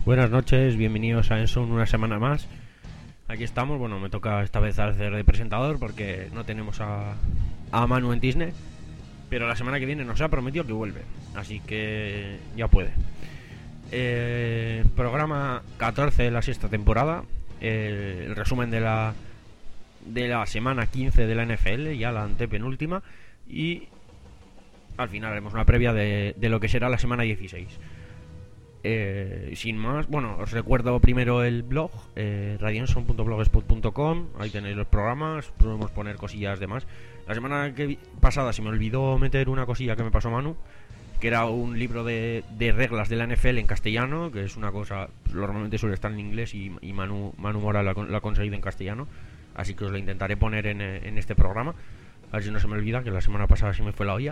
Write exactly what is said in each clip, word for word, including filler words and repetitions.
Buenas noches, bienvenidos a Enson una semana más. Aquí estamos, bueno, me toca esta vez hacer de presentador porque no tenemos a, a Manu en Disney, pero la semana que viene nos ha prometido que vuelve, así que ya puede. Eh, programa catorce de la sexta temporada, eh, el resumen de la de la semana quince de la N F L, ya la antepenúltima, y al final haremos una previa de, de lo que será la semana dieciséis. Eh, sin más, bueno, os recuerdo primero el blog, eh, radionson punto blogspot punto com. Ahí tenéis los programas, podemos poner cosillas de más. La semana que vi- pasada se me olvidó meter una cosilla que me pasó Manu, que era un libro de, de reglas de la N F L en castellano, que es una cosa, normalmente suele estar en inglés, y, y Manu, Manu Mora lo ha, lo ha conseguido en castellano, así que os lo intentaré poner en, en este programa, a ver si no se me olvida, que la semana pasada sí me fue la olla.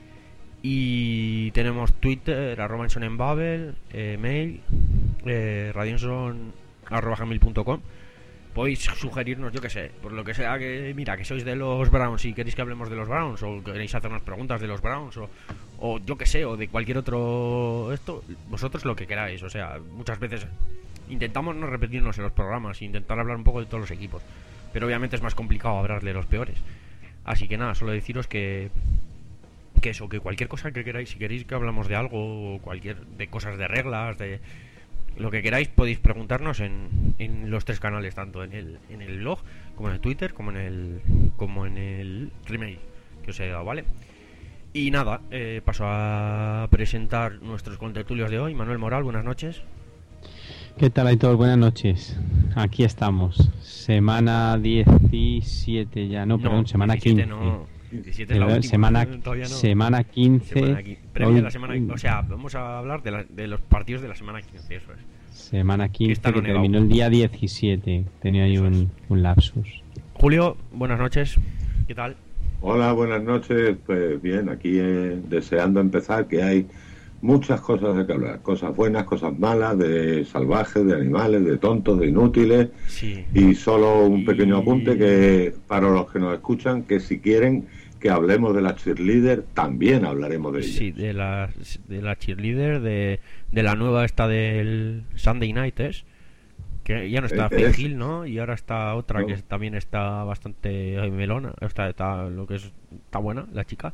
Y tenemos Twitter, arroba Enson en Babel, eh, mail, eh, radionson arroba gmail punto com. Podéis sugerirnos, yo que sé, por lo que sea, que mira, que sois de los Browns y queréis que hablemos de los Browns, o queréis hacernos preguntas de los Browns, o, o yo que sé, o de cualquier otro esto, vosotros lo que queráis. O sea, muchas veces intentamos no repetirnos en los programas, intentar hablar un poco de todos los equipos, pero obviamente es más complicado hablar de los peores. Así que nada, solo deciros que que eso, que cualquier cosa que queráis, si queréis que hablamos de algo, o cualquier, de cosas de reglas, de lo que queráis, podéis preguntarnos en, en los tres canales, tanto en el, en el blog, como en el Twitter, como en el como en el email que os he dado, ¿vale? Y nada, eh, paso a presentar nuestros contertulios de hoy. Manuel Moral, buenas noches. ¿Qué tal, Aitor? Buenas noches. Aquí estamos. Semana diecisiete ya, no, perdón, semana diecisiete quince. No. diecisiete es la última, semana, ¿eh? Todavía no. semana quince. Semana qui- previa de la semana, o sea, vamos a hablar de, la, de los partidos de la semana quince, eso es. Semana quince, está que negado. terminó el día diecisiete. Tenía ahí Eso un, es. un lapsus. Julio, buenas noches. ¿Qué tal? Hola, buenas noches. Pues bien, aquí eh, deseando empezar, que hay muchas cosas de que hablar. Cosas buenas, cosas malas, de salvajes, de animales, de tontos, de inútiles. Sí. Y solo un Y- pequeño apunte que para los que nos escuchan, que si quieren que hablemos de la cheerleader, también hablaremos de ella. Sí, de la, de la cheerleader, de, de la nueva esta del Sunday Night, ¿es? Que ya no está Eh, Faith es- Hill, ¿no? Y ahora está otra No. que también está bastante ay, melona. Está, está, lo que es, está buena, la chica.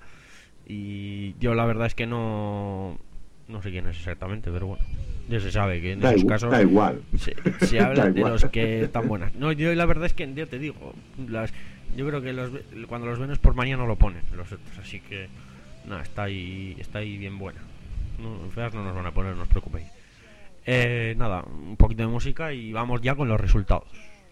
Y yo la verdad es que no... No sé quién es exactamente, pero bueno. Ya se sabe que en Da, esos igu- casos... da igual. Se, se habla Da de igual. los que están buenas. No, yo la verdad es que yo te digo, las, yo creo que los, ve- cuando los ven es por mañana no lo ponen los otros, así que nada, está ahí, está ahí bien buena. No, feas no nos van a poner, no os preocupéis. Eh, nada, un poquito de música y vamos ya con los resultados.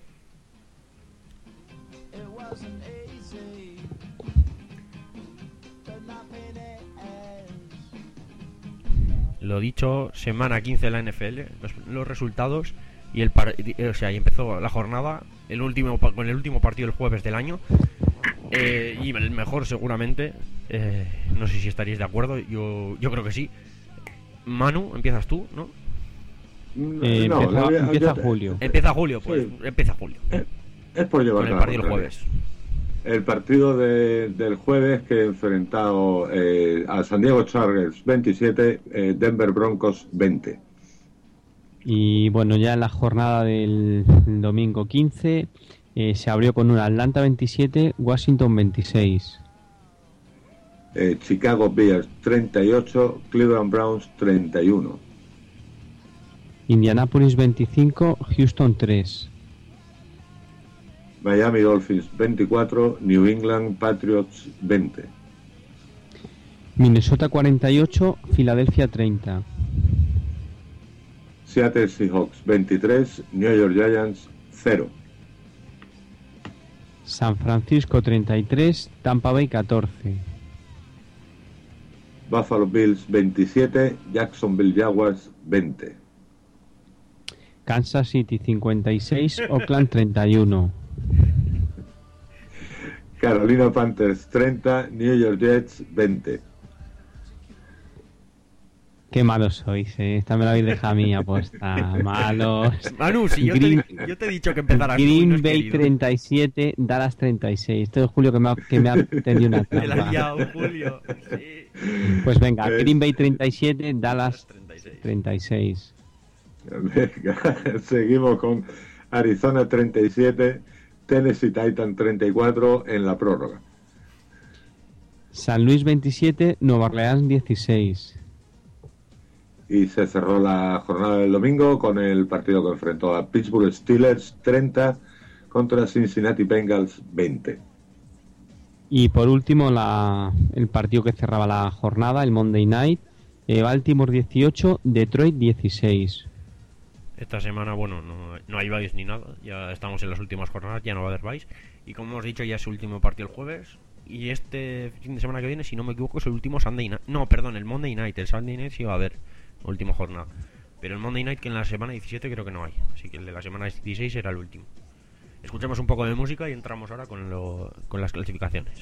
Lo dicho, semana quince de la N F L, los, los resultados y el par- y- o sea, y empezó la jornada, el último pa- con el último partido el jueves del año, eh, y el mejor seguramente. Eh, no sé si estaréis de acuerdo, yo yo creo que sí. Manu, empiezas tú, ¿no? Eh, No, empieza la voy a- empieza yo- Julio. Empieza Julio, pues, Sí. empieza Julio Es por llevar con el la partido el contraria. jueves. El partido de- del jueves, que he enfrentado eh, a San Diego Chargers veintisiete, eh, Denver Broncos veinte. Y bueno, ya en la jornada del domingo quince eh, se abrió con un Atlanta veintisiete, Washington veintiséis. Eh, Chicago Bears treinta y ocho, Cleveland Browns treinta y uno. Indianapolis veinticinco, Houston tres. Miami Dolphins veinticuatro, New England Patriots veinte. Minnesota cuarenta y ocho, Filadelfia treinta. Seattle Seahawks veintitrés, New York Giants cero. San Francisco treinta y tres, Tampa Bay catorce. Buffalo Bills veintisiete, Jacksonville Jaguars veinte. Kansas City cincuenta y seis, Oakland treinta y uno. Carolina Panthers treinta, New York Jets veinte. Qué malos sois, eh. Esta me la habéis dejado a mí aposta. Malos. Manu, si yo, Green- te, yo te he dicho que empezaras tú y no Green has Bay querido. treinta y siete, Dallas treinta y seis. Esto es Julio que me ha, que me ha tendido una Te la has trampa. liado, Julio. Sí. Pues venga, Eh, Green Bay treinta y siete, Dallas treinta y seis. treinta y seis. Seguimos con Arizona treinta y siete, Tennessee Titan treinta y cuatro en la prórroga. San Luis veintisiete, Nueva Orleans dieciséis. Y se cerró la jornada del domingo con el partido que enfrentó a Pittsburgh Steelers treinta contra Cincinnati Bengals veinte. Y por último, la, el partido que cerraba la jornada, el Monday Night, eh, Baltimore dieciocho, Detroit dieciséis. Esta semana, bueno, no, no hay byes ni nada. Ya estamos en las últimas jornadas, ya no va a haber byes. Y como hemos dicho, ya es el último partido el jueves. Y este fin de semana que viene, si no me equivoco, es el último Sunday Night. No, perdón, el Monday Night. El Sunday Night sí va a haber, última jornada. Pero el Monday Night, que en la semana diecisiete creo que no hay. Así que el de la semana dieciséis será el último. Escuchemos un poco de música y entramos ahora con, lo, con las clasificaciones.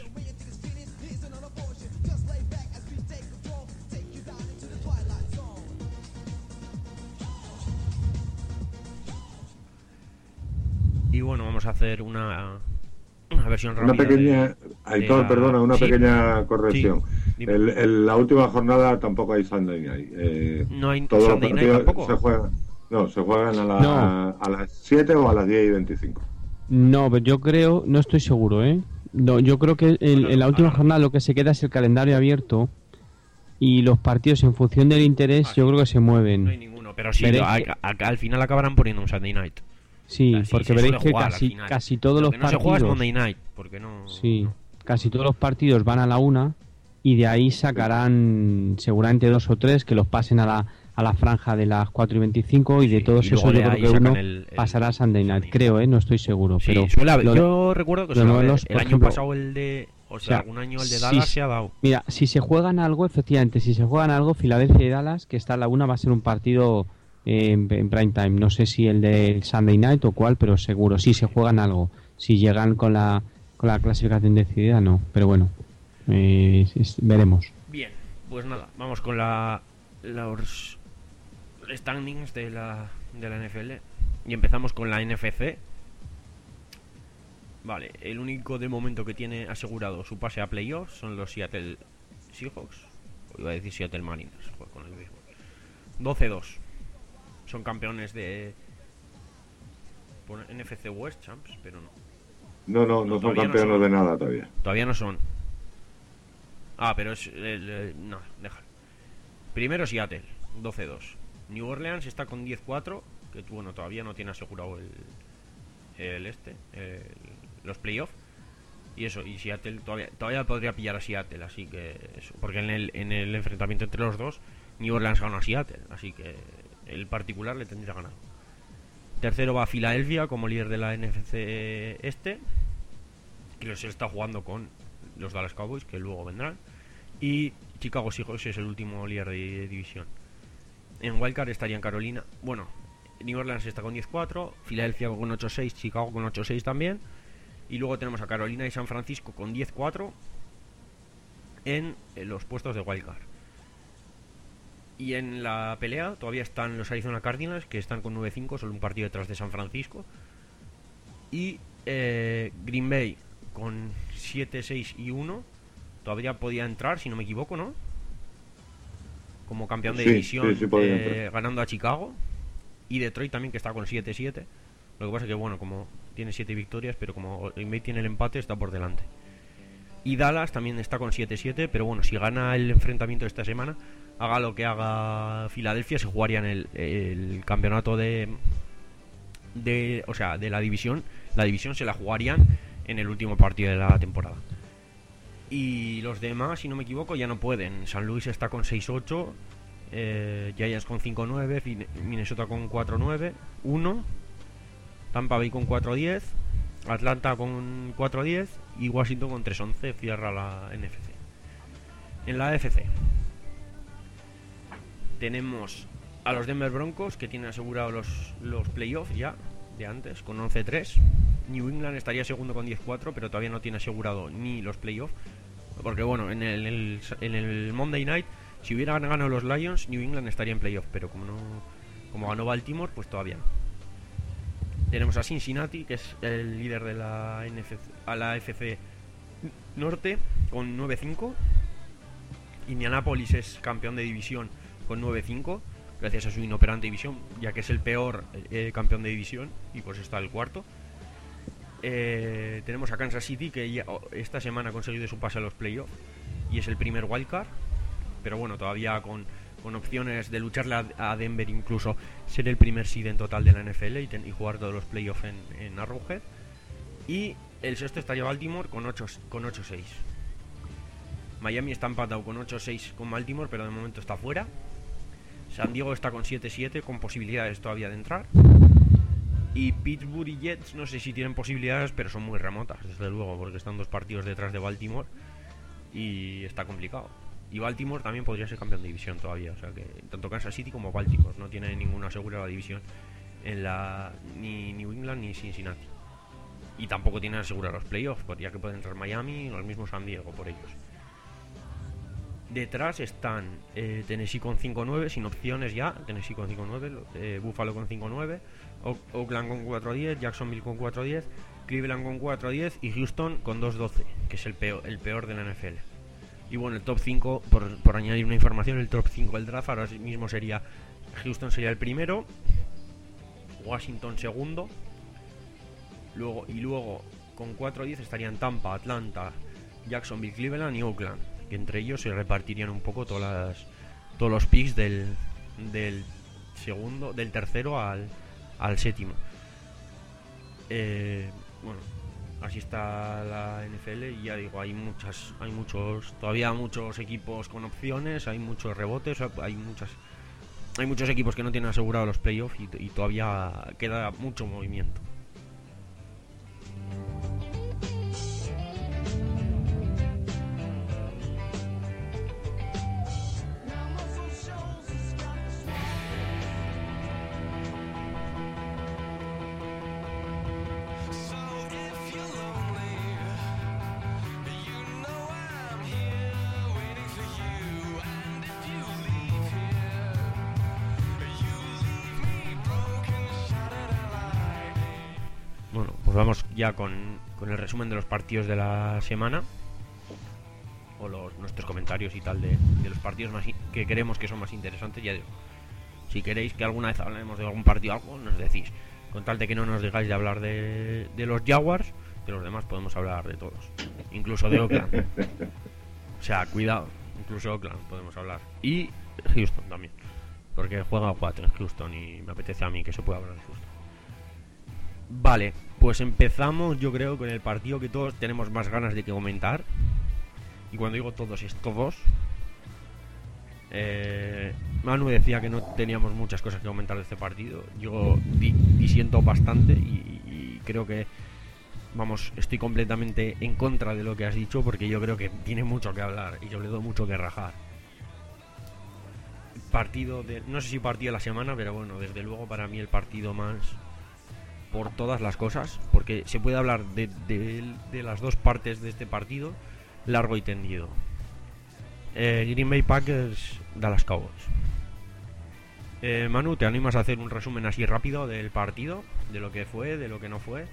Y bueno, vamos a hacer una, una versión rápida. Una pequeña, de, Aitor, de la... perdona, una sí, pequeña corrección. Sí, el, el, la última jornada tampoco hay Sunday Night. Eh, no hay todos Sunday los Night partidos tampoco. Se juegan, no, se juegan a, la, no. a las siete o a las diez y veinticinco. No, pero yo creo, no estoy seguro, ¿eh? No, yo creo que el, en la última jornada lo que se queda es el calendario abierto y los partidos en función del interés, ah, yo creo que se mueven. No hay ninguno, pero sí, lo, a, a, al final acabarán poniendo un Sunday Night. Sí, o sea, porque veréis que casi, casi todos los no partidos... se juega es Monday Night, porque no... Sí, no. Casi todos los partidos van a la una y de ahí sacarán seguramente dos o tres que los pasen a la, a la franja de las cuatro y veinticinco y de sí, todos y esos yo creo que uno el, el, pasará a Sunday Night, Sunday. creo, ¿eh? No estoy seguro. Sí, pero suele haber, lo, yo recuerdo que suele haber, los, el año ejemplo, pasado el de... O sea, o sea, algún año el de si, Dallas se ha dado. Mira, si se juegan algo, efectivamente, si se juegan algo, Filadelfia y Dallas, que está a la una, va a ser un partido... En, en prime time, no sé si el del Sunday Night o cuál, pero seguro, si sí, se juegan algo, si llegan con la con la clasificación decidida, no, pero bueno, eh, es, veremos. Bien, pues nada, vamos con la los standings de la de la N F L y empezamos con la N F C. Vale, el único de momento que tiene asegurado su pase a playoffs son los Seattle Seahawks, o iba a decir Seattle Mariners, con el béisbol. doce dos. Son campeones de N F C West Champs, pero no. No, no, no, no son campeones no son. de nada todavía. Todavía no son. Ah, pero es... Eh, eh, no, déjalo. Primero Seattle, doce dos. New Orleans está con diez cuatro, que bueno, todavía no tiene asegurado el, el este, el, los playoffs. Y eso, y Seattle todavía, todavía podría pillar a Seattle, así que... Eso, porque en el, en el enfrentamiento entre los dos, New Orleans ganó a Seattle, así que... El particular le tendría ganado. Tercero va a Filadelfia como líder de la N F C este, que se está jugando con los Dallas Cowboys, que luego vendrán. Y Chicago Seahawks es el último líder de división. En Wildcard estaría en Carolina. Bueno, New Orleans está con diez cuatro, Filadelfia con ocho seis, Chicago con ocho seis también. Y luego tenemos a Carolina y San Francisco con diez cuatro en, en los puestos de Wildcard. Y en la pelea todavía están los Arizona Cardinals, que están con nueve cinco, solo un partido detrás de San Francisco. Y eh, Green Bay con siete seis y uno. Todavía podía entrar, si no me equivoco, ¿no? Como campeón de sí, división, sí, sí, eh, ganando a Chicago. Y Detroit también, que está con siete siete. Lo que pasa es que, bueno, como tiene siete victorias, pero como Green Bay tiene el empate, está por delante. Y Dallas también está con siete siete, pero bueno, si gana el enfrentamiento de esta semana, haga lo que haga Filadelfia, se jugarían el, el campeonato de, de, o sea, de la división. La división se la jugarían en el último partido de la temporada. Y los demás, si no me equivoco, ya no pueden. San Luis está con seis ocho, eh, Giants con cinco nueve, Minnesota con cuatro nueve, uno, Tampa Bay con cuatro diez, Atlanta con cuatro diez y Washington con tres once cierra la N F C. En la A F C tenemos a los Denver Broncos, que tienen asegurados los, los playoffs ya de antes, con once tres. New England estaría segundo con diez cuatro, pero todavía no tiene asegurado ni los playoffs, porque bueno, en el, en el, en el Monday Night, si hubieran ganado los Lions, New England estaría en playoff, pero como no, como ganó Baltimore, pues todavía no. Tenemos a Cincinnati, que es el líder de la N F C, a la A F C Norte, con nueve cinco. Indianapolis es campeón de división con nueve cinco. gracias a su inoperante división, ya que es el peor eh, campeón de división y pues está el cuarto. Eh, tenemos a Kansas City, que ya, esta semana ha conseguido su pase a los playoffs y es el primer wildcard, pero bueno, todavía con, con opciones de lucharle a, a Denver, incluso ser el primer seed en total de la N F L y, ten, y jugar todos los playoffs en, en Arrowhead. Y el sexto estaría Baltimore con ocho seis. Miami está empatado con ocho seis con Baltimore, pero de momento está fuera. San Diego está con siete siete, con posibilidades todavía de entrar. Y Pittsburgh y Jets no sé si tienen posibilidades, pero son muy remotas, desde luego, porque están dos partidos detrás de Baltimore y está complicado. Y Baltimore también podría ser campeón de división todavía, o sea que tanto Kansas City como Baltimore no tienen ninguna asegurada división en la ni New England ni Cincinnati. Y tampoco tienen asegurados los playoffs, ya que pueden entrar Miami o el mismo San Diego por ellos. Detrás están eh, Tennessee con cinco nueve, sin opciones ya. Tennessee con cinco nueve, eh, Buffalo con cinco nueve, o- Oakland con cuatro diez, Jacksonville con cuatro diez, Cleveland con cuatro diez y Houston con dos doce, que es el peor, el peor de la N F L. Y bueno, el top cinco, por, por añadir una información, el top cinco del draft ahora mismo sería: Houston sería el primero, Washington segundo, luego y luego con cuatro diez estarían Tampa, Atlanta, Jacksonville, Cleveland y Oakland, que entre ellos se repartirían un poco todas las, todos los picks del, del segundo, del tercero al, al séptimo. Eh, bueno, así está la N F L y ya digo, hay muchas, hay muchos, todavía muchos equipos con opciones, hay muchos rebotes, hay muchas, hay muchos equipos que no tienen asegurado los playoffs y, y todavía queda mucho movimiento. Bueno, pues vamos ya con, con el resumen de los partidos de la semana, o los, nuestros comentarios y tal de, de los partidos más in- que creemos que son más interesantes. Ya digo, si queréis que alguna vez hablemos de algún partido o algo, nos decís, con tal de que no nos digáis de hablar de, de los Jaguars, de los demás podemos hablar de todos, incluso de Oakland. O sea, cuidado, incluso Oakland podemos hablar, y Houston también, porque juega cuatro en Houston y me apetece a mí que se pueda hablar de Houston. Vale, pues empezamos yo creo con el partido que todos tenemos más ganas de que comentar. Y cuando digo todos es todos. eh, Manu decía que no teníamos muchas cosas que comentar de este partido. Yo di- disiento bastante y, y creo que, vamos, estoy completamente en contra de lo que has dicho, porque yo creo que tiene mucho que hablar y yo le doy mucho que rajar. Partido de, no sé si partido de la semana, pero bueno, desde luego para mí el partido más, por todas las cosas, porque se puede hablar de, de, de las dos partes de este partido largo y tendido. eh, Green Bay Packers, Dallas Cowboys. eh, Manu, ¿te animas a hacer un resumen así rápido del partido? De lo que fue, de lo que no fue,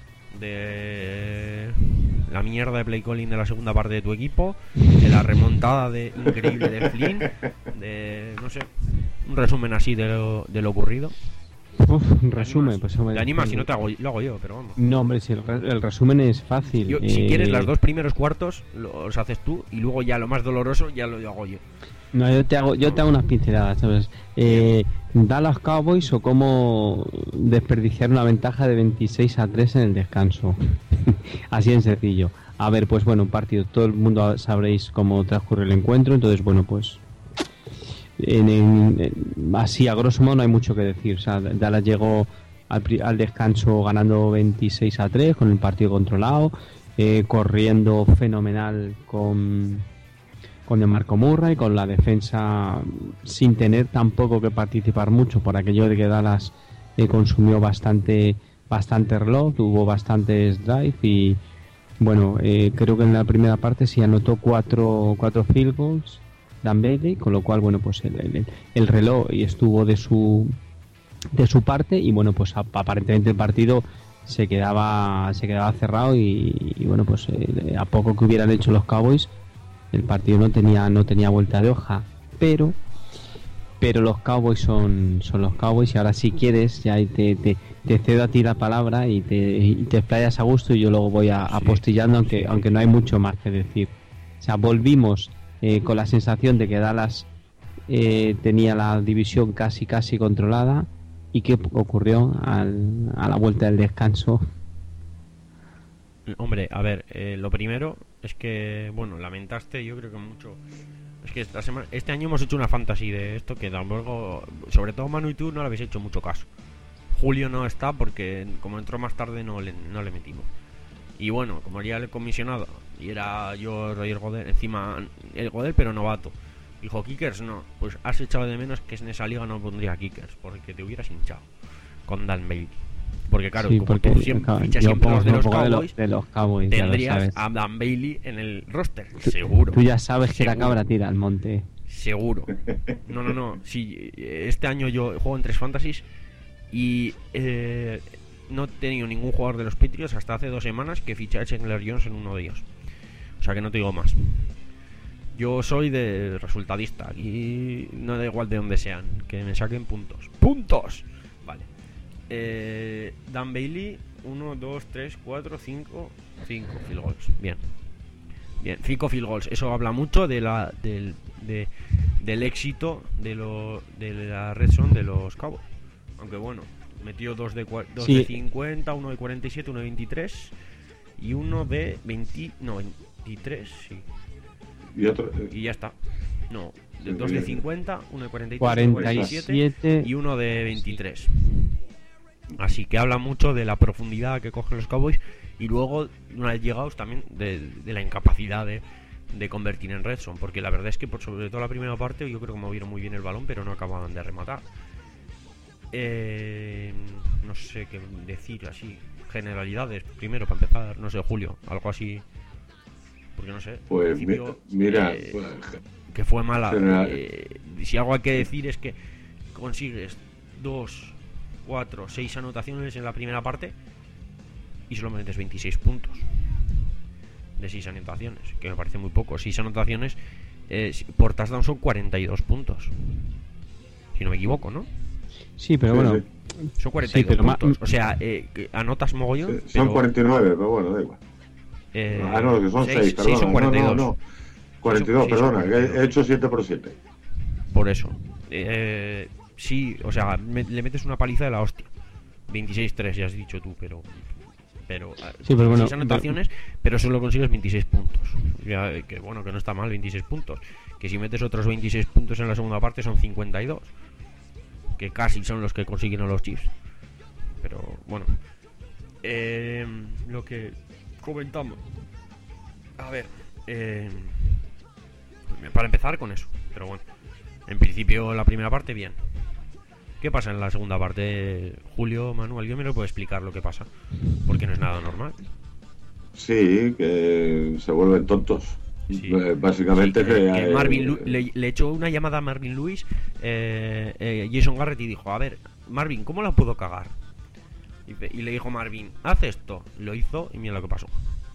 de la mierda de play calling de la segunda parte de tu equipo, de la remontada de increíble de Flynn, de, no sé, un resumen así de lo, de lo ocurrido. Uf, un resumen, pues hombre, Te animas si no te hago, lo hago yo, pero vamos. No, hombre, si el, re- el resumen es fácil. Yo, si eh, quieres, los dos primeros cuartos los haces tú y luego ya lo más doloroso ya lo hago yo. No, yo te hago, yo te hago unas pinceladas, ¿sabes? Eh, Dallas Cowboys o cómo desperdiciar una ventaja de veintiséis a tres en el descanso. Así en sencillo. A ver, pues bueno, un partido. Todo el mundo sabréis cómo transcurre el encuentro, entonces bueno, pues en, en- en- así a grosso modo no hay mucho que decir. O sea, Dallas llegó al, pri- al descanso ganando veintiséis a tres con el partido controlado, eh, corriendo fenomenal con con DeMarco Murray, con la defensa sin tener tampoco que participar mucho, por aquello de que Dallas eh, consumió bastante bastante reloj, tuvo bastantes drive y bueno, eh, creo que en la primera parte sí anotó cuatro, cuatro field goals Dan Bailey, con lo cual bueno, pues el, el, el reloj y estuvo de su de su parte y bueno, pues a, aparentemente el partido se quedaba se quedaba cerrado y, y bueno, pues eh, a poco que hubieran hecho los Cowboys el partido no tenía no tenía vuelta de hoja, pero pero los Cowboys son, son los Cowboys y ahora si quieres ya te, te, te cedo a ti la palabra y te, y te explayas a gusto y yo luego voy a, Sí, apostillando aunque, sí. aunque no hay mucho más que decir. O sea, volvimos eh, con la sensación de que Dallas eh, tenía la división casi casi controlada. ¿Y qué ocurrió al, a la vuelta del descanso? Hombre, a ver, eh, lo primero es que, bueno, lamentaste, yo creo que mucho. Es que esta semana, este año hemos hecho una fantasy de esto que tampoco, sobre todo Manu y tú, no le habéis hecho mucho caso. Julio no está porque, como entró más tarde, no le, no le metimos. Y bueno, como ya el comisionado, y era yo, Roger Godel, encima el Godel, pero novato. Dijo, Kickers no, pues has echado de menos que en esa liga no pondría Kickers, porque te hubieras hinchado con Dan Bailey. Porque claro, Sí, como porque tú siempre, acá- fichas yo siempre pongo- los de no los pongo de los- Cowboys, de los Cowboys, ya lo tendrías sabes. a Dan Bailey en el roster, Tú- seguro. Tú ya sabes que la Seguro. cabra tira al monte. Seguro. No, no, no. Sí, este año yo juego en tres fantasies y eh, no he tenido ningún jugador de los Patriots hasta hace dos semanas que fiché a Chandler Jones en uno de ellos. O sea que no te digo más. Yo soy de resultadista y no da igual de donde sean, que me saquen puntos. ¡Puntos! Vale. Eh, Dan Bailey, uno, dos, tres, cuatro, cinco, cinco field goals. Bien. Bien, cinco field goals. Eso habla mucho de la, del, de, del éxito de, lo, de la red zone de los Cowboys. Aunque bueno, metió dos de, cua- dos Sí. de cincuenta, uno de cuarenta y siete, uno de veintitrés y uno de veinte, no, veintitrés, sí. Y otro, Y ya está. No, de Sí, dos de bien. cincuenta, uno de cuarenta y tres, uno de cuarenta y cuarenta y siete siete y uno de veintitrés. Así que habla mucho de la profundidad que cogen los Cowboys y luego, una vez llegados, también de, de la incapacidad de, de convertir en red zone, porque la verdad es que por sobre todo la primera parte yo creo que movieron muy bien el balón, pero no acababan de rematar. Eh, no sé qué decir así, generalidades, primero para empezar, no sé, Julio, algo así, porque no sé, pues al principio, mi- mira, eh, pues, que fue mala. General- Eh, si algo hay que decir es que consigues dos, cuatro, seis anotaciones en la primera parte y solo metes veintiséis puntos de seis anotaciones, que me parece muy poco. seis anotaciones eh, si- por touchdown son cuarenta y dos puntos, si no me equivoco, ¿no? Sí, pero Sí, bueno, sí. Son cuarenta y dos Sí, pero ma- puntos. O sea, eh, que anotas mogollón. Sí, son pero, cuarenta y nueve, pero bueno, da igual. eh, ah, no, que son seis, seis, perdona. son cuarenta y dos. No, no, no. cuarenta y dos, Sí, son perdona, que cuarenta y dos. he hecho siete por siete. Por eso. Eh, sí, o sea, me- le metes una paliza de la hostia. veintiséis tres, ya has dicho tú, pero. Pero. eh, Sí, pero bueno, seis anotaciones, pero solo consigues veintiséis puntos. Ya, eh, que bueno, que no está mal, veintiséis puntos. Que si metes otros veintiséis puntos en la segunda parte son cincuenta y dos. Que casi son los que consiguen a los Chiefs. Pero bueno. Eh, lo que comentamos. A ver. Eh, para empezar con eso. Pero bueno. En principio la primera parte bien. ¿Qué pasa en la segunda parte? Julio, Manu, ¿alguien me lo puede explicar lo que pasa? Porque no es nada normal. Sí, que se vuelven tontos. Sí. Eh, Básicamente Sí, que, que, que eh, Marvin Lu- le, le echó una llamada a Marvin Lewis, eh, eh, Jason Garrett, y dijo, a ver, Marvin, ¿cómo la puedo cagar? Y, pe- y le dijo Marvin, haz esto. Lo hizo y mira lo que pasó.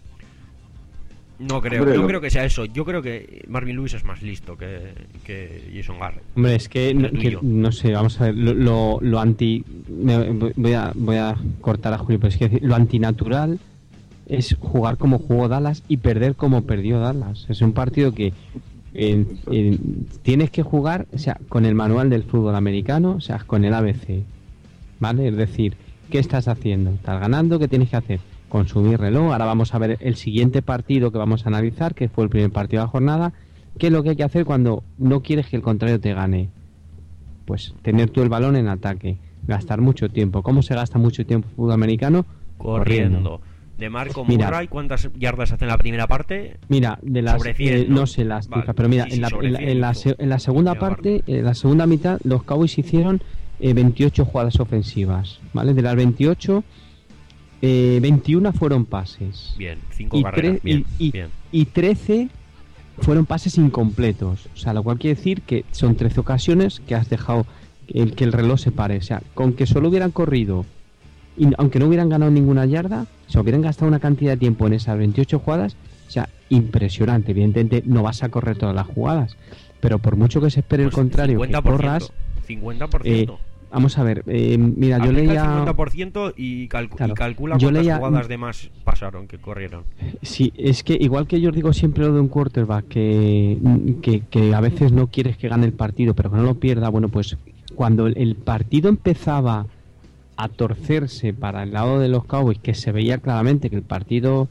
No creo, Hombre, no lo- creo que sea eso. Yo creo que Marvin Lewis es más listo que, que Jason Garrett. hombre, es que no, Lo que tuyo. no sé, vamos a ver, lo, lo, lo anti... me- voy, a, voy a cortar a Julio, pero es que lo antinatural es jugar como jugó Dallas y perder como perdió Dallas. Es un partido que eh, eh, tienes que jugar, o sea, con el manual del fútbol americano, o sea, con el A B C, ¿vale? Es decir, ¿qué estás haciendo? ¿Estás ganando? ¿Qué tienes que hacer? Consumir reloj. Ahora vamos a ver el siguiente partido que vamos a analizar, que fue el primer partido de la jornada. ¿Qué es lo que hay que hacer cuando no quieres que el contrario te gane? Pues tener tú el balón en ataque, gastar mucho tiempo. ¿Cómo se gasta mucho tiempo en fútbol americano? Corriendo. De Marco Mira. Murray, ¿cuántas yardas hace en la primera parte? Mira, de las Sobre cien, eh, ¿no? no sé las Vale, cifras, pero mira, sí, en, sí, la, sobre en, la, cien en la hizo. se- en la segunda Primera parte, en la segunda mitad, los Cowboys hicieron eh, veintiocho jugadas ofensivas, ¿vale? De las veintiocho, eh, veintiuno fueron pases. Bien, cinco Y, carreras. tre- Bien, y- y- bien. y trece fueron pases incompletos. O sea, lo cual quiere decir que son trece ocasiones que has dejado el que el reloj se pare. O sea, con que solo hubieran corrido, y aunque no hubieran ganado ninguna yarda, se hubieran gastado una cantidad de tiempo en esas veintiocho jugadas, o sea, impresionante. Evidentemente no vas a correr todas las jugadas, pero por mucho que se espere Pues el contrario, que corras, cincuenta por ciento. eh, vamos a ver, eh, mira, yo Aplica leía... el cincuenta por ciento y, calcu- Claro, y calcula yo cuántas leía- jugadas de más pasaron, que corrieron. Sí, es que igual que yo os digo siempre lo de un quarterback, que, que, que a veces no quieres que gane el partido, pero que no lo pierda, bueno, pues cuando el, el partido empezaba a torcerse para el lado de los Cowboys, que se veía claramente que el partido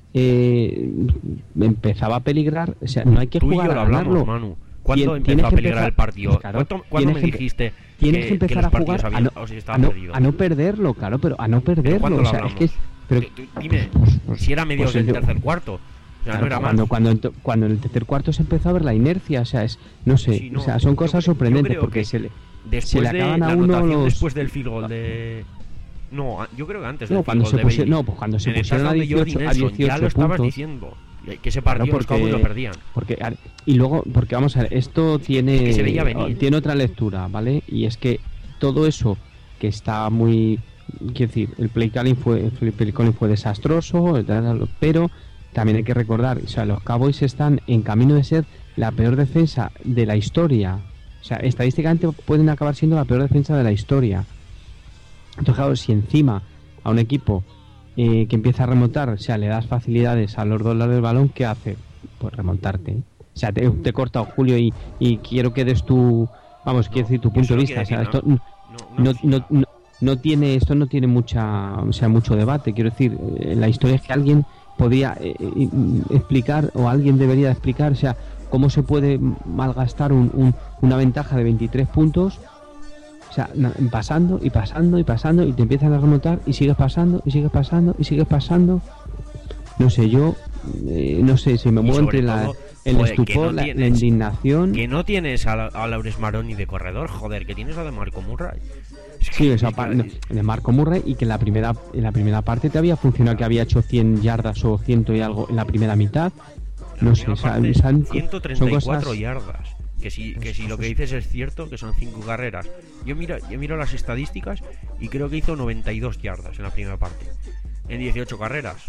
eh, empezaba a peligrar, o sea, no hay que Tú y jugar yo a lo hablamos, ganarlo. Manu. ¿Cuándo Tien- empezó tienes a que peligrar empezar- el partido? claro, ¿Cuándo, ¿cuándo me tienes que empe- dijiste Tienes que, que empezar que los a jugar partidos a habían, no, o si a, estaban no, perdidos? a no perderlo, claro, pero a no perderlo. ¿Cuándo O lo sea, es hablamos? que pero, Tú- tú dime, pues- si era medios pues del yo- tercer cuarto. O sea, claro, no era cuando, más. cuando, ento- cuando en el tercer cuarto se empezó a ver la inercia, o sea, es, no sé, Sí, no, o sea, son yo cosas creo- yo sorprendentes creo porque que se le, Después se le de acaban a la uno anotación los... después del field goal de... No, a- yo creo que antes No, del cuando field se goal de pusieron, Bailey. no, pues cuando se En el pusieron a touchdown de Jordi dieciocho, a Nelson, ya dieciocho lo estabas puntos. diciendo. Que ese partido Claro, los Cowboys lo perdían. porque a- y luego porque vamos a ver, esto tiene que se veía venir. tiene otra lectura, ¿vale? Y es que todo eso que está muy, quiero decir, el play calling fue el play calling fue desastroso, pero también hay que recordar, o sea, los Cowboys están en camino de ser la peor defensa de la historia. O sea, estadísticamente pueden acabar siendo la peor defensa de la historia. Entonces, claro, si encima a un equipo eh, que empieza a remontar, o sea, le das facilidades a los dos lados del balón, ¿qué hace? Pues remontarte. O sea, te, te he cortado, Julio, y, y quiero que des tu, vamos, quiero decir, tu yo punto de solo vista. O sea, quiero esto decir no, No, no, no, no, no tiene, esto no tiene mucha, o sea, mucho debate. Quiero decir, eh, la historia es que alguien podría eh, eh, explicar, o alguien debería explicar, o sea, cómo se puede malgastar un, un, una ventaja de veintitrés puntos. O sea, na- pasando y pasando y pasando y te empiezan a remontar y sigues pasando y sigues pasando y sigues pasando. No sé, yo eh, no sé si me Y muevo sobre entre la, todo, el joder, que estupor, no la, la tienes- indignación. Que no tienes a, la, a Laures Maroni de corredor, joder, que tienes a de Marco Murray. Es que- Sí, o sea, es pa- que- no, de Marco Murray, y que en la primera en la primera parte te había funcionado, que había hecho cien yardas o ciento y algo en la primera mitad. la No sé, primera o sea, parte, son- ciento treinta son y cuatro cosas- yardas. Que si, que si lo que dices es cierto, que son cinco carreras. Yo miro, yo miro las estadísticas y creo que hizo noventa y dos yardas en la primera parte. En dieciocho carreras.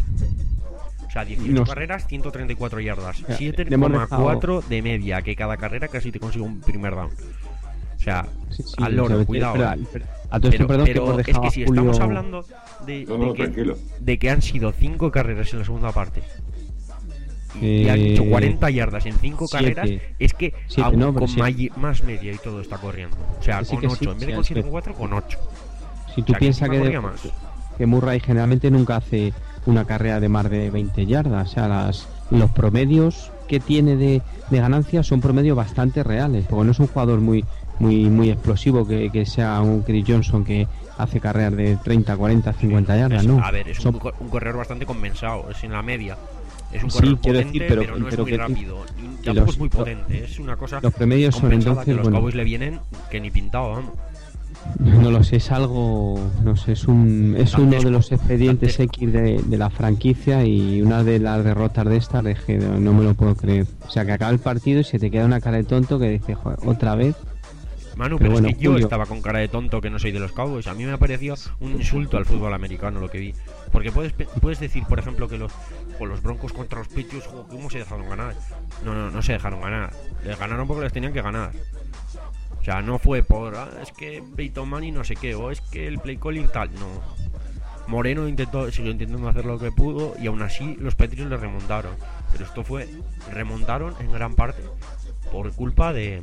O sea, dieciocho No sé. carreras, ciento treinta y cuatro yardas. sea, siete le hemos coma cuatro dejado- de media, que cada carrera casi te consigue un primer down. O sea, Sí, sí, al loro, o sea, cuidado. pero- pero- a todo esto, Pero, perdón, que pero hemos es dejado que a si Julio- estamos hablando de, No, de no, que, tranquilo. de que han sido cinco carreras en la segunda parte y, y han Eh, hecho cuarenta yardas en cinco siete. carreras, es que Siete, aún no, pero con siete. mayi- más media y todo está corriendo. O sea, Que sí, con que ocho, sí, en vez sí, de con es siete que- cuatro, con ocho. Si O tú sea, piensas encima que, corría más. que Murray generalmente nunca hace una carrera de más de veinte yardas, o sea, las, los promedios que tiene de, de ganancia son promedios bastante reales, porque no es un jugador muy muy muy explosivo que, que sea un Chris Johnson que hace carreras de treinta, cuarenta, cincuenta yardas, Es- ¿no? A ver, es Son- un, co- un corredor bastante compensado, es en la media. Es un Sí, corredor quiero potente, decir, pero- pero, no pero es muy que- rápido. Y que tampoco los- es muy lo- potente, es una cosa los promedios son compensada entonces, que los bueno, Cowboys le vienen que ni pintado, vamos. no lo sé, es algo, no sé, es un es uno de los expedientes dantesco. X de, de la franquicia, y una de las derrotas de esta, de que no me lo puedo creer. O sea, que acaba el partido y se te queda una cara de tonto que dice, joder, otra vez. Manu, Pero pero, bueno, es que yo Julio. estaba con cara de tonto que no soy de los Cowboys. A mí me pareció un insulto al fútbol americano lo que vi. Porque puedes, pe- puedes decir, por ejemplo, que los, o los Broncos contra los Patriots, jo, ¿cómo se dejaron ganar? No, no, no se dejaron ganar. Les ganaron porque les tenían que ganar. O sea, no fue por, ah, es que Peyton Manning no sé qué, o es que el play calling tal, no. Moreno intentó, siguió intentando hacer lo que pudo y aún así los Patriots le remontaron. Pero esto fue, remontaron en gran parte por culpa de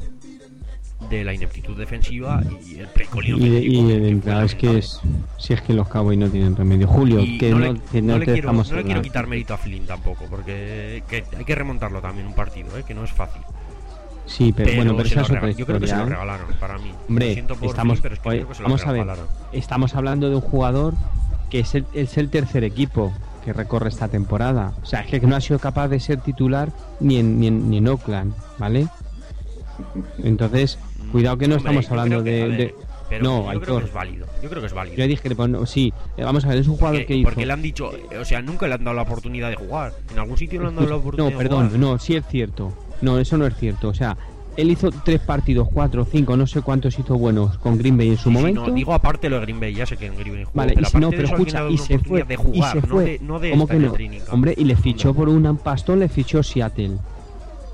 de la ineptitud defensiva y el play calling Y, ofensivo, y que el fue entrada es que lamentable. es, si es que los Cowboys no tienen remedio. Julio, Y que no, le, que no no le te quiero, dejamos no le quiero hablar. quitar mérito a Flynn tampoco, porque que hay que remontarlo también un partido, ¿eh? Que no es fácil. Sí, pero, bueno, pero se esa lo es otra rega- yo creo que se lo historia, ¿eh? regalaron para mí. Lo Hombre, siento por estamos, Flynn, pero es que oye, creo que se lo vamos a ver, regalaron. estamos hablando de un jugador que es el, es el tercer equipo que recorre esta temporada. O sea, es que no ha sido capaz de ser titular ni en, ni en, ni en Oakland, ¿vale? Entonces, cuidado que no Hombre, estamos yo hablando creo que- de... a ver, de- pero no, yo creo Aitor. que es válido. Yo creo que es válido. Yo dije que, bueno, sí, eh, vamos a ver, es un jugador porque, que hizo... porque le han dicho, eh, o sea, nunca le han dado la oportunidad de jugar. En algún sitio le han dado la No, oportunidad de perdón, jugar. no, sí es cierto. No, eso no es cierto. O sea, él hizo tres partidos, cuatro, cinco, no sé cuántos hizo buenos con Green Bay en su Sí, sí, momento. no, digo aparte lo de Green Bay, ya sé que en Green Bay jugó, Vale, pero y si no, aparte de pero eso, alguien le escucha, ha dado y una se fue, oportunidad de jugar, y se no fue. de, no de ¿Cómo estar que en no? training camp. Hombre, y le fichó No. por un pastón, le fichó Seattle.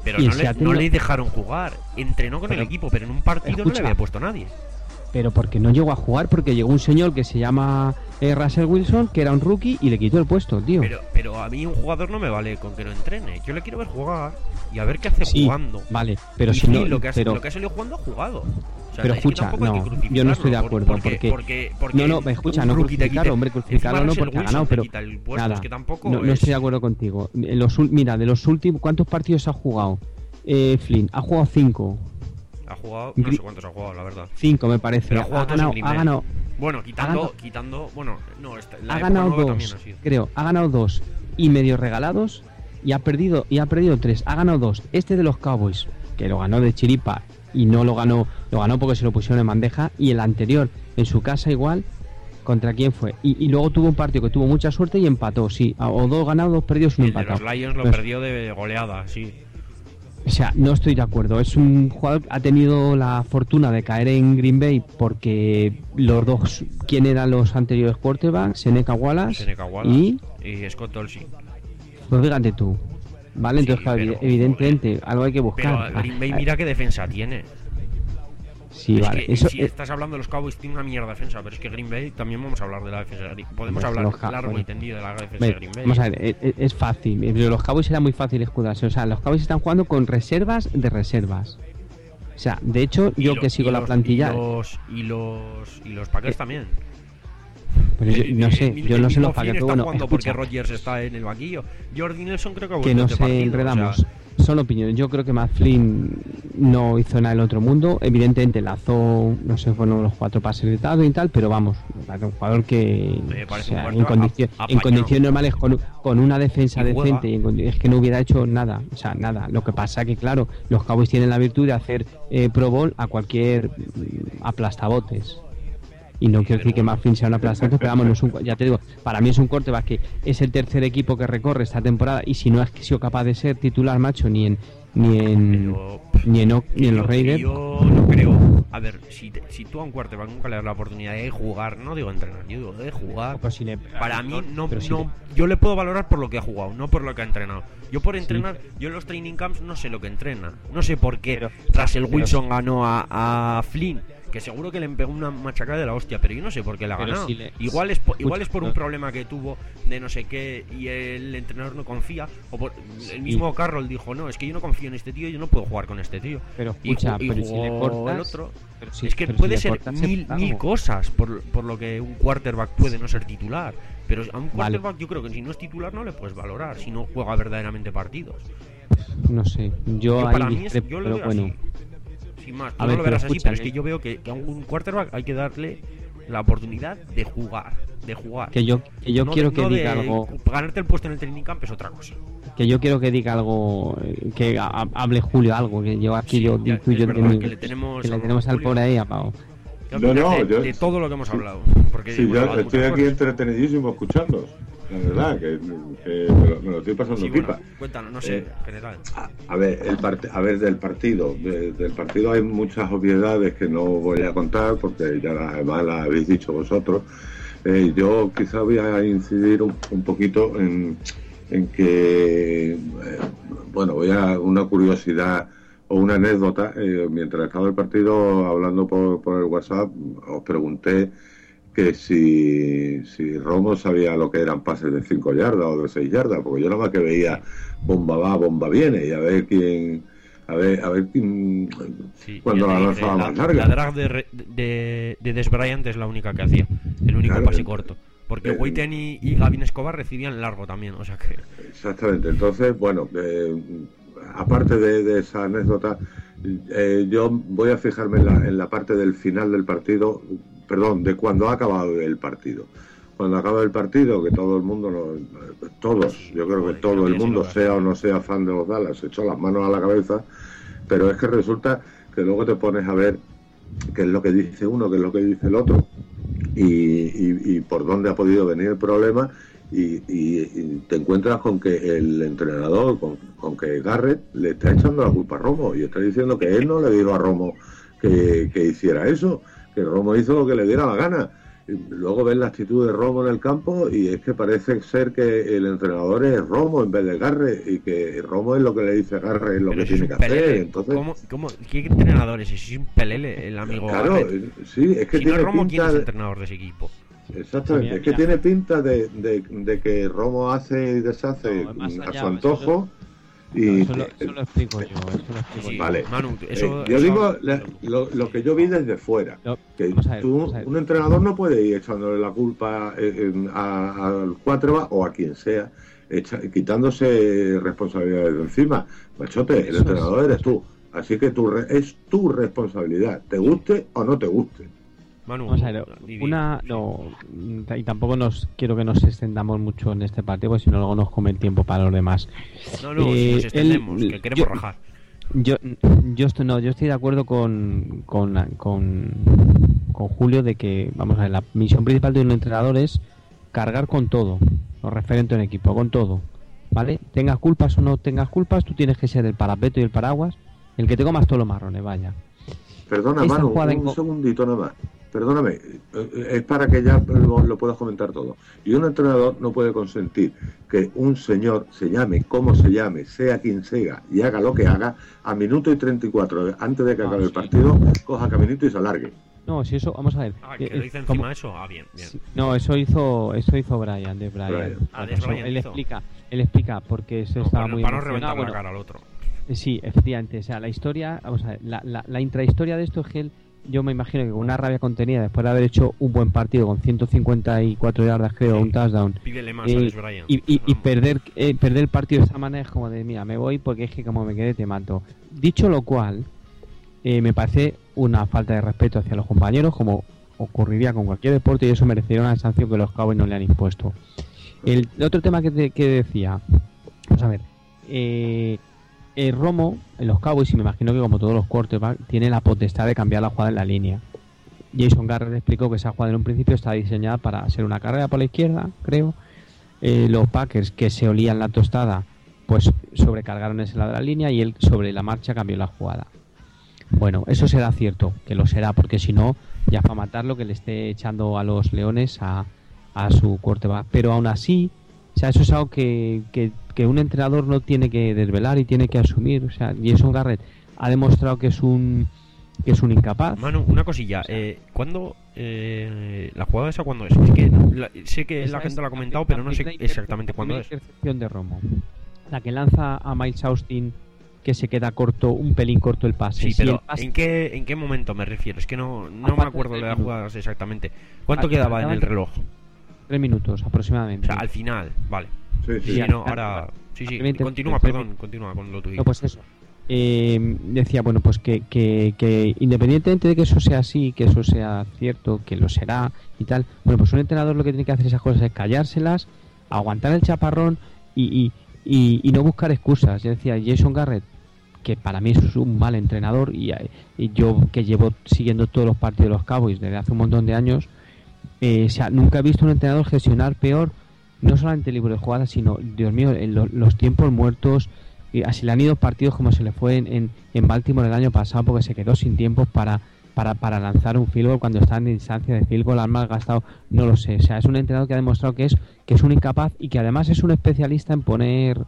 Pero y no el le, Seattle no no- le dejaron jugar. Entrenó con Pero- el equipo, pero en un partido no escucha. le había puesto nadie. Pero porque no llegó a jugar, porque llegó un señor que se llama eh, Russell Wilson, que era un rookie, y le quitó el puesto, tío. Pero, pero a mí un jugador no me vale con que no entrene. Yo le quiero ver jugar y a ver qué hace Sí, jugando. vale, pero Y si no... Flynn, lo que, ha, pero, lo que ha salido jugando ha jugado. O sea, pero es que escucha, tampoco hay que no, crucificarlo yo no estoy de por- acuerdo, porque, porque- porque, porque no, no, escucha, un no rookie te crucificarlo, quite- hombre, crucificarlo encima no Russell porque ha Wilson ganado, te pero quita el puesto, nada, es que tampoco no, no es- estoy de acuerdo contigo. En los, ul- mira, de los últimos, ¿cuántos partidos ha jugado eh, Flynn? Ha jugado cinco, Ha jugado, no Gri- sé cuántos ha jugado, la verdad. cinco me parece. Pero ha Ha jugado todos ganado, en Green ha Bay. ganado, Bueno, quitando, ganado- quitando, bueno, no, esta- la ha época ganado nueva dos, también ha sido. creo, ha ganado dos y medio regalados y ha perdido y ha perdido tres. Ha ganado dos. Este de los Cowboys, que lo ganó de chiripa y no lo ganó, lo ganó porque se lo pusieron en bandeja, y el anterior en su casa igual. ¿Contra quién fue? Y, y luego tuvo un partido que tuvo mucha suerte y empató, sí. O dos ganados, dos perdidos y un El de empatado. los Lions lo Pues, perdió de goleada, sí. O sea, no estoy de acuerdo. Es un jugador que ha tenido la fortuna de caer en Green Bay porque los dos, ¿quién eran los anteriores quarterbacks? Seneca Wallace, Seneca Wallace y, y Scott Dolce. pues fíjate tú. Vale, Sí, entonces claro, pero, evidentemente algo hay que Pero buscar. Green Bay Ah, mira qué defensa tiene. sí, Es vale. que, Eso, si eh, estás hablando de los Cowboys, tiene una mierda defensa, pero es que Green Bay también vamos a hablar de la defensa de Green Podemos Pues hablar los Cow- largo bueno. y tendido de la defensa Ve, de Green Bay. vamos a ver, es, es- es fácil. Eh, Los Cowboys era muy fácil escudarse. O sea, los Cowboys están jugando con reservas de reservas. O sea, de hecho, Y yo lo- que sigo y la los- plantilla. Y los, y los, y los Packers Eh, también. Pero yo, El- no el- sé, el- yo el no sé mismo los Packers. Flynn Pero está bueno, jugando escucha, porque Rodgers está en el banquillo. Jordi Nelson creo que ha que vuelto no este se partido, enredamos. o sea, Son opiniones. Yo creo que Matt Flynn no hizo nada del otro mundo. Evidentemente lanzó, no sé, fueron los cuatro pases de dado y tal, pero vamos, era un jugador que Me o parece sea, un en, jugador condici- a- en apañado. condiciones normales con, con una defensa Y juega. decente y en condi- es que no hubiera hecho nada, o sea, nada. Lo que pasa que claro, los Cowboys tienen la virtud de hacer eh, Pro Bowl a cualquier mm, aplastabotes. Y no quiero decir que Matt Flynn sea un aplastabotes, pero vamos, no es un, ya te digo, para mí es un quarterback que es el tercer equipo que recorre esta temporada y si no es que sido capaz de ser titular, macho, ni en ni en pero, ni en, Oc- que ni en yo- los que Raiders. Yo no creo. A ver, si, te- si tú a un quarterback nunca le das la oportunidad de jugar, no digo entrenar, yo digo de jugar. Pero si le- Para mí, no, pero si no, le- yo le puedo valorar por lo que ha jugado, no por lo que ha entrenado. Yo por Sí. entrenar, yo en los training camps no sé lo que entrena. No sé por qué Pero- Russell pero- Wilson ganó a, a Flynn, que seguro que le pegó una machacada de la hostia, pero yo no sé por qué la ha Pero ganado. si le- igual, es por, igual Escucha, es por un no. problema que tuvo de no sé qué y el entrenador no confía. O por, el mismo Carroll dijo, no, es que yo no confío en este tío, yo no puedo jugar con este tío. Pero Y escucha, ju- y pero si le jugó cortas, el otro. pero si- es que pero si puede le ser cortas el mil, pago. mil cosas por, por lo que un quarterback puede no ser titular. Pero a un Vale. quarterback yo creo que si no es titular no le puedes valorar, si no juega verdaderamente partidos. No sé, yo, Yo, ahí para mí es, discrepo, yo lo pero veo bueno. así. Sin más, tú A no ver, lo pero verás así, escucha, pero es que- que yo veo que, que a un quarterback hay que darle la oportunidad de jugar, de jugar. Que yo que yo No quiero de- que no diga de algo, ganarte el puesto en el training camp es otra cosa. que yo quiero que diga algo, eh, que ha- hable Julio algo, que yo aquí Sí, yo ya, intuyo es verdad, de mí, que le tenemos que le a tenemos al Julio. pobre ahí apagado. ¿Qué No, opinas no, de, yo- de todo lo que hemos hablado? Porque Sí, hemos yo hablado de estoy muchas aquí cosas. entretenidísimo escuchando. La verdad, que, que me, lo, me lo estoy pasando Sí, pipa. bueno, cuéntanos, no sé, Eh, en general. A, a ver, el part- a ver, del partido. De- del partido hay muchas obviedades que no voy a contar porque ya las, además las habéis dicho vosotros. Eh, yo quizá voy a incidir un, un poquito en, en que, eh, bueno, voy a una curiosidad o una anécdota. Eh, mientras estaba el partido hablando por, por el WhatsApp, os pregunté que si, si Romo sabía lo que eran pases de cinco yardas o de seis yardas, porque yo nada más que veía bomba va, bomba viene, y a ver quién, a ver, a ver quién, Sí, cuando ya la te lanzaba dije, más la, larga. la drag de, re- de, de Des Bryant es la única que hacía, el único Claro, pase eh, corto. Porque eh, Witten y, y Gavin Escobar recibían largo también, o sea que... Exactamente. Entonces, bueno, eh, aparte de, de esa anécdota, eh, yo voy a fijarme en la, en la parte del final del partido, perdón, de cuando ha acabado el partido. Cuando acaba el partido, que todo el mundo, lo- todos, yo creo que Joder, todo creo que el ya sí mundo, lo sea o no sea fan de los Dallas, se echó las manos a la cabeza, pero es que resulta que luego te pones a ver qué es lo que dice uno, qué es lo que dice el otro, y, y, y por dónde ha podido venir el problema, y, y, y te encuentras con que el entrenador, con, con que Garrett le está echando la culpa a Romo, y está diciendo que él no le dijo a Romo que, que hiciera eso, que Romo hizo lo que le diera la gana. Y luego ves la actitud de Romo en el campo y es que parece ser que el entrenador es Romo en vez de Garre y que Romo es lo que le dice Garre es lo Pero que si es tiene un que hacer. pelele. Entonces, ¿Cómo, cómo, ¿Qué entrenador es? Si es un pelele, el amigo claro, Garrett. sí, es que Si no tiene es Romo, ¿quién pinta es de... entrenador de ese equipo? Exactamente, Sí, es que mira. tiene pinta de, de, de que Romo hace y deshace No, más a allá, su antojo. No, Y eso, lo, eso lo explico yo, eso lo explico Sí, yo. vale. Manu, eso, Eh, yo eso- digo la- lo, lo que yo vi desde fuera. No, Que vamos a ver, tú, vamos a ver. un entrenador no puede ir echándole la culpa eh, eh, a- al quarterback o a quien sea, echa- quitándose responsabilidades de encima. Machote, el Eso entrenador es- eres tú. Así que tu re- es tu responsabilidad, te guste o no te guste. Manu, Vamos a ver, di- una, no, y tampoco nos quiero que nos extendamos mucho en este partido, porque si no luego nos come el tiempo para los demás. No, no, Eh, si nos extendemos, él- que queremos yo- rajar. Yo, yo estoy, no, yo estoy de acuerdo con, con, con, con Julio de que, vamos a ver, la misión principal de un entrenador es cargar con todo, lo referente a un equipo, con todo, ¿vale? Tengas culpas o no tengas culpas, tú tienes que ser el parapeto y el paraguas, el que te comas todos los marrones, vaya. Perdona, Esta Manu, jugada un en co- segundito nada más. Perdóname, eh, es para que ya lo, lo puedas comentar todo. Y un entrenador no puede consentir que un señor se llame como se llame, sea quien sea, y haga lo que haga, a minuto y treinta y cuatro, antes de que Ah, acabe el sí. partido, coja caminito y se alargue. No, si eso, vamos a ver. Ah, eh, que lo eh, hice como- encima eso. Ah, bien, bien. Sí, no, eso hizo, eso hizo Brian, de Brian. Brian. Ah, de Eso, Brian él hizo. explica, él explica porque eso No, estaba para, muy para no emocionado. reventar la Bueno, cara al otro. sí, efectivamente, o sea, la historia, vamos a ver, la, la, la intrahistoria de esto es que él, yo me imagino que con una rabia contenida, después de haber hecho un buen partido con ciento cincuenta y cuatro yardas, creo, un touchdown, Pídele más eh, a Les Bryant. y, y, y Vamos. perder eh, perder el partido de esa manera es como de, mira, me voy porque es que como me quedé te mato. Dicho lo cual, eh, me parece una falta de respeto hacia los compañeros, como ocurriría con cualquier deporte, y eso merecería una sanción que los Cowboys no le han impuesto. El, el otro tema que, te, que decía, vamos a ver, eh, el Romo en los Cowboys, y me imagino que como todos los quarterbacks, tiene la potestad de cambiar la jugada en la línea. Jason Garrett explicó que esa jugada en un principio está diseñada para ser una carrera por la izquierda, creo. Eh, los Packers, que se olían la tostada, pues sobrecargaron ese lado de la línea y él sobre la marcha cambió la jugada. Bueno, eso será cierto, que lo será, porque si no, ya para matarlo que le esté echando a los Leones a, a su quarterback. Pero aún así, o sea, eso es algo que, que, que un entrenador no tiene que desvelar y tiene que asumir. O sea, Jason Garrett ha demostrado que es un que es un incapaz. Manu, una cosilla. Eh, ¿Cuándo eh, la jugada esa cuándo es? Es que la- sé que Esa la es gente lo ha comentado, la pero no sé primera exactamente intercepción- cuándo la es. primera intercepción de Romo. La que lanza a Miles Austin, que se queda corto, un pelín corto el pase. Sí, Si el pero pase- ¿en qué, ¿en qué momento me refiero? Es que no, no A me falta acuerdo de de las tres jugadas exactamente. ¿Cuánto Al- quedaba en al- el reloj? Tres minutos O aproximadamente. sea, al final, vale. Sí, sí. Sí, Sí, no, al- ahora... Sí, sí, Simplemente- continúa, tres perdón, continúa con lo tuyo. No, pues eso. Eh, decía, bueno, pues que, que, que independientemente de que eso sea así, que eso sea cierto, que lo será y tal, bueno, pues un entrenador lo que tiene que hacer esas cosas es callárselas, aguantar el chaparrón y, y, y, y no buscar excusas. Yo decía, Jason Garrett, que para mí es un mal entrenador y, y yo que llevo siguiendo todos los partidos de los Cowboys desde hace un montón de años, eh, o sea, nunca he visto un entrenador gestionar peor, no solamente el libro de jugadas, sino, Dios mío, en lo- los tiempos muertos. Y así le han ido partidos como se le fue en, en, en Baltimore el año pasado, porque se quedó sin tiempos para, para, para lanzar un field goal cuando está en distancia de field goal, han malgastado, no lo sé. O sea, es un entrenador que ha demostrado que es, que es un incapaz y que además es un especialista en poner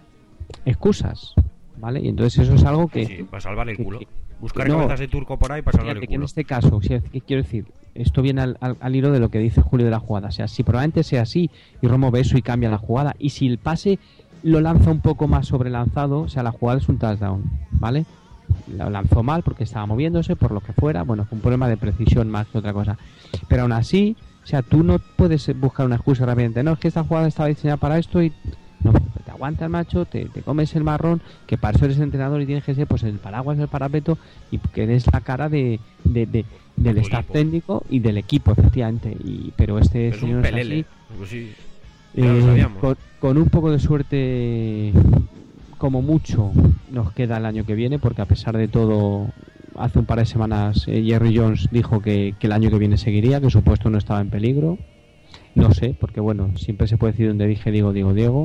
excusas, ¿vale? Y entonces eso es algo que... Sí, para salvar el que- culo. que- Buscar no, cabezas de turco por ahí para salvar fíjate el que en culo. este caso, si es que quiero decir, esto viene al, al, al hilo de lo que dice Julio de la jugada. O sea, si probablemente sea así y Romo ve eso y cambia la jugada, y si el pase lo lanza un poco más sobrelanzado, o sea, la jugada es un touchdown, ¿vale? Lo lanzó mal porque estaba moviéndose, por lo que fuera, bueno, fue un problema de precisión más que otra cosa. Pero aún así, o sea, tú no puedes buscar una excusa rápidamente, no, es que esta jugada estaba diseñada para esto y... No, te aguantas, macho, te, te comes el marrón, que para eso eres entrenador y tienes que ser pues el paraguas, el parapeto, y que eres la cara de, de, de- del Tu staff equipo. técnico y del equipo, efectivamente. Y, pero este Pero es señor un es pelele. así. Pues sí, ya lo Eh, sabíamos. con, con un poco de suerte, como mucho, nos queda el año que viene, porque a pesar de todo, hace un par de semanas eh, Jerry Jones dijo que, que el año que viene seguiría, que su puesto no estaba en peligro. No sé, porque bueno, siempre se puede decir donde dije digo, digo, Diego.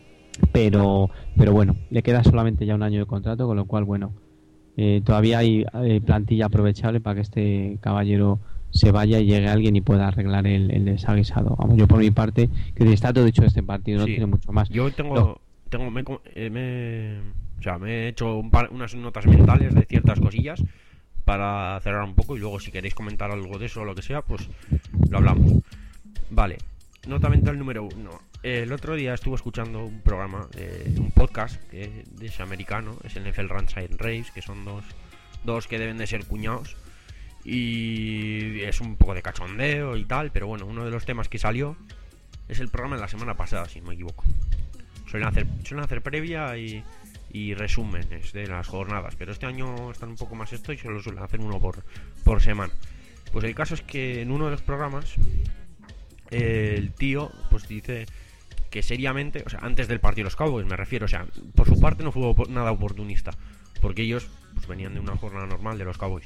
Pero, pero bueno, le queda solamente ya un año de contrato, con lo cual, bueno, eh, todavía hay eh, plantilla aprovechable para que este caballero se vaya y llegue alguien y pueda arreglar el, el desaguisado. Vamos, yo por mi parte, que está todo dicho de este partido, no Sí. tiene mucho más. Yo tengo, No. tengo me, co- eh, me- o sea, me he hecho un par- unas notas mentales de ciertas cosillas para cerrar un poco y luego si queréis comentar algo de eso o lo que sea, pues lo hablamos. Vale, nota mental número uno. El otro día estuve escuchando un programa, eh, un podcast que es americano, es el N F L Run Side Race, que son dos, dos que deben de ser cuñados y es un poco de cachondeo y tal, pero bueno, uno de los temas que salió es el programa de la semana pasada, si no me equivoco. Suelen hacer, suelen hacer previa y, y resúmenes de las jornadas, pero este año están un poco más esto y solo suelen hacer uno por, por semana. Pues el caso es que en uno de los programas eh, el tío pues dice que seriamente, o sea, antes del partido de los Cowboys me refiero, o sea, por su parte no fue op- nada oportunista, porque ellos pues venían de una jornada normal de los Cowboys.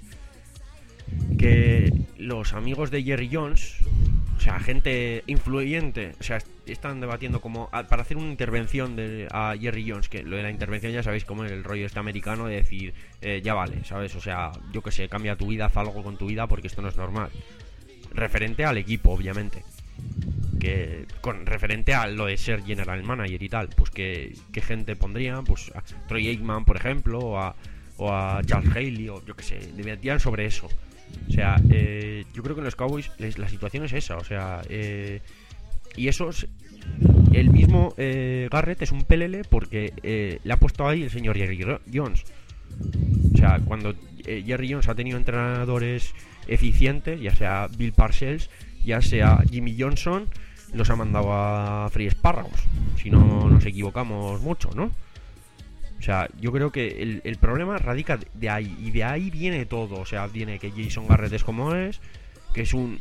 Que los amigos de Jerry Jones, o sea, gente influyente, o sea, están debatiendo como a- para hacer una intervención de, a Jerry Jones, que lo de la intervención ya sabéis cómo es el rollo este americano de decir, eh, ya vale, ¿sabes? O sea, yo que sé, cambia tu vida, haz algo con tu vida porque esto no es normal. Referente al equipo, obviamente. Que con referente a lo de ser general manager y tal, pues que, que gente pondrían, pues a Troy Aikman, por ejemplo, o a, o a Charles Haley, o yo que sé, debatían sobre eso. O sea, eh, yo creo que en los Cowboys les- la situación es esa, o sea, eh, y eso es, el mismo eh, Garrett es un pelele porque eh, le ha puesto ahí el señor Jerry Ro- Jones. O sea, cuando eh, Jerry Jones ha tenido entrenadores eficientes, ya sea Bill Parcells, ya sea Jimmy Johnson, los ha mandado a Free Espárragos, si no nos equivocamos mucho, ¿no? O sea, yo creo que el, el problema radica de- de ahí, y de ahí viene todo. O sea, viene que Jason Garrett es como es, que es un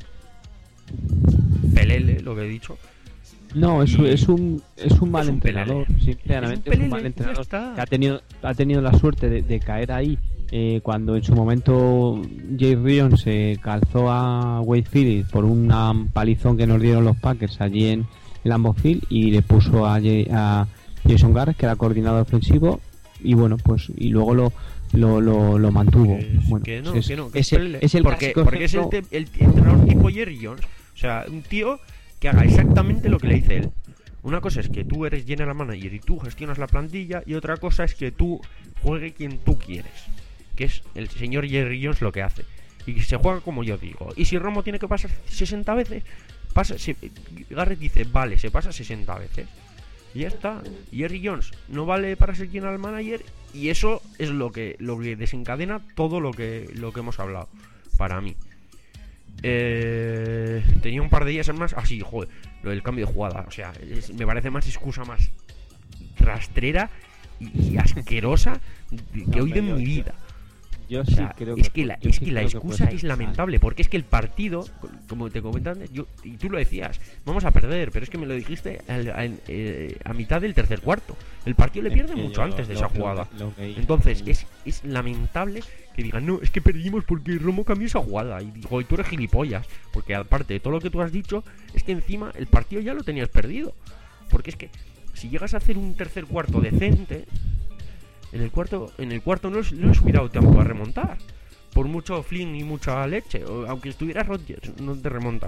pelele, lo que he dicho. No, es, un- es un es un mal Es un entrenador, pelele. sinceramente Es es un un mal pelele, entrenador ya está. que ha tenido ha tenido la suerte de, de caer ahí eh, cuando en su momento Jay Rion se calzó a Wade Phillips por un palizón que nos dieron los Packers allí en Lambeau Field y le puso a, Jay- a Jason Garrett, que era coordinador ofensivo, y bueno, pues y luego lo lo, lo, lo mantuvo. Que es- Bueno, que no, pues es, que no, que es es el, pelele. es el porque, clásico porque es el, ejemplo- te- el entrenador tipo Jerry Jones. O sea, un tío que haga exactamente lo que le dice él. Una cosa es que tú eres general manager y tú gestionas la plantilla, y otra cosa es que tú juegue quien tú quieres, que es el señor Jerry Jones lo que hace. Y se juega como yo digo. Y si Romo tiene que pasar sesenta veces, pasa, se, Garrett dice, vale, se pasa sesenta veces. Y ya está. Jerry Jones no vale para ser general manager, y eso es lo que lo que desencadena todo lo que lo que hemos hablado, para mí. Eh, tenía un par de días más. Así, ah, joder, lo del cambio de jugada. O sea, es- me parece más excusa más rastrera y, y asquerosa que No, he oído hombre, en yo- mi vida. yo O sí sea, creo es que la, yo es sí que la creo que puede excusa ser es mal. lamentable, porque es que el partido, como te comentan, yo, y tú lo decías, vamos a perder, pero es que me lo dijiste al- al- eh, a mitad del tercer cuarto. El partido le Es pierde que mucho yo antes de lo- esa lo- jugada. lo que- Entonces, lo que- es, es lamentable que digan, no, es que perdimos porque Romo cambió esa jugada. Y digo, y tú eres gilipollas, porque aparte de todo lo que tú has dicho, es que encima el partido ya lo tenías perdido. Porque es que si llegas a hacer un tercer cuarto decente, en el cuarto en el cuarto no, es- no les hubiera dado tiempo a remontar. Por mucho Flynn y mucha leche, o aunque estuviera Rodgers, no te remontas.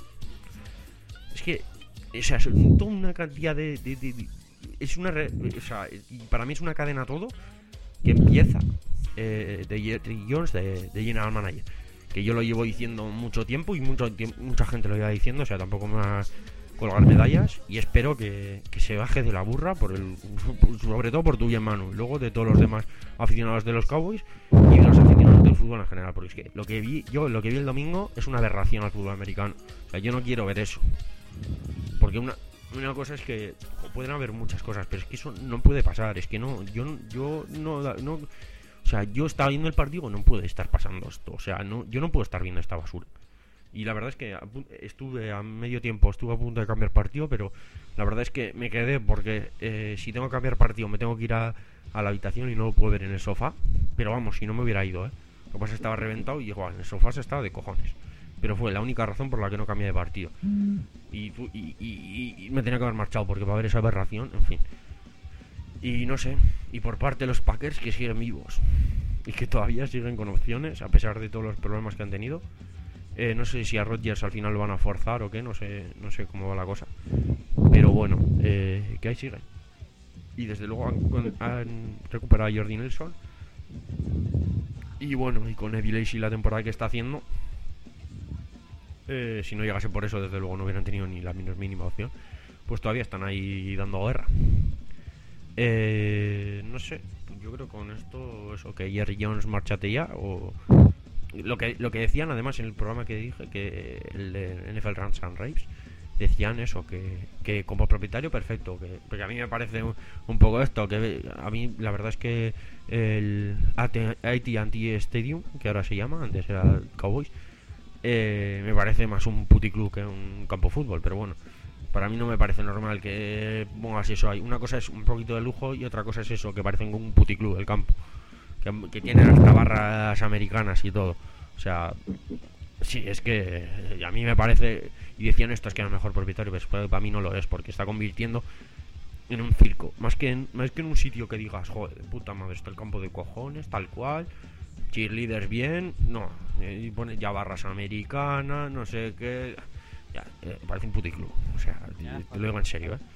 Es que, o sea, son toda una cantidad de, de- de- de- es una, re- o sea, y para mí es una cadena todo que empieza eh, de Jerry Jones, de, de General Manager, que yo lo llevo diciendo mucho tiempo y mucho tiempo, mucha gente lo lleva diciendo, o sea, tampoco me va a colgar medallas, y espero que, que se baje de la burra, por el, sobre todo por tu bien, Manu, y luego de todos los demás aficionados de los Cowboys y de los aficionados del fútbol en general, porque es que lo que vi yo lo que vi el domingo es una aberración al fútbol americano. O sea, yo no quiero ver eso, porque una una cosa es que jo, pueden haber muchas cosas, pero es que eso no puede pasar. Es que no, yo yo no, no o sea, yo estaba viendo el partido, no puede estar pasando esto. O sea, no, yo no puedo estar viendo esta basura. Y la verdad es que a pu- estuve a medio tiempo, estuve a punto de cambiar partido, pero la verdad es que me quedé porque eh, si tengo que cambiar partido me tengo que ir a, a la habitación y no lo puedo ver en el sofá. Pero vamos, si no me hubiera ido, ¿eh? Lo que pasa es que estaba reventado y igual, en el sofá se estaba de cojones. Pero fue la única razón por la que no cambié de partido. Y, tu- y, y- y- y me tenía que haber marchado porque para ver esa aberración, en fin. Y no sé, y por parte de los Packers, que siguen vivos y que todavía siguen con opciones a pesar de todos los problemas que han tenido. Eh, no sé si a Rodgers al final lo van a forzar o qué, no sé, no sé cómo va la cosa. Pero bueno, eh, que ahí sigue. Y desde luego han, han recuperado a Jordi Nelson. Y bueno, y con Eddie Lacy la temporada que está haciendo, eh, si no llegase por eso, desde luego no hubieran tenido ni la menos mínima opción. Pues todavía están ahí dando guerra. Eh, no sé, yo creo que con esto, eso, que Jerry Jones márchate ya, o... Lo que, lo que decían además en el programa que dije, que el de N F L Rants and Raves, decían eso, que, que como propietario perfecto, que, porque a mí me parece un, un poco esto, que a mí la verdad es que el A T and T Stadium, que ahora se llama, antes era Cowboys, eh, me parece más un puticlub que un campo de fútbol, pero bueno, para mí no me parece normal que pongas eso ahí. Una cosa es un poquito de lujo y otra cosa es eso, que parecen un puticlub el campo. Que, que tienen hasta barras americanas y todo. O sea, sí, es que a mí me parece. Y decían esto, es que era el mejor propietario, pero para mí no lo es, porque está convirtiendo en un circo. Más que en, más que en un sitio que digas, joder, de puta madre, está el campo de cojones, tal cual. Cheerleaders bien, no. Y pone ya barras americanas, no sé qué. Ya, eh, parece un puticlub. O sea, ya, te, te lo digo en serio, eh.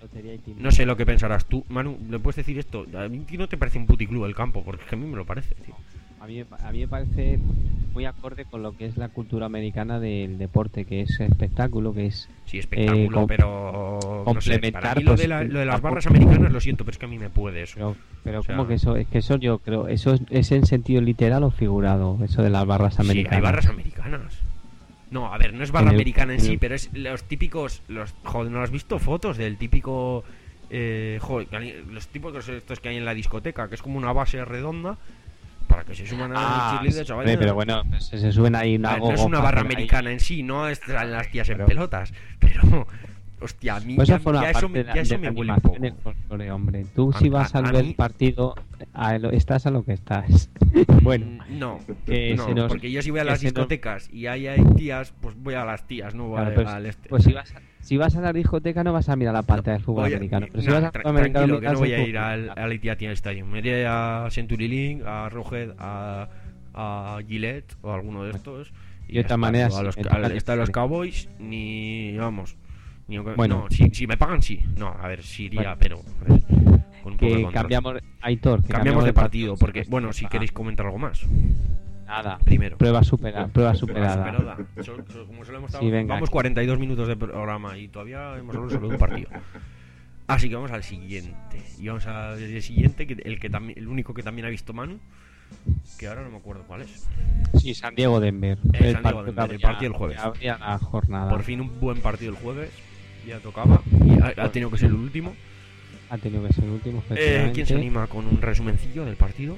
No sé lo que pensarás tú, Manu. ¿Le puedes decir esto? A mí no te parece un puticlub el campo, porque es que a mí me lo parece, tío. A mí, a mí me parece muy acorde con lo que es la cultura americana del deporte, que es espectáculo, que es... Sí, espectáculo, eh, pero... complementar, no sé, para mí lo, de la, lo de las barras americanas lo siento, pero es que a mí me puede eso. Pero, pero o sea, ¿cómo que eso? Es que eso yo creo... ¿Eso es, es en sentido literal o figurado? Eso de las barras americanas. Sí, hay barras americanas. No, a ver, no es barra en el, americana en, en sí, el... pero es los típicos... los Joder, ¿no has visto fotos del típico... Eh, joder, los típicos estos que hay en la discoteca, que es como una base redonda para que se suban a ah, cheerleaders, sí, hombre, pero bueno, pues se suben ahí una ver, no es una barra americana ahí en sí, no es las tías pero... en pelotas, pero hostia, a mí pues ya, eso ya eso, me, ya eso me huele un poco. Folclore, hombre. Tú a, si vas a, al ver el partido a lo, estás a lo que estás. Bueno, no, que no nos, porque yo si voy a las discotecas nos... y ahí hay tías, pues voy a las tías, no voy claro, pues, al este. Pues si vas a, si vas a la discoteca no vas a mirar la pantalla del fútbol americano, pero si no, vas a tra fútbol americano tranquilo, que no voy a ir al, al A T and T Stadium. Me iré a Century Link, a Rohead, a, a Gillette o alguno de estos. Y de otra manera, a los, sí, al esta de los Cowboys, ni vamos. Ni, bueno, no, si, si me pagan, sí. No, a ver, sí iría, bueno. pero. A ver, con un que poco de cambiamos, Aitor, que cambiamos, cambiamos de partido, porque, bueno, si queréis comentar algo más. Nada, primero. Prueba superada. Prueba superada. superada. So, so, como solo hemos estado, sí, vamos cuarenta y dos minutos de programa y todavía hemos hablado solo de un partido. Así que vamos al siguiente. Y vamos al siguiente, que el que también, el único que también ha visto Manu, que ahora no me acuerdo cuál es. Sí, San Diego Denver. Eh, San Diego Denver, el partido del jueves. Habría la jornada. Por fin un buen partido el jueves. Ya tocaba. Y ha, ha tenido que ser el último. Ha tenido que ser el último. Eh, ¿Quién se anima con un resumencillo del partido?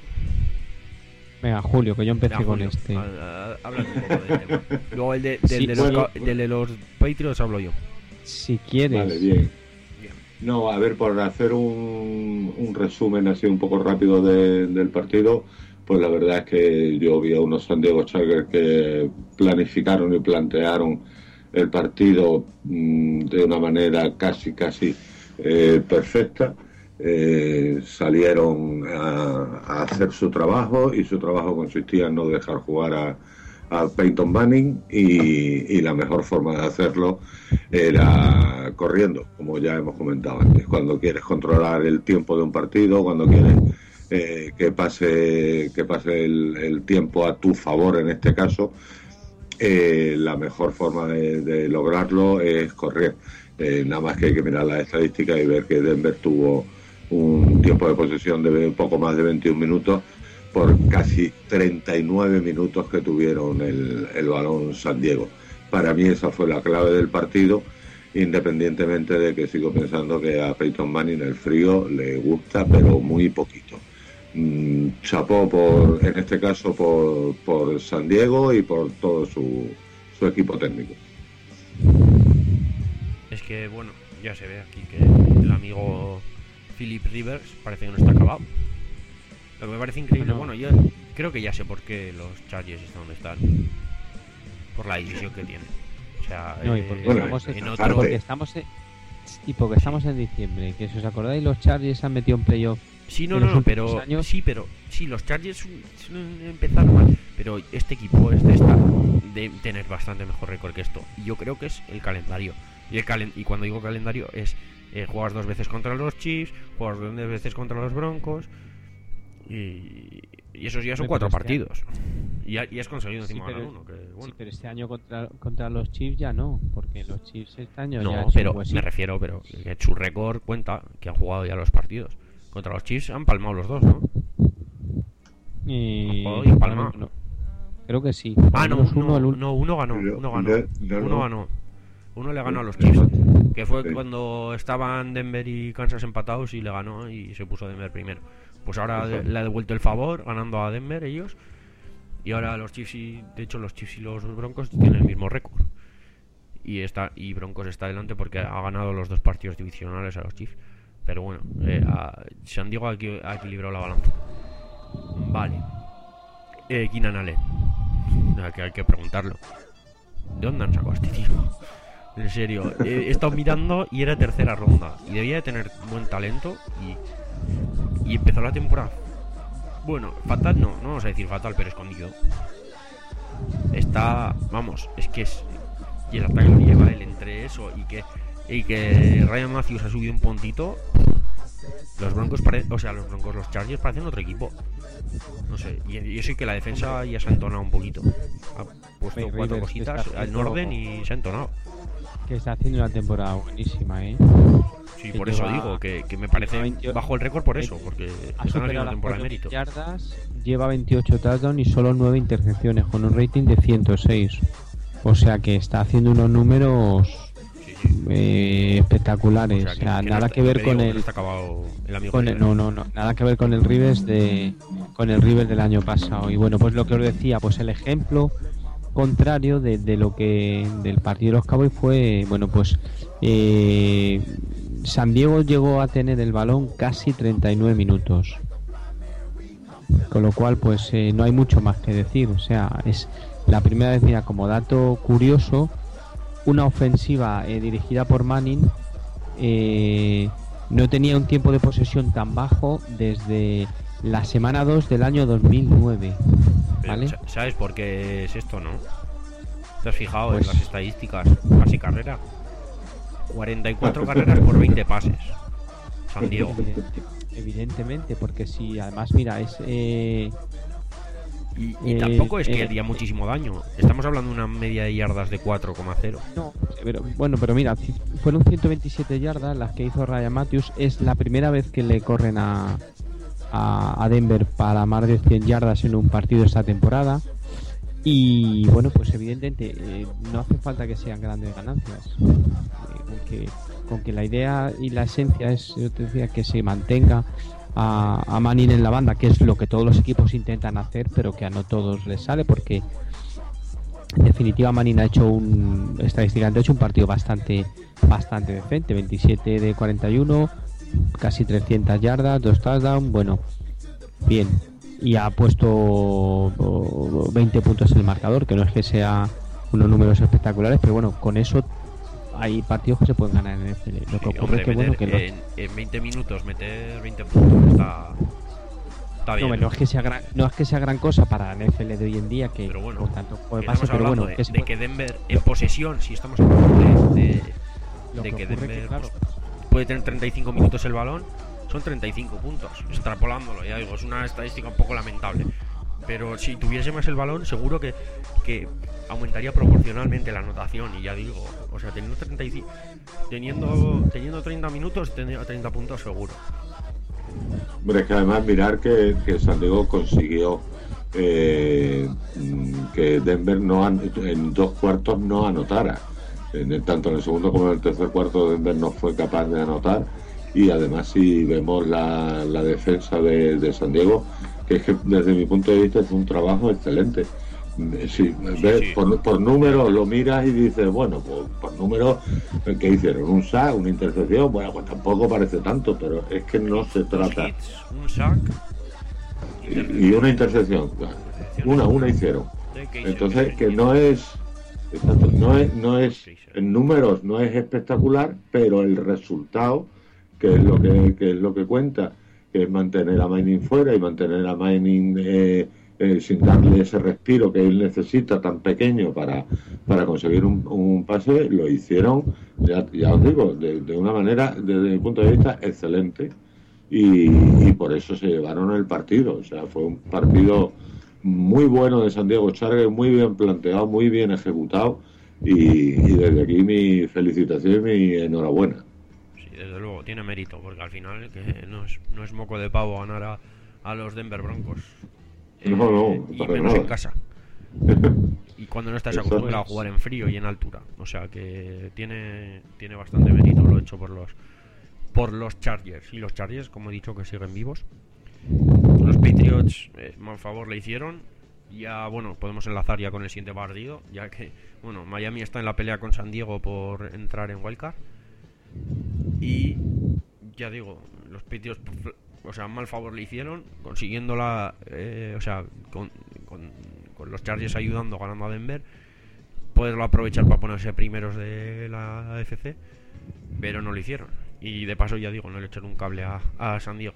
Venga, Julio, que yo empecé Venga, con Julio, este. Habla un poco del tema. Luego el de, del, sí, de sí. los, del de los Patriots hablo yo. Si quieres. Vale, bien. bien. No, a ver, por hacer un, un resumen así un poco rápido de, del partido, pues la verdad es que yo vi a unos San Diego Chargers que planificaron y plantearon el partido mmm, de una manera casi, casi eh, perfecta. Eh, salieron a, a hacer su trabajo y su trabajo consistía en no dejar jugar a, a Peyton Manning y, y la mejor forma de hacerlo era corriendo, como ya hemos comentado antes. Cuando quieres controlar el tiempo de un partido, cuando quieres eh, que pase que pase el, el tiempo a tu favor en este caso, eh, la mejor forma de, de lograrlo es correr. Eh, nada más que hay que mirar las estadísticas y ver que Denver tuvo un tiempo de posesión de poco más de veintiún minutos por casi treinta y nueve minutos que tuvieron el, el balón San Diego. Para mí esa fue la clave del partido, independientemente de que sigo pensando que a Peyton Manning el frío le gusta, pero muy poquito. Mm, chapó por, en este caso por, por San Diego y por todo su, su equipo técnico. Es que bueno, ya se ve aquí que el amigo Philip Rivers parece que no está acabado. Lo que me parece increíble, bueno, yo creo que ya sé por qué los Chargers están donde están. Por la división que tienen. O sea, no, y porque, eh, estamos, en otro... porque estamos en, y porque estamos en diciembre, que si os acordáis los Chargers se han metido en playoff. Sí, no, no, no, pero años. sí, pero sí, los Chargers empezaron mal, pero este equipo, este está de tener bastante mejor récord que esto. Y yo creo que es el calendario. Y, el calen- y cuando digo calendario es eh, juegas dos veces contra los Chiefs, juegas dos veces contra los Broncos y, y esos ya son Hombre, cuatro pero este partidos. Y, ha- y has conseguido Sí, encima pero, ganar uno. Que, bueno. sí, pero este año contra, contra los Chiefs ya no, porque los Chiefs este año ya No, son pero huesitos. me refiero, pero que su récord cuenta que han jugado ya los partidos. Contra los Chiefs han palmado los dos, ¿no? Y... Han jugado y han palmado. no, creo que sí. Por Ah, lo no, menos uno, no, el ul- no, uno ganó, Yo- uno ganó, yo- yo uno no. ganó. Uno le ganó a los Chiefs, que fue Sí. cuando estaban Denver y Kansas empatados y le ganó y se puso Denver primero. Pues ahora de- le ha devuelto el favor ganando a Denver ellos y ahora los Chiefs y de hecho los Chiefs y los Broncos tienen el mismo récord. Y está y Broncos está adelante porque ha ganado los dos partidos divisionales a los Chiefs. Pero bueno, eh, a- San Diego ha, equi- ha equilibrado la balanza. Vale. Eh, Keenan Allen. Ah, que hay que preguntarlo. ¿De dónde han sacado a este tío? En serio, he, he estado mirando y era tercera ronda. Y debía de tener buen talento. Y, y empezó la temporada. Bueno, fatal no, no vamos a decir fatal, pero escondido. Está, vamos, es que es. Y el ataque lo lleva él entre eso y que, y que Ryan Matthews ha subido un puntito. Los Broncos, pare, o sea, los Broncos, los Chargers parecen otro equipo. No sé, y, y eso y que la defensa ya se ha entonado un poquito. Ha puesto Ray cuatro Rivers cositas está en orden y se ha entonado. que está haciendo una temporada buenísima, ¿eh? Sí, Que por eso lleva- digo que, que me parece veinte bajo el récord por eso, porque Ha están haciendo superado una las temporada de cuatro mérito. yardas, lleva veintiocho touchdowns y solo nueve intercepciones, con un rating de ciento seis. O sea que está haciendo unos números Sí, sí. eh, espectaculares. O sea, no nada está- que ver te con digo que el, no está acabado el amigo con el- Rivers. no, no, no, nada que ver con el Rivers de con el Rivers del año pasado. Y bueno, pues lo que os decía, pues el ejemplo contrario de, de lo que del partido de los Cowboys fue, bueno, pues eh, San Diego llegó a tener el balón casi treinta y nueve minutos. Con lo cual, pues eh, no hay mucho más que decir. O sea, es la primera vez, mira, como dato curioso, una ofensiva eh, dirigida por Manning eh, no tenía un tiempo de posesión tan bajo desde la semana dos del año dos mil nueve. Pero, ¿Vale? sa- ¿sabes por qué es esto, no? ¿Te has fijado Pues- en las estadísticas? Pase y carrera. cuarenta y cuatro carreras por veinte pases. San Diego. Evidente- evidentemente, porque si además, mira, es eh, Y, y Eh, tampoco es que eh, haría muchísimo daño. Estamos hablando de una media de yardas de cuatro coma cero. no, pero, bueno, pero mira, ci- fueron ciento veintisiete yardas las que hizo Ryan Matthews. Es la primera vez que le corren a, a, a Denver para más de cien yardas en un partido esta temporada. Y bueno, pues evidentemente eh, no hace falta que sean grandes ganancias. Eh, con, que, con que la idea y la esencia es, yo te decía, que se mantenga a, a Manning en la banda, que es lo que todos los equipos intentan hacer, pero que a no todos les sale, porque en definitiva Manning ha hecho un estadísticamente ha hecho un partido bastante bastante decente, veintisiete de cuarenta y uno, casi trescientas yardas, dos touchdowns, bueno, bien, y ha puesto oh, veinte puntos en el marcador, que no es que sea unos números espectaculares, pero bueno, con eso hay partidos que se pueden ganar en N F L. Lo que Sí, ocurre hombre, es que bueno, meter que los- en, en veinte minutos meter veinte puntos está, está bien. no, no es que sea gran, no es que sea gran cosa para la N F L de hoy en día, que Pero bueno, por tanto puede Que pasar, estamos pero hablando bueno, de, que se de puede- que Denver en posesión, si estamos hablando de, de, lo de que que ocurre Denver que, claro, pues, puede tener treinta y cinco minutos el balón, son treinta y cinco puntos, extrapolándolo, ya digo, es una estadística un poco lamentable. Pero si tuviese más el balón, seguro que, que aumentaría proporcionalmente la anotación. Y ya digo, o sea, teniendo treinta y cinco, teniendo, teniendo treinta minutos, tendría treinta puntos seguro. Hombre, es que además mirar que, que San Diego consiguió eh, mm, que Denver no an- en dos cuartos no anotara. En el- tanto en el segundo como en el tercer cuarto Denver no fue capaz de anotar. Y además si vemos la, la defensa de, de San Diego, que es que desde mi punto de vista es un trabajo excelente. Mm, Si ves, sí. Por, por números lo miras y dices, bueno, pues por números, ¿qué hicieron? Un sack, una intercepción, bueno, pues tampoco parece tanto, pero es que no se Dos trata. hits, un sack Y, y una intercepción, una, una hicieron. de Casey- Entonces, que no es, exacto, no es, no es, Casey. en números no es espectacular, pero el resultado, que es lo que, que es lo que cuenta, que es mantener a Manning fuera y mantener a Manning eh, eh, sin darle ese respiro que él necesita tan pequeño para, para conseguir un, un pase, lo hicieron, ya, ya os digo, de, de una manera, desde mi punto de vista, excelente. Y, y por eso se llevaron el partido. O sea, fue un partido muy bueno de San Diego Chargers, muy bien planteado, muy bien ejecutado. Y, y desde aquí mi felicitación y mi enhorabuena. Sí, desde luego, tiene mérito, porque al final que no es, no es moco de pavo ganar a, a los Denver Broncos. Eh, no, no, y para menos nada. en casa. Y cuando no estás Exacto. acostumbrado a jugar en frío y en altura. O sea que tiene, tiene bastante mérito lo hecho por los por los Chargers. Y los Chargers, como he dicho, que siguen vivos. Los Patriots, eh, mal favor le hicieron. Ya, bueno, podemos enlazar ya con el siguiente partido, ya que, bueno, Miami está en la pelea con San Diego por entrar en Wildcard. Y, ya digo, los Patriots, o sea, mal favor le hicieron, consiguiendo la, eh, o sea, con, con, con los Chargers ayudando, ganando a Denver, poderlo aprovechar para ponerse primeros de la A F C, pero no lo hicieron. Y de paso, ya digo, no le echaron un cable a, a San Diego.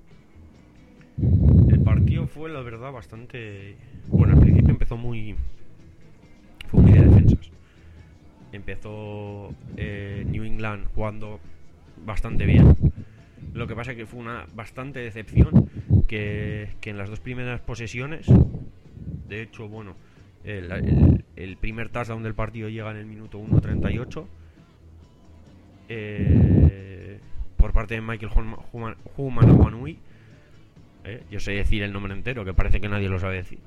El partido fue, la verdad, bastante... Bueno, al principio empezó muy... Fue muy de defensas. Empezó eh, New England jugando bastante bien. Lo que pasa es que fue una bastante decepción que, que en las dos primeras posesiones, de hecho, bueno, el, el, el primer touchdown del partido llega en el minuto uno treinta y ocho eh, por parte de Michael Humanawanui. ¿Eh? Yo sé decir el nombre entero, que parece que nadie lo sabe decir.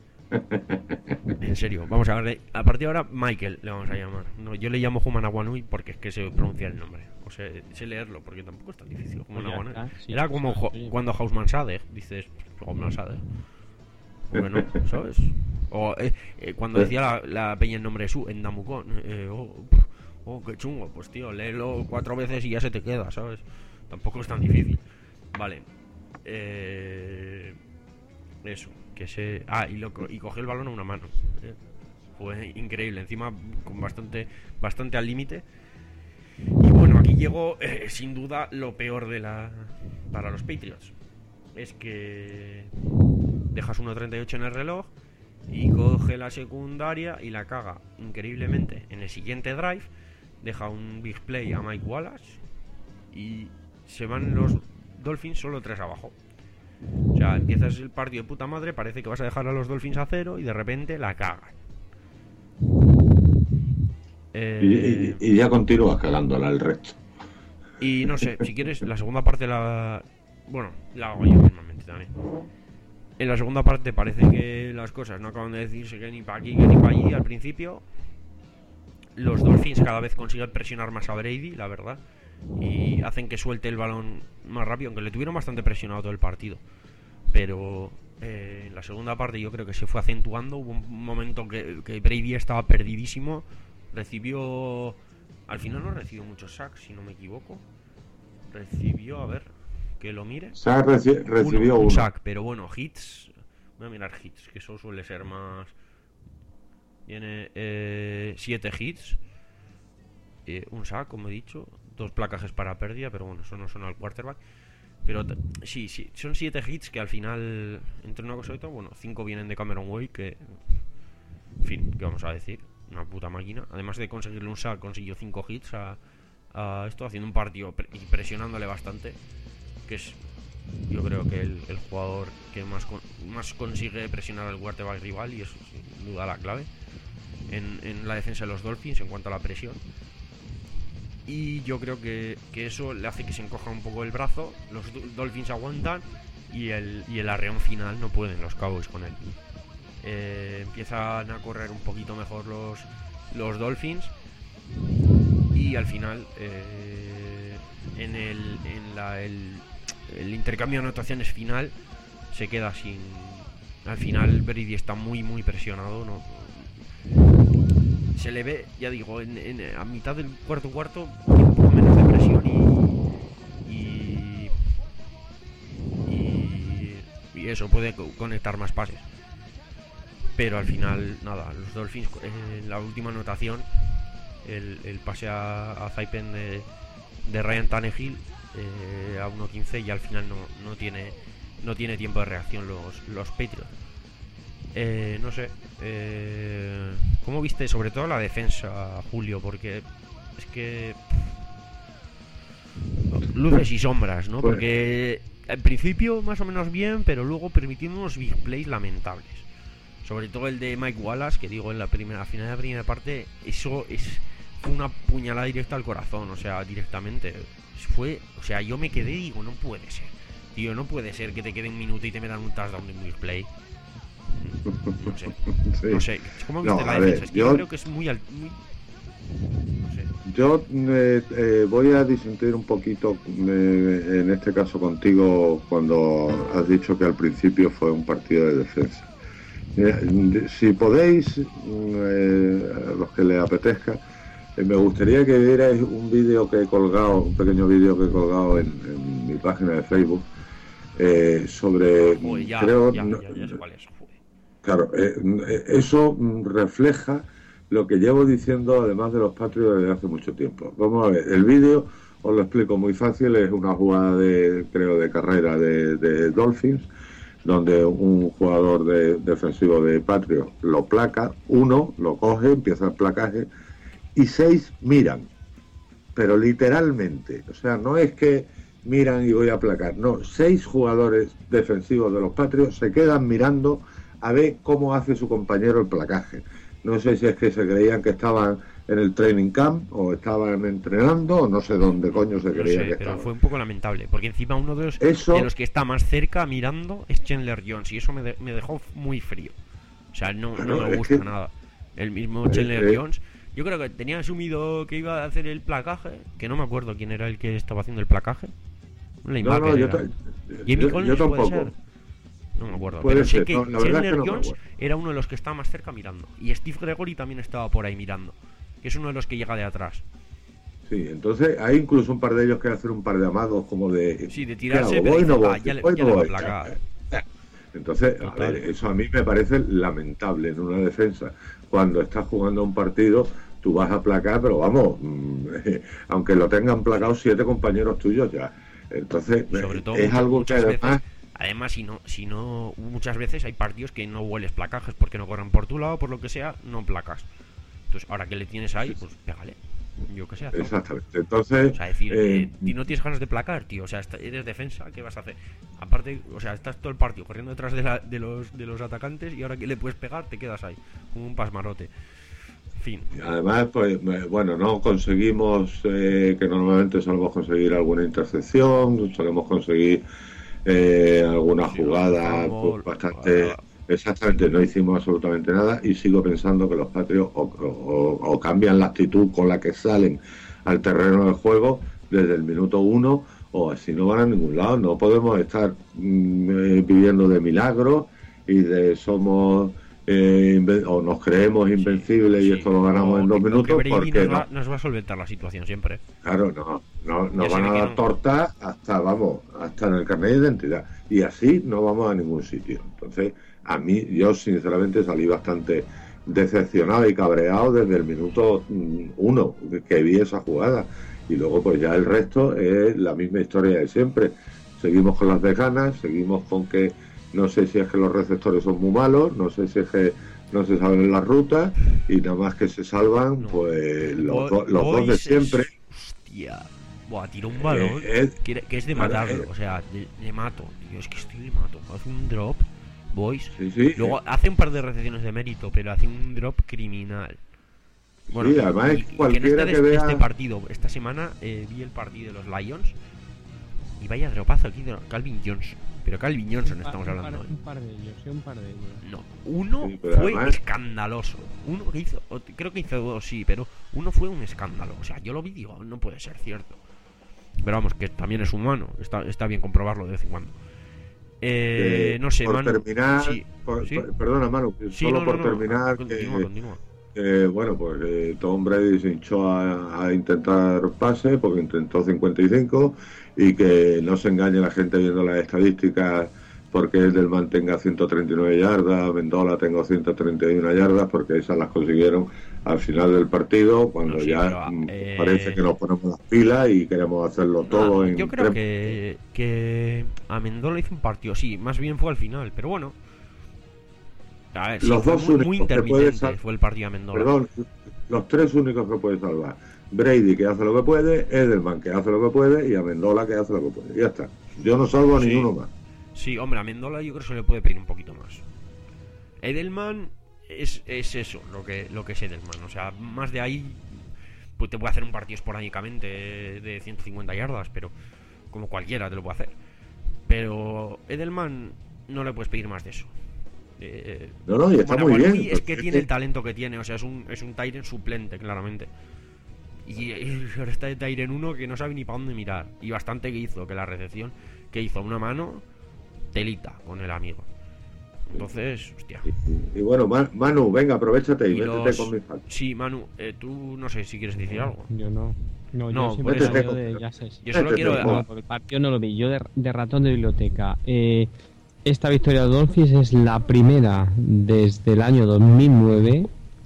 En serio, vamos a ver. A partir de ahora, Michael le vamos a llamar. No, yo le llamo Humanawanui porque es que sé pronunciar el nombre. O sea, sé leerlo porque tampoco es tan difícil. Humanawanui. Sí, Era como jo- sí. cuando Hausmann Sadek dices Hausmann Sadek. Bueno, ¿sabes? O eh, eh, cuando decía la, la peña el nombre de su en Damukon. Eh, oh, oh, qué chungo. Pues tío, léelo cuatro veces y ya se te queda, ¿sabes? Tampoco es tan difícil. Vale. Eh, eso, que se... Ah, y, lo, y cogió el balón a una mano. eh. Fue increíble, encima con bastante bastante al límite. Y bueno, aquí llegó eh, sin duda lo peor de la para los Patriots. Es que dejas uno treinta y ocho en el reloj y coge la secundaria y la caga increíblemente. En el siguiente drive deja un big play a Mike Wallace y se van los Dolphins solo tres abajo. O sea, empiezas el partido de puta madre, parece que vas a dejar a los Dolphins a cero y de repente la cagan. Eh, Y, y, y ya continúas cagándola el resto. y no sé, si quieres, la segunda parte la... Bueno, la hago yo normalmente también. En la segunda parte parece que las cosas no acaban de decirse que ni para aquí que ni para allí al principio. Los Dolphins cada vez consiguen presionar más a Brady, la verdad, y hacen que suelte el balón más rápido, aunque le tuvieron bastante presionado todo el partido. Pero eh, en la segunda parte yo creo que se fue acentuando. Hubo un momento que, que Brady estaba perdidísimo. Recibió... Al final no recibió muchos sacks, si no me equivoco. Recibió, a ver, que lo mire. Sack reci- recibió uno, un uno. sack, pero bueno, hits. Voy a mirar hits, que eso suele ser más... Tiene eh, siete hits. Eh, un sack, como he dicho. Dos placajes para pérdida, pero bueno, eso no son al quarterback. Pero t- sí, sí, son siete hits que al final, entre una cosa y otra, bueno, cinco vienen de Cameron Wake, que... En fin, ¿qué vamos a decir? Una puta máquina. Además de conseguirle un sack, consiguió cinco hits a, a esto, haciendo un partido pre- y presionándole bastante. Que es, yo creo que el, el jugador que más, con, más consigue presionar al quarterback rival, y es sin duda la clave en, en la defensa de los Dolphins en cuanto a la presión. Y yo creo que, que eso le hace que se encoja un poco el brazo. Los Dolphins aguantan y el, y el arreón final no pueden los Cowboys con él. Eh, empiezan a correr un poquito mejor los, los Dolphins y al final eh, en, el, en la, el, el intercambio de anotaciones final se queda sin... Al final Brady está muy muy presionado, ¿no? Se le ve, ya digo, en, en, a mitad del cuarto cuarto tiene un poco menos de presión y y, y, y eso, puede co- conectar más pases. Pero al final, nada, los Dolphins en la última anotación, el, el pase a, a Zaipen de, de Ryan Tannehill eh, a uno quince, y al final no, no tiene no tiene tiempo de reacción los, los Patriots. Eh, no sé. Eh, ¿Cómo viste sobre todo la defensa, Julio? Porque es que... luces y sombras, ¿no? Pues- Porque al principio más o menos bien, pero luego permitiendo unos big plays lamentables. Sobre todo el de Mike Wallace, que digo en la primera, a final de la primera parte, eso es fue una puñalada directa al corazón, o sea, directamente. Fue, o sea, yo me quedé y digo, no puede ser. Tío, no puede ser que te quede un minuto y te metan un touchdown de un big play. No sé, Sí. no sé. ¿Cómo viste No, la a defensa? ver, Es que yo- yo creo que es muy, al- muy... No sé. Yo eh, eh, voy a disentir un poquito, eh, en este caso contigo, cuando has dicho que al principio fue un partido de defensa. Mira, de- si podéis, mm, eh, a los que les apetezca, eh, me gustaría que vierais un vídeo que he colgado, un pequeño vídeo que he colgado en, en mi página de Facebook, eh, sobre, Joder, ya, creo, ya, no- ya, ya sé cuál es. Joder. Claro, eh, eh, eso mm, refleja lo que llevo diciendo además de los Patriots desde hace mucho tiempo. Vamos a ver, el vídeo os lo explico muy fácil, es una jugada de, creo, de carrera de, de Dolphins, donde un jugador de, defensivo de Patriots lo placa, uno lo coge, empieza el placaje, y seis miran, pero literalmente, o sea, no es que miran y voy a aplacar, no, seis jugadores defensivos de los Patriots se quedan mirando a ver cómo hace su compañero el placaje. No sé si es que se creían que estaban en el training camp o estaban entrenando o no sé dónde coño se No creían sé, que pero estaban. fue un poco lamentable, porque encima uno de los, Eso- de los que está más cerca mirando es Chandler Jones, y eso me, de- me dejó muy frío. O sea, no, no Claro, me es gusta que- nada. El mismo Eh, Chandler eh. Jones, yo creo que tenía asumido que iba a hacer el placaje, que no me acuerdo quién era el que estaba haciendo el placaje. Un No, linebacker no, yo, era. ta- Jamie yo- Collins yo puede tampoco. ser. No me acuerdo, Puede pero sé ser, que no, la verdad es Chandler que no me Jones acuerdo. era uno de los que estaba más cerca mirando. Y Steve Gregory también estaba por ahí mirando, que es uno de los que llega de atrás. Sí, entonces hay incluso un par de ellos que hacen un par de amados como de... Sí, de ¿qué tirarse, hago? pero ¿Voy dice, no voy? "Ah, ya le- ¿Voy ya no le va a voy?". placar. Entonces, a Total. ver, eso a mí me parece lamentable en una defensa. Cuando estás jugando un partido, tú vas a placar, pero vamos, mm, aunque lo tengan placado siete compañeros tuyos ya. Entonces, Sobre eh, todo es muchas- algo que muchas además... veces, además si no si no muchas veces hay partidos que no hueles placajes porque no corren por tu lado, por lo que sea, no placas. Entonces ahora que le tienes ahí, pues pégale, yo que sé, hazlo. Exactamente. Entonces, O sea, decir, eh, eh, ti no tienes ganas de placar, tío. O sea, est- eres defensa, ¿qué vas a hacer? Aparte, o sea, estás todo el partido corriendo detrás de, la- de los de los atacantes y ahora que le puedes pegar, te quedas ahí, como un pasmarote. Fin. además, pues eh, bueno, no conseguimos, eh, que normalmente solemos conseguir alguna intercepción, solemos conseguir eh, alguna Sí, jugada fumble, pues, bastante... ah. Exactamente, no hicimos absolutamente nada y sigo pensando que los Patriots o, o- o cambian la actitud con la que salen al terreno del juego desde el minuto uno o así no van a ningún lado. No podemos estar mm, eh, viviendo de milagros y de somos eh, inven- o nos creemos invencibles y Sí, esto lo ganamos o- en dos o que minutos Brady porque nos no. va, nos va a solventar la situación siempre. Claro, no, no nos Ya se van ve a que dar no. torta hasta, vamos, hasta en el carnet de identidad. Y así no vamos a ningún sitio. Entonces, a mí, yo sinceramente salí bastante decepcionado y cabreado desde el minuto mm, uno que vi esa jugada. Y luego, pues ya el resto es la misma historia de siempre. Seguimos con las dejanas, seguimos con que no sé si es que los receptores son muy malos, no sé si es que no se saben las rutas y nada más que se salvan, No. pues los, Bo- do- los dos de Boyce es- siempre. Hostia. Buah, tiró un balón Eh, es- que, era- que es de claro, matarlo. eh. O sea, le, le mato. Tío, es que estoy le mato. Hace un drop, Boys. Sí, sí. Luego hace un par de recepciones de mérito, pero hace un drop criminal. Sí, además y- y cualquiera en este, que de- vea- este partido, esta semana eh, vi el partido de los Lions y vaya dropazo aquí de Calvin Johnson. Pero Calvin Johnson Un par- estamos un hablando. par, ¿eh? un par de ellos, sí, un par de ellos. No, uno Sí, pero fue además- escandaloso. Uno que hizo, o t- creo que hizo dos, sí, pero uno fue un escándalo. O sea, yo lo vi y digo, no puede ser cierto. Pero vamos, que también es humano. Está, está bien comprobarlo de vez en cuando. Eh, Eh, no sé, por Manu. terminar, Sí, por- sí. por- perdona Manu, que Sí, solo no, por no, no, terminar, Continúa, que, continúa. que, bueno, pues eh, Tom Brady se hinchó a, a intentar pase porque intentó cincuenta y cinco y que no se engañe la gente viendo las estadísticas porque el del man tenga ciento treinta y nueve yardas, Mendola tengo ciento treinta y uno yardas porque esas las consiguieron al final del partido cuando No, sí, ya pero, mm, eh, parece que nos ponemos las pilas y queremos hacerlo todo Ah, en yo creo tres- que, que Amendola hizo un partido, sí, más bien fue al final, pero bueno. A ver, sí, los fue dos muy, únicos muy que intermitente puede sal- fue el partido de Amendola. Perdón, los tres únicos que puede salvar. Brady, que hace lo que puede, Edelman, que hace lo que puede, y Amendola, que hace lo que puede. Ya está. Yo no salvo a Sí. ninguno más. Sí, hombre, a Amendola yo creo que se le puede pedir un poquito más. Edelman es, es eso, lo que, lo que es Edelman. O sea, más de ahí, pues te puede hacer un partido esporádicamente de ciento cincuenta yardas, pero como cualquiera te lo puede hacer. Pero Edelman no le puedes pedir más de eso. Eh, No, no, y está bueno, muy Guanui bien. es pues que es tiene que- el talento que tiene, o sea, es un, es un Tyren suplente, claramente. Y, y ahora está de Tyren uno que no sabe ni para dónde mirar. Y bastante que hizo, que la recepción que hizo a una mano, telita con el amigo. Entonces, hostia. Y, y bueno, Ma- Manu, venga, aprovechate y, Y métete los- con mis faltas. Sí, Manu, eh, tú no sé si quieres decir algo. Yo no. No, No, yo por siempre eso. veo de, ya sé. Yo solo Métete, quiero... por No, favor. porque el partido no lo vi. Yo de, de ratón de biblioteca. Eh, esta victoria de Dolphins es la primera desde el año dos mil nueve.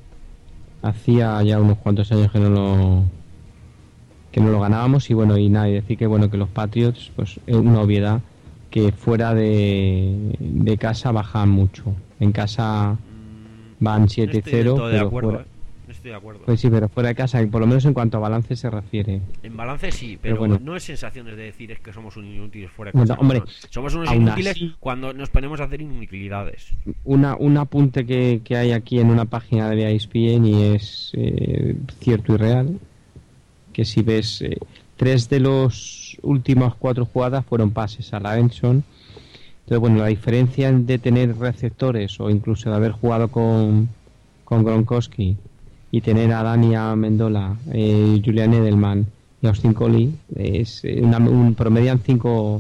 Hacía ya unos cuantos años que no lo que no lo ganábamos y bueno, y nada, y decir que bueno, que los Patriots, pues es una obviedad que fuera de, de casa bajan mucho. En casa van No siete estoy del cero, todo de pero acuerdo, fuera, eh. No estoy de acuerdo. pues sí, pero fuera de casa, por lo menos en cuanto a balance se refiere. En balance sí, pero, Pero bueno. no es sensaciones de decir es que somos un inútiles fuera de Bueno, casa. hombre, no. Somos unos aún inútiles así- cuando nos ponemos a hacer inutilidades. Una, un apunte que, que hay aquí en una página de E S P N y es eh, cierto y real, que si ves eh, tres de los últimas cuatro jugadas fueron pases a la Enson. Entonces, bueno, la diferencia de tener receptores o incluso de haber jugado con, con Gronkowski y tener a Dani Amendola, eh, Julian Edelman y Austin Collie es eh, una, un promedian cinco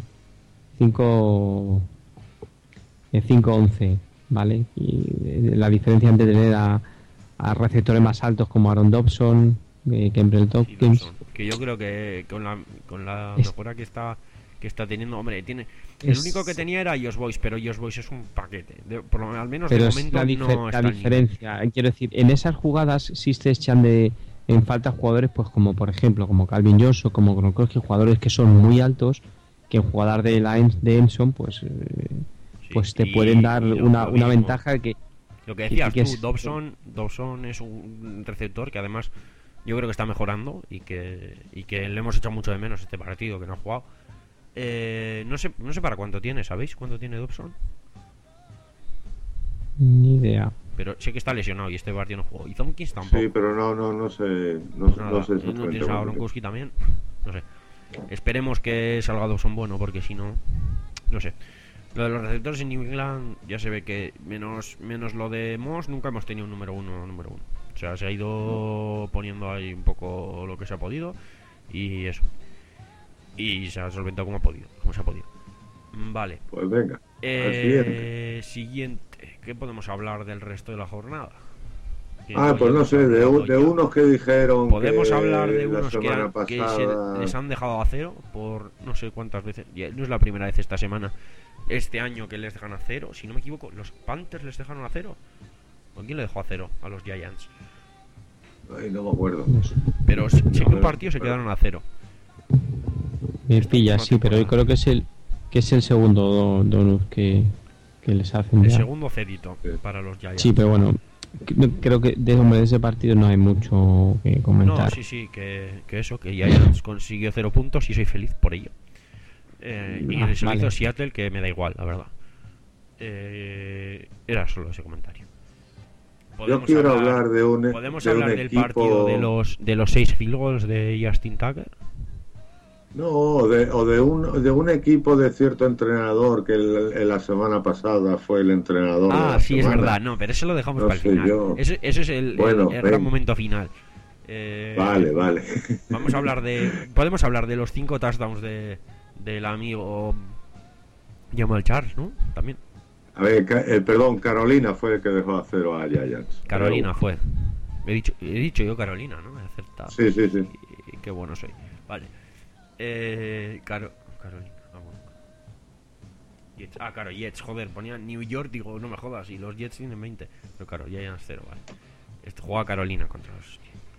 cinco once, ¿vale? Y eh, la diferencia entre tener a, a receptores más altos como Aaron Dobson, eh, Campbell Sí, Tompkins, Dawson, que yo creo que con la, con la Es- mejora que está que está teniendo, hombre, tiene el Es- único que tenía era Josh Boyce, pero Josh Boyce es un paquete. De- por lo al menos pero de es momento la, dife- no la está al nivel. diferencia. eh, Quiero decir, en esas jugadas sí se echan de en falta jugadores, pues como por ejemplo, como Calvin Johnson, como Gronkowski, jugadores que son muy altos, que en jugador de la Em- de Enson, pues eh, Sí, pues te y- pueden dar y lo- una, lo una mismo. ventaja que Lo que y- decías y que tú, es- Dobson, Dobson es un receptor que además yo creo que está mejorando y que, y que le hemos echado mucho de menos este partido que no ha jugado. Eh, no sé no sé para cuánto tiene, ¿sabéis cuánto tiene Dobson? ni idea. Pero sé que está lesionado y este partido no jugó. Y Tompkins tampoco. Sí, pero no, no, no sé. No, Pues nada, no sé ¿no exactamente tienes a cuánto. Gronkowski también? No sé. Esperemos que salga Dobson bueno, porque si no, no sé. Lo de los receptores en New England ya se ve que menos menos lo de Moss nunca hemos tenido un número uno número uno. O sea, se ha ido poniendo ahí un poco lo que se ha podido y eso. Y se ha solventado como ha podido, como se ha podido. Mm, Vale. Pues venga. al siguiente. Eh, siguiente. ¿Qué podemos hablar del resto de la jornada? Que Ah, pues no hemos sé, de, hablado u- de ya. unos que dijeron Podemos que hablar de la unos que, semana han- que se pasada... les han dejado a cero por no sé cuántas veces. Ya no es la primera vez esta semana, este año que les dejan a cero. Si no me equivoco, los Panthers les dejaron a cero. ¿O quién le dejó a cero? A los Giants. Ay, no me acuerdo. Pero sé sé que un No, partido se pero- quedaron a cero. Me Esta pilla, última sí, pero yo temporada. creo que es el que es el segundo do- donut que, que les hacen El ya. segundo cedito Sí. para los Giants. Sí, pero bueno, c- creo que de, hombre, de ese partido no hay mucho que No, comentar. sí, sí, que, que eso, que Giants consiguió cero puntos y soy feliz por ello. Eh, y Ah, se lo vale. hizo Seattle, que me da igual, la verdad. Eh, era solo ese comentario. Yo quiero hablar de un, ¿Podemos de un hablar del equipo... partido de los de los seis field goals de Justin Tucker? No, o de, o de, un, de un equipo de cierto entrenador que el- el- la semana pasada fue el entrenador de Ah, la sí, es semana. verdad. No, pero eso lo dejamos No para el sé final. yo. Ese, ese es el, el- Bueno, el ven. gran momento final. Eh, Vale, vale. Vamos a hablar de. Podemos hablar de los cinco touchdowns de del amigo Jamal Charles, ¿no? También. A ver, ca- eh, perdón, Carolina fue el que dejó a cero a Giants. Carolina fue. He dicho, he dicho yo Carolina, ¿no? He acertado. Sí, sí, sí. Y- y qué bueno soy. Vale. Eh, Caro, Carolina. Ah, bueno. Jets. Ah, claro, Jets. Joder, ponía New York. Digo, no me jodas. Y los Jets tienen veinte. Pero claro, ya llegan cero, vale. Este juega Carolina contra los.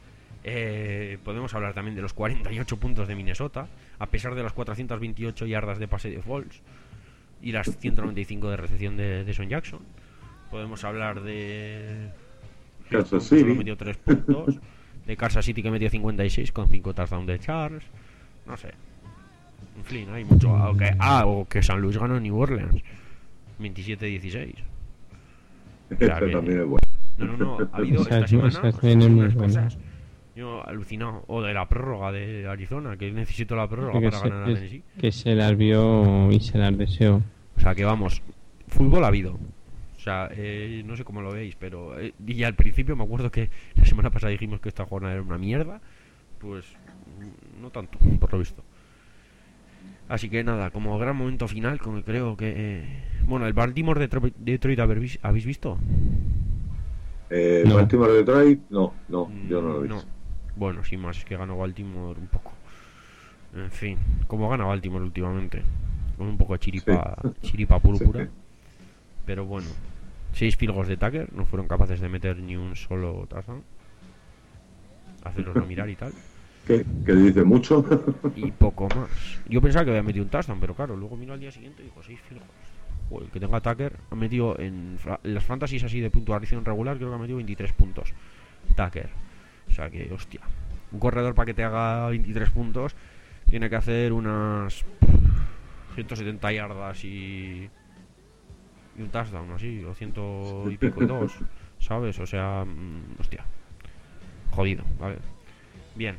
Eh, podemos hablar también de los cuarenta y ocho puntos de Minnesota. A pesar de las cuatrocientas veintiocho yardas de pase de Foles y las ciento noventa y cinco de recepción de, de Son Jackson. podemos hablar de Kansas Solo City. metió tres puntos. De Kansas City, que metió cincuenta y seis con cinco touchdowns de Charles. No sé. En fin, hay mucho. Okay. Ah, o que San Luis ganó en New Orleans veintisiete dieciséis. Este Claro, también eh. es bueno. No, no, no. Ha habido Esa- esta semana esa pues, tiene muy unas buena. cosas. Yo alucinado. O de la prórroga de Arizona, que necesito la prórroga que, para se, ganar a que- Tennessee. que se las vio y se las deseó. O sea que vamos, fútbol ha habido. O sea, eh, no sé cómo lo veis, pero eh, y al principio me acuerdo que la semana pasada dijimos que esta jornada era una mierda. Pues mm, no tanto, por lo visto. Así que nada, como gran momento final, como creo que... eh, bueno, el Baltimore Detroit, Detroit ¿habéis ¿habéis visto? Eh, No. Baltimore Detroit, no, no, yo no lo he Mm, visto. Bueno, sin más, es que ganó Baltimore un poco. En fin, como gana Baltimore últimamente. Con un poco de chiripa, chiripa púrpura. Sí. Pero bueno, seis field goals de Tucker, no fueron capaces de meter ni un solo touchdown. Hacerlos no mirar y tal. ¿Qué? ¿Que dice mucho? Y poco más. Yo pensaba que había metido un touchdown, pero claro, luego miro al día siguiente y digo, seis field goals. Joder, que tenga Tucker, ha metido en, fra- en las fantasies así de puntuación regular, creo que ha metido veintitrés puntos. Tucker. O sea que, hostia. Un corredor para que te haga veintitrés puntos tiene que hacer unas ciento setenta yardas y, y un touchdown, así, o ciento y pico y dos, ¿sabes? O sea, mm, hostia. Jodido, ¿vale? Bien.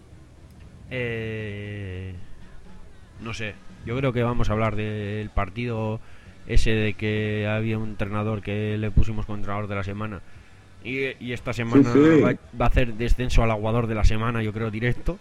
Eh, no sé, yo creo que vamos a hablar del partido ese de que había un entrenador que le pusimos como entrenador de la semana y, y esta semana Sí, sí. Va, va a hacer descenso al aguador de la semana, yo creo, directo.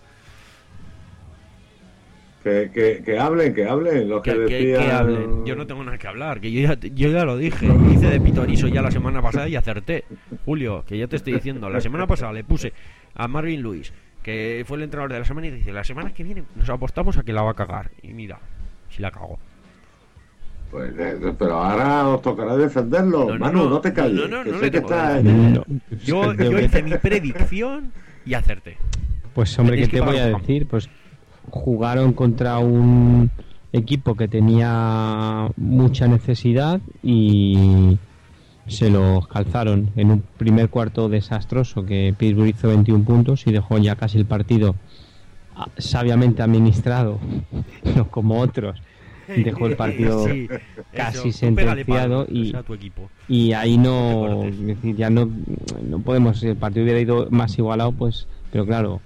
que, que, que hablen, que hablen, los que, Que, que- decían... que hablen. Yo no tengo nada que hablar, que yo ya, yo ya lo dije. Hice de Pitorizo ya la semana pasada y acerté. Julio, que ya te estoy diciendo, la semana pasada le puse a Marvin Lewis, que fue el entrenador de la semana, y dice, la semana que viene nos apostamos a que la va a cagar. Y mira, si la cagó. Pues, eh, pero ahora os tocará defenderlo. No, no, Manu, no, no, te calles, no, no, que no sé le que tengo que estás... defender. No. Yo, yo hice mi predicción y acerté. Pues hombre, ¿qué Tenéis que te voy pagar a por decir? Pues jugaron contra un equipo que tenía mucha necesidad y se los calzaron en un primer cuarto desastroso, que Pittsburgh hizo veintiún puntos y dejó ya casi el partido ah, sabiamente administrado, no como otros. Dejó el partido Sí, casi eso, tú pégale sentenciado palmas, y- o sea, a tu equipo. Y ahí no, Deportes. es decir, ya no, no podemos, si el partido hubiera ido más igualado, pues, pero claro,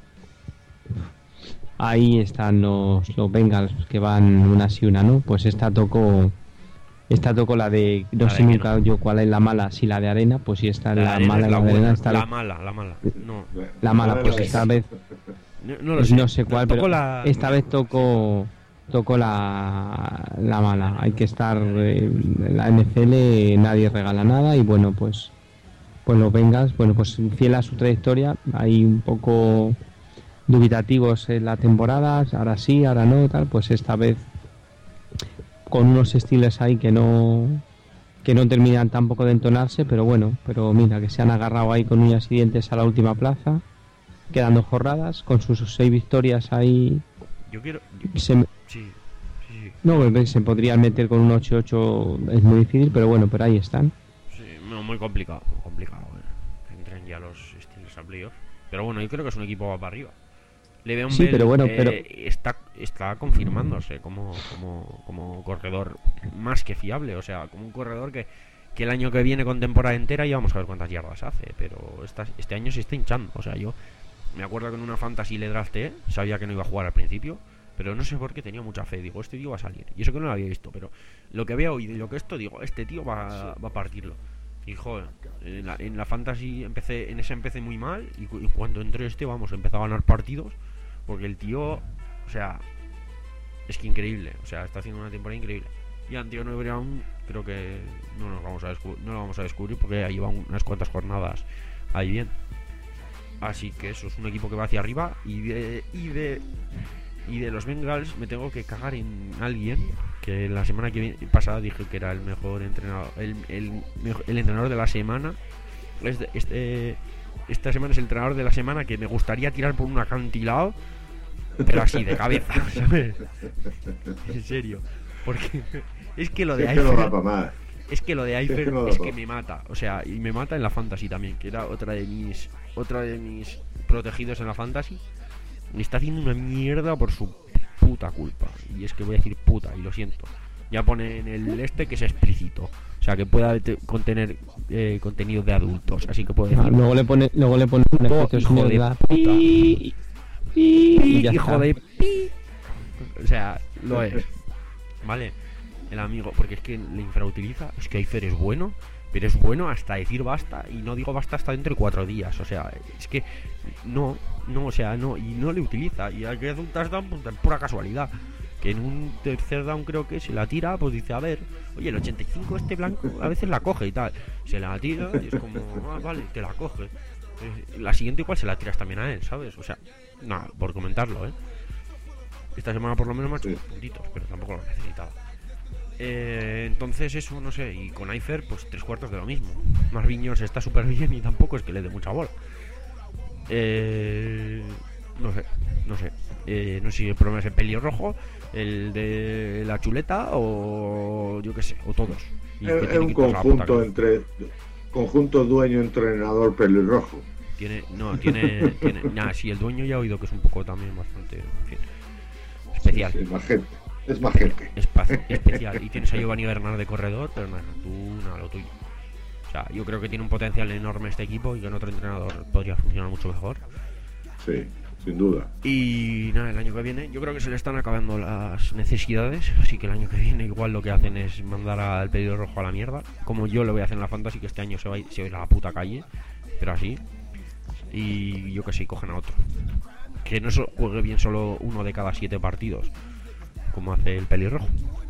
ahí están los, los Bengals que van una sí una no, pues esta tocó, esta tocó la de, no La sé de que nunca no. yo cuál es la mala, si la de arena, pues si esta es La, la, arena mala, es la la de arena buena, está la la, mala, la mala. No, la mala, pues esta vez, no, no lo sé. no sé cuál, Tocó pero la- esta vez tocó tocó la, la mala. Hay que estar eh, en la N F L, nadie regala nada y bueno, pues pues los Bengals, bueno, pues fiel a su trayectoria, hay un poco dubitativos en la temporada, ahora sí, ahora no, tal, pues esta vez con unos Steelers ahí que no que no terminan tampoco de entonarse, pero bueno, pero mira, que se han agarrado ahí con uñas y dientes a la última plaza, quedando jornadas, con sus seis victorias ahí Yo quiero. yo- se, sí, sí, sí. no, pues, se podrían meter con un ocho ocho, es muy difícil, pero bueno, pero ahí están. Sí, no, muy complicado, muy complicado. eh, Que entren ya los Steelers a playoff. Pero bueno, yo creo que es un equipo va para arriba. Le'Veon Sí, Bell, pero bueno, eh, pero- está, está confirmándose como, como, como corredor más que fiable. O sea, como un corredor que, que el año que viene con temporada entera ya vamos a ver cuántas yardas hace. Pero esta- este año se está hinchando. O sea, yo me acuerdo que en una fantasy le drafté, sabía que no iba a jugar al principio, pero no sé por qué tenía mucha fe. Digo, este tío va a salir. Y eso que no lo había visto, pero lo que había oído y lo que esto, digo, este tío va, va a partirlo. Y joder, en la, en la fantasy empecé, en ese empecé muy mal y, cu- y cuando entré este, vamos, empezó a ganar partidos porque el tío, o sea, es que increíble, o sea, está haciendo una temporada increíble. Y Antonio Brown creo que no nos vamos a descubrir, no lo vamos a descubrir porque ya lleva unas cuantas jornadas ahí bien. Así que eso es un equipo que va hacia arriba y de y de y de los Bengals me tengo que cagar en alguien que la semana que viene, pasada dije que era el mejor entrenador, el, el, mejo- el entrenador de la semana. Este, este, esta semana es el entrenador de la semana que me gustaría tirar por un acantilado, pero así de cabeza, ¿sabes? En serio, porque es que lo de Es que no da Eifert, para más. es que lo de Es Eifer que no es lo que puedo. me mata. O sea, y me mata en la fantasy también, que era otra de mis otra de mis protegidos en la fantasy. Me está haciendo una mierda por su puta culpa. Y es que voy a decir puta, y lo siento. Ya pone en el este que es explícito. O sea, que pueda te- contener eh, contenido de adultos. Así que puedo Ah, decir... luego le pone, luego le pone un Puto efecto hijo sonido de de la puta. pi, pi, y ya hijo está. de pi. O sea, lo es. Vale, el amigo, porque es que le infrautiliza. Es que Eifer es bueno, pero es bueno hasta decir basta. Y no digo basta hasta dentro de cuatro días. O sea, es que no, no, o sea, no. Y no le utiliza. Y al que hace un touchdown, pues de pura casualidad. Que en un tercer down creo que se la tira, pues dice, a ver, oye, el ochenta y cinco este blanco a veces la coge y tal. Se la tira y es como, ah, vale, te la coge. Eh, La siguiente igual se la tiras también a él, ¿sabes? O sea, nada, por comentarlo, ¿eh? Esta semana por lo menos me ha hecho Sí. unos puntitos, pero tampoco lo necesitaba. Eh, entonces eso, no sé, y con Eifer, pues tres cuartos de lo mismo. Marviños está súper bien y tampoco es que le dé mucha bola. Eh, no sé, no sé. Eh, no sé si el problema es el pelirrojo, el de la chuleta o yo qué sé, o todos. Y que Es, es tiene un que irse a la puta conjunto calle. entre conjunto dueño entrenador pelirrojo. Tiene, no, tiene, tiene, nada, sí, el dueño ya he oído que es un poco también bastante, en fin, especial. Sí, sí, más gente. Es más gente. Espa- especial. Y tienes a Giovanni Bernard de corredor, pero nada, tú nada, lo tuyo. O sea, yo creo que tiene un potencial enorme este equipo y con otro entrenador podría funcionar mucho mejor. Sí, sin duda. Y nada, el año que viene yo creo que se le están acabando las necesidades, así que el año que viene igual lo que hacen es mandar al pedido rojo a la mierda, como yo lo voy a hacer en la fantasy, que este año se va a ir, se va a, ir a la puta calle, pero así. Y yo que sé, cogen a otro. Que no so- juegue bien solo uno de cada siete partidos, como hace el pelirrojo.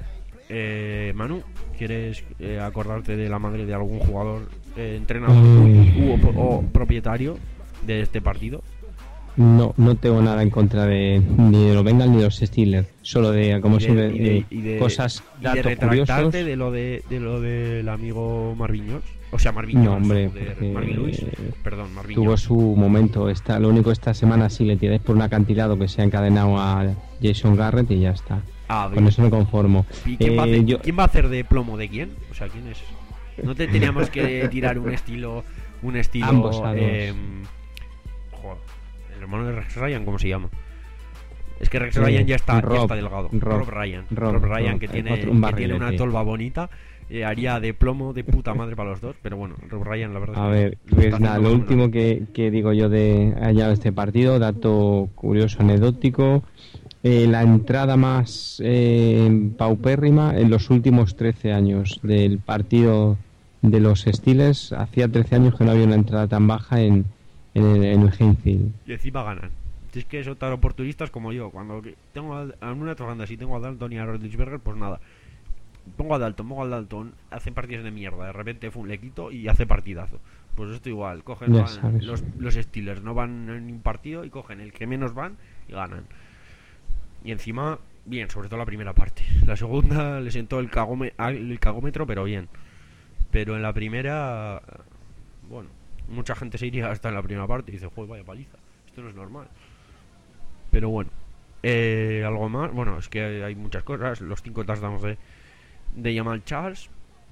Eh, Manu, ¿quieres eh, acordarte de la madre de algún jugador, eh, entrenador Mm. u, o, o propietario de este partido? No, no tengo nada en contra de ni de los Bengals ni de los Steelers. Solo de, como Y de- siempre, y de- eh, y de- cosas, Y de datos retractarte curiosos. de lo de, de lo del amigo Marviños. O sea, Marviños, No, hombre, joder, porque Marvin Lewis. Perdón, tuvo Marviños. su momento. Está, lo único esta semana sí le tiráis por un acantilado que se ha encadenado a Jason Garrett y ya está. Ah, Con bien. eso me conformo. ¿Y quién, va a Eh, hacer, yo- quién va a hacer de plomo de quién? O sea, ¿quién es? No te teníamos que tirar un estilo. Un estilo. Ambos a dos. eh, joder, el hermano de Rex Ryan, ¿cómo se llama? Es que Rex Eh, Ryan ya está, ya Rob, está delgado. Rob, Rob, Ryan. Rob, Rob Ryan, Rob, que eh, tiene, otro- un que tiene una barrilete. tolva bonita. eh, haría de plomo de puta madre para los dos. Pero bueno, Rob Ryan, la verdad. A es que ver, lo pues está nada, haciendo lo más o último menos. que, que digo yo de allá de este partido, dato curioso, anecdótico, eh, la entrada más eh, paupérrima en los últimos trece años del partido de los Steelers. Hacía trece años que no había una entrada tan baja en, en el, en el Heinz. Y encima ganan. Si es que son tan oportunistas como yo. Cuando que- tengo a, a una trabanda, si tengo a Dalton y a Rodlisberger, pues nada. Pongo a Dalton, pongo a Dalton, hacen partidas de mierda. De repente fum, le quito y hace partidazo. Pues esto igual, cogen Ya van- sabes. los, los Steelers no van en un partido y cogen el que menos van y ganan. Y encima, bien, sobre todo la primera parte. La segunda le sentó el, cagome, el cagómetro, pero bien. Pero en la primera, bueno, mucha gente se iría hasta en la primera parte y dice, joder, vaya paliza, esto no es normal. Pero bueno, eh, algo más, bueno, es que hay, hay muchas cosas, los cinco touchdowns de, de Jamal Charles,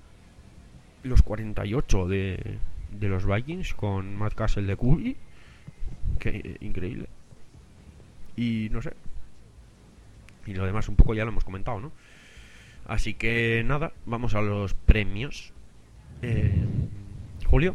los cuarenta y ocho de, de los Vikings con Matt Castle de Q B, que eh, increíble. Y no sé, y lo demás un poco ya lo hemos comentado, ¿no? Así que nada, vamos a los premios. Eh, Julio.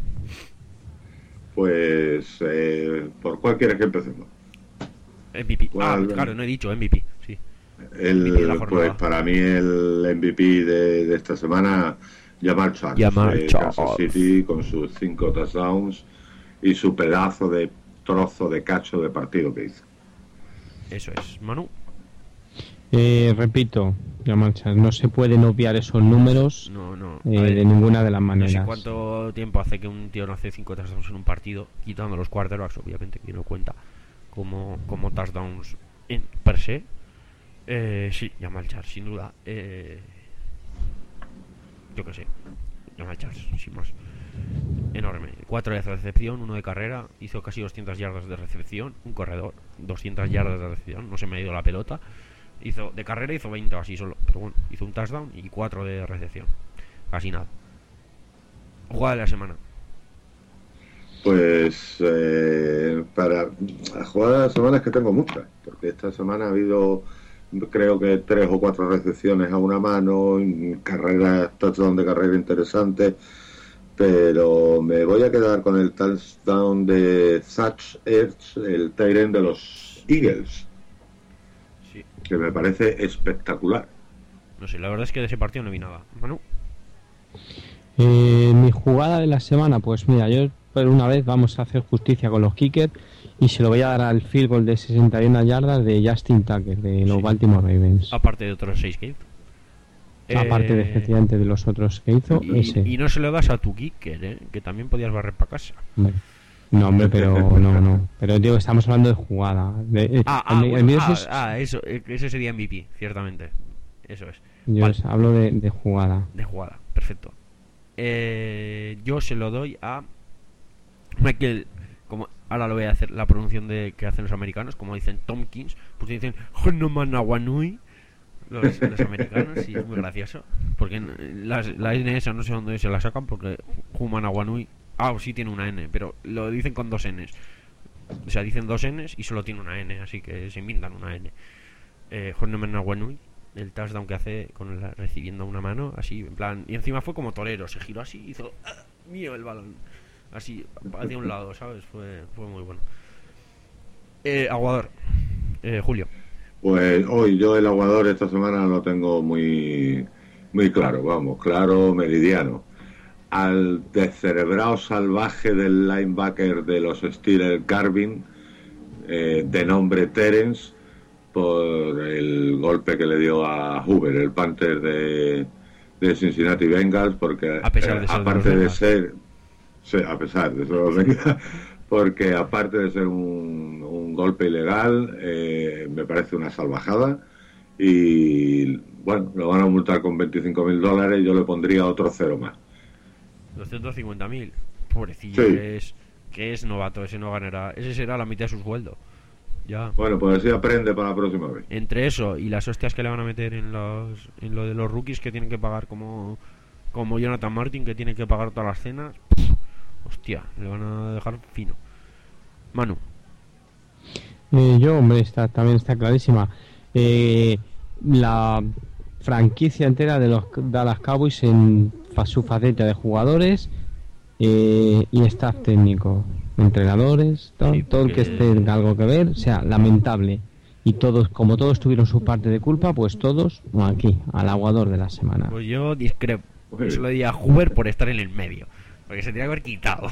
Pues, eh, ¿por cuál quieres que empecemos? M V P. Ah, ¿Cuál? claro, no he dicho M V P, sí. El, M V P de la jornada. pues para mí el M V P de, de esta semana, Jamal Charles, Jamal de Charles. Kansas City, con sus cinco touchdowns y su pedazo de trozo de cacho de partido que hizo. Eso es. Manu. Eh, repito, Jamal Charles, no se pueden obviar esos números No, no. eh, A ver, de ninguna de las no maneras. sé cuánto tiempo hace que un tío no hace cinco touchdowns en un partido, quitando los quarterbacks, obviamente, que no cuenta como, como touchdowns en per se. Eh, sí, Jamal Charles, sin duda. Eh, yo qué sé. Jamal Charles, sin más. Enorme. Cuatro de recepción, uno de carrera. Hizo casi doscientas yardas de recepción. Un corredor, doscientas yardas de recepción. No se me ha ido la pelota. Hizo de carrera hizo veinte o así solo. Pero bueno, hizo un touchdown y cuatro de recepción. Casi nada. Jugada de la semana. Pues eh, para jugar las semanas que tengo muchas, porque esta semana ha habido creo que tres o cuatro recepciones a una mano, carreras, touchdown de carrera interesantes, pero me voy a quedar con el touchdown de Zach Ertz, el tight end de los Eagles, Sí. que me parece espectacular. No sé, la verdad es que de ese partido no vi nada. Manu. Eh, mi jugada de la semana, pues mira, yo por una vez vamos a hacer justicia con los kickers y se lo voy a dar al field goal de sesenta y una yardas de Justin Tucker, de los Sí. Baltimore Ravens. Aparte de otros seis que hizo. Aparte de Eh, efectivamente de los otros que hizo, y, ese. y no se lo das a tu kicker, ¿eh? Que también podías barrer para casa. Hombre. No, hombre, pero no, no. Pero digo, estamos hablando de jugada. De, eh, Ah, el, ah, el bueno, mío ah, es- ah, eso, eh, ese sería M V P, ciertamente. Eso es. yo Vale. os hablo de, de jugada. De jugada, perfecto. Eh, yo se lo doy a Michael, como ahora lo voy a hacer la pronunciación de que hacen los americanos, como dicen Tompkins, pues dicen Honomanawanui los, los americanos, y es muy gracioso, porque en- las, la N esa no sé dónde se la sacan, porque Humanawanui, ah, sí tiene una N, pero lo dicen con dos Ns. O sea, dicen dos Ns y solo tiene una N, así que se inventan una N. Eh, Honomanawanui, el touchdown que hace con la, recibiendo una mano, así, en plan, y encima fue como torero, se giró así, hizo ¡ah! Mío el balón, así, hacia un lado, ¿sabes? Fue, fue muy bueno. Eh, Aguador, eh, Julio. Pues hoy yo el aguador esta semana lo tengo muy, muy claro, vamos, claro, meridiano. Al descerebrado salvaje del linebacker de los Steelers, Garvin, eh, de nombre Terence, por el golpe que le dio a Hoover, el Panther de, de Cincinnati Bengals, porque A pesar de eh, ser de aparte los de Bengals. ser, sí, a pesar de ser de los Bengals, porque aparte de ser un, un golpe ilegal, eh, me parece una salvajada, y bueno, lo van a multar con veinticinco mil dólares, yo le pondría otro cero más. doscientos cincuenta mil. Pobrecillo, Sí. que es que es novato, ese no ganará. Ese será la mitad de su sueldo. Ya. Bueno, pues así aprende para la próxima vez. Entre eso y las hostias que le van a meter en los en lo de los rookies que tienen que pagar como como Jonathan Martin, que tiene que pagar todas las cenas. Pff, hostia, le van a dejar fino. Manu. Eh, yo, hombre, está, también está clarísima. Eh, la franquicia entera de los Dallas Cowboys en fa- su faceta de jugadores eh, y staff técnico, entrenadores, todo, Sí, todo el que porque- esté en algo que ver, o sea, lamentable. Y todos, como todos tuvieron su parte de culpa, pues todos aquí, al aguador de la semana. Pues yo discrepo. Muy Yo se lo bien. di a Hoover por estar en el medio. Porque se tenía que haber quitado.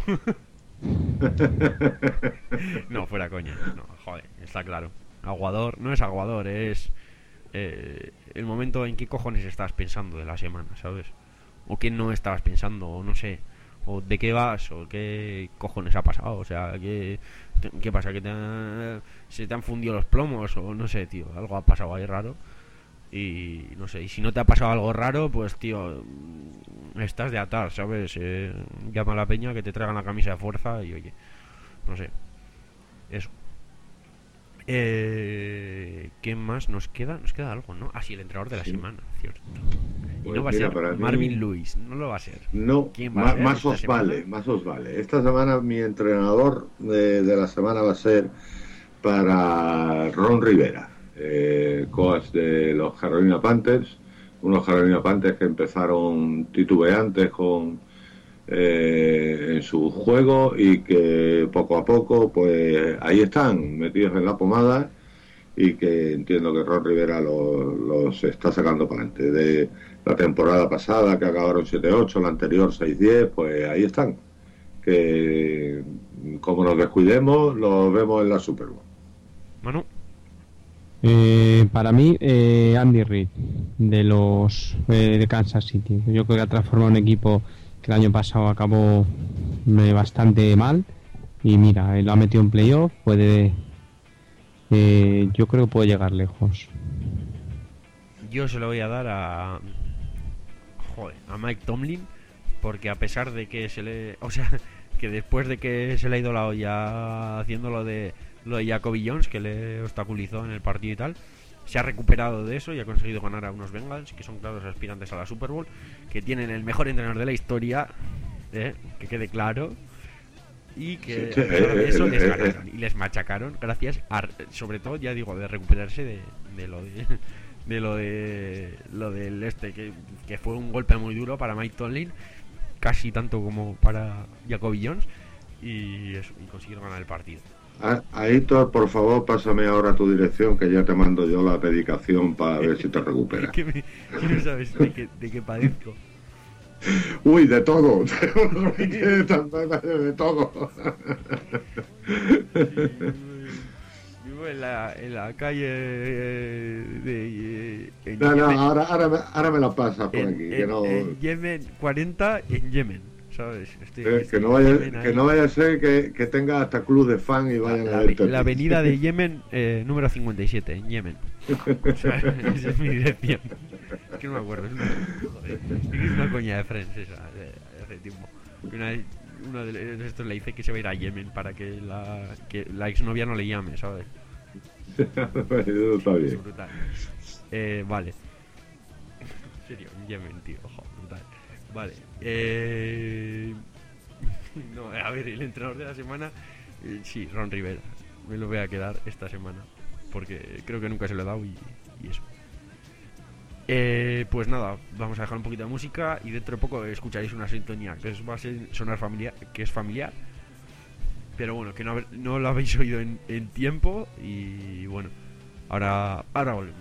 No, fuera coña. No, joder, está claro. Aguador, no es aguador, es eh, el momento en qué cojones estabas pensando de la semana, ¿sabes? O qué no estabas pensando, o no sé. O de qué vas, o qué cojones ha pasado. O sea, qué, te- qué pasa, que te ha- se te han fundido los plomos, o no sé, tío. Algo ha pasado ahí raro. Y no sé, y si no te ha pasado algo raro, pues tío, mm, estás de atar, ¿sabes? Eh, llama a la peña que te traigan la camisa de fuerza y oye, no sé. Eso. Eh, ¿Qué más nos queda? Nos queda algo, ¿no? Ah, sí, el entrenador de la Sí. semana, cierto. Y Pues no va a mira, ser para mí- Marvin Lewis, no lo va a ser. No, ¿Quién va a ma- ser más esta os semana? vale, más os vale. Esta semana mi entrenador de, de la semana va a ser para Ron Rivera, eh, coach de los Carolina Panthers, unos Carolina Panthers que empezaron titubeantes con eh, en su juego y que poco a poco pues ahí están metidos en la pomada y que entiendo que Ron Rivera los, los está sacando para adelante. De la temporada pasada que acabaron siete ocho, la anterior seis diez, pues ahí están. Que como nos descuidemos, los vemos en la Super Bowl. Manu, Eh, para mí, eh, Andy Reid, de los eh, de Kansas City. Yo creo que ha transformado un equipo que el año pasado acabó eh, bastante mal. Y mira, él lo ha metido en playoff. Puede, eh, yo creo que puede llegar lejos. yo se lo voy a dar a. Joder, a Mike Tomlin. Porque a pesar de que se le. O sea, que después de que se le ha ido la olla haciendo lo de, lo de Jacoby Jones, que le obstaculizó en el partido y tal, se ha recuperado de eso y ha conseguido ganar a unos Bengals, que son claros aspirantes a la Super Bowl, que tienen el mejor entrenador de la historia, ¿eh? Que quede claro. Y que Sí, sí, a pesar de eh, eso eh, les eh, ganaron y les machacaron gracias a, sobre todo, ya digo, de recuperarse de, de lo de de lo de lo del este que, que fue un golpe muy duro para Mike Tomlin, casi tanto como para Jacoby Jones, y, eso, y consiguieron ganar el partido. Aitor, por favor, pásame ahora tu dirección, que ya te mando yo la medicación para ver si te recuperas. ¿Qué, me, qué no sabes de qué, de qué padezco? Uy, de todo. De todo. Vivo en la, en la calle eh, de... Eh, no, no, Yemen, ahora, ahora, me, ahora me la pasas por en, aquí. Que en, no, en Yemen cuarenta, en Yemen, ¿sabes? Estoy, eh, estoy que, no vaya, Yemen que ahí. no vaya a ser que, que tenga hasta club de fan y vayan la, a verte. la avenida de Yemen, eh, número cincuenta y siete, en Yemen. O sea, esa es mi dirección. Es que no me acuerdo. Es una, joder, es una coña de Friends esa, de, de hace tiempo. Una vez uno de estos le dice que se va a ir a Yemen para que la, que la exnovia no le llame, ¿sabes? Eso está bien. Es brutal. Eh, vale. En serio, en Yemen, tío. Ojo, brutal. Vale. Eh... No, a ver, el entrenador de la semana, eh, sí, Ron Rivera. Me lo voy a quedar esta semana, porque creo que nunca se lo he dado y, y eso. Eh, pues nada, vamos a dejar un poquito de música y dentro de poco escucharéis una sintonía que es, va a ser, sonar familiar, que es familiar, pero bueno, que no, no lo habéis oído en, en tiempo y bueno, ahora, ahora volvemos.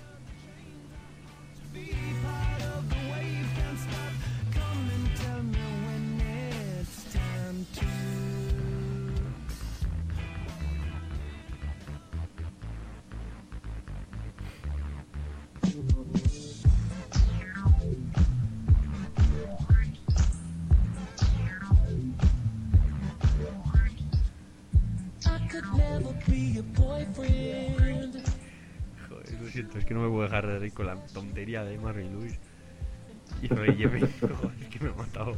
Joder, lo siento, es que no me puedo dejar de reír con la tontería de Marvin Lewis y lo de Yemen. Joder, es que me ha matado.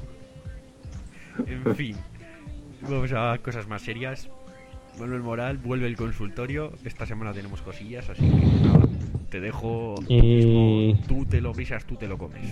En fin, vamos a cosas más serias. Vuelve el Moral, vuelve el consultorio. Esta semana tenemos cosillas, así que nada, te dejo. Eh... Tú te lo guisas, tú te lo comes.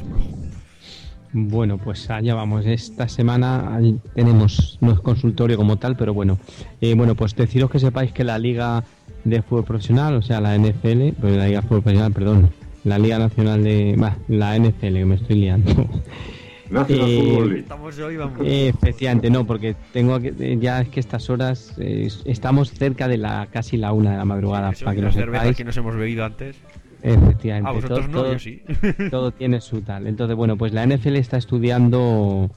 Bueno, pues allá vamos. Esta semana tenemos, no es consultorio como tal, pero bueno. Eh, bueno, pues deciros que sepáis que la Liga de Fútbol Profesional, o sea, la N F L, pero la Liga de Fútbol Profesional, perdón, la Liga Nacional de... Bah, la N F L, que me estoy liando. National Eh, Football League. Estamos hoy, vamos. Eh, efectivamente, no, porque tengo que, eh, ya es que estas horas eh, estamos cerca de la casi la una de la madrugada, Sí, para que lo las cervezas sepáis. que nos hemos bebido antes. Efectivamente, Ah, vosotros todo, no, todo- yo sí. todo tiene su tal. Entonces, bueno, pues la N F L está estudiando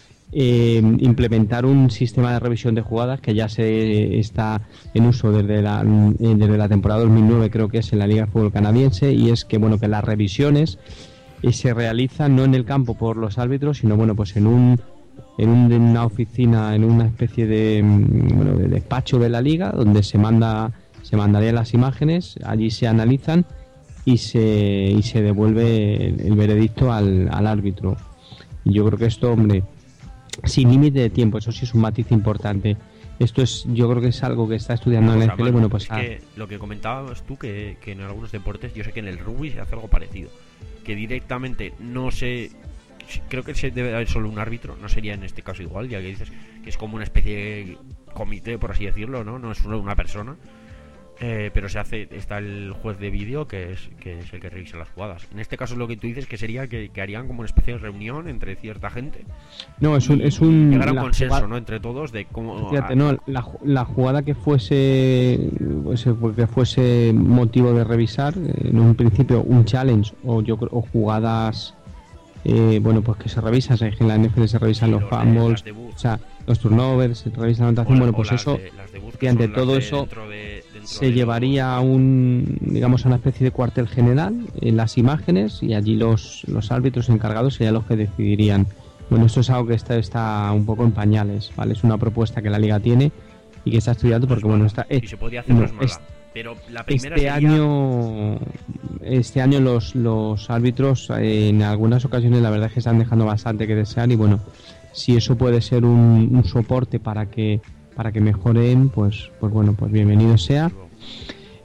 eh, implementar un sistema de revisión de jugadas que ya se está en uso desde la, eh, desde la temporada dos mil nueve, creo que es en la Liga de Fútbol Canadiense, y es que, bueno, que las revisiones eh, se realizan no en el campo por los árbitros, sino, bueno, pues en un en, un, en una oficina, en una especie de, mm, bueno, de despacho de la liga, donde se manda se mandarían las imágenes, allí se analizan y se y se devuelve el, el veredicto al, al árbitro. Y yo creo que esto, hombre, sin límite de tiempo, eso sí es un matiz importante. Esto es, yo creo que es algo que está estudiando en la Vamos, N F L. Manu, Bueno, pues es ah, que lo que comentabas tú, que, que en algunos deportes, yo sé que en el rugby se hace algo parecido, que directamente no se... Creo que se debe haber solo un árbitro, no sería en este caso igual, ya que dices que es como una especie de comité, por así decirlo, ¿no? No es solo una persona. Eh, pero se hace, está el juez de vídeo que es, que es el que revisa las jugadas. En este caso lo que tú dices que sería que, que harían como una especie de reunión entre cierta gente. no, es un, y es un llegar a un la consenso, jugada- ¿no? Entre todos de cómo... Fíjate, a- no, la, ju- la jugada que fuese, pues, que fuese motivo de revisar, eh, en un principio un challenge o yo creo- o jugadas, eh, bueno, pues que se revisan, sabes que en la N F L se revisan Sí, los los de- fumbles, las debut. o sea, los turnovers, se revisa la anotación, o- bueno, o pues las eso, de- las debut, que efectivamente, son las todo de eso dentro de- dentro se de llevaría a los- un, digamos, a una especie de cuartel general en las imágenes, y allí los, los árbitros encargados serían los que decidirían. Bueno, esto es algo que está, está un poco en pañales, ¿vale? Es una propuesta que la liga tiene y que está estudiando porque, bueno, está... Si se podía hacer, no, no es mala. es- Pero la primera Este sería... año, este año los, los árbitros eh, en algunas ocasiones la verdad es que están dejando bastante que desear, y bueno, si eso puede ser un, un soporte para que para que mejoren, pues pues bueno, pues bienvenido sea.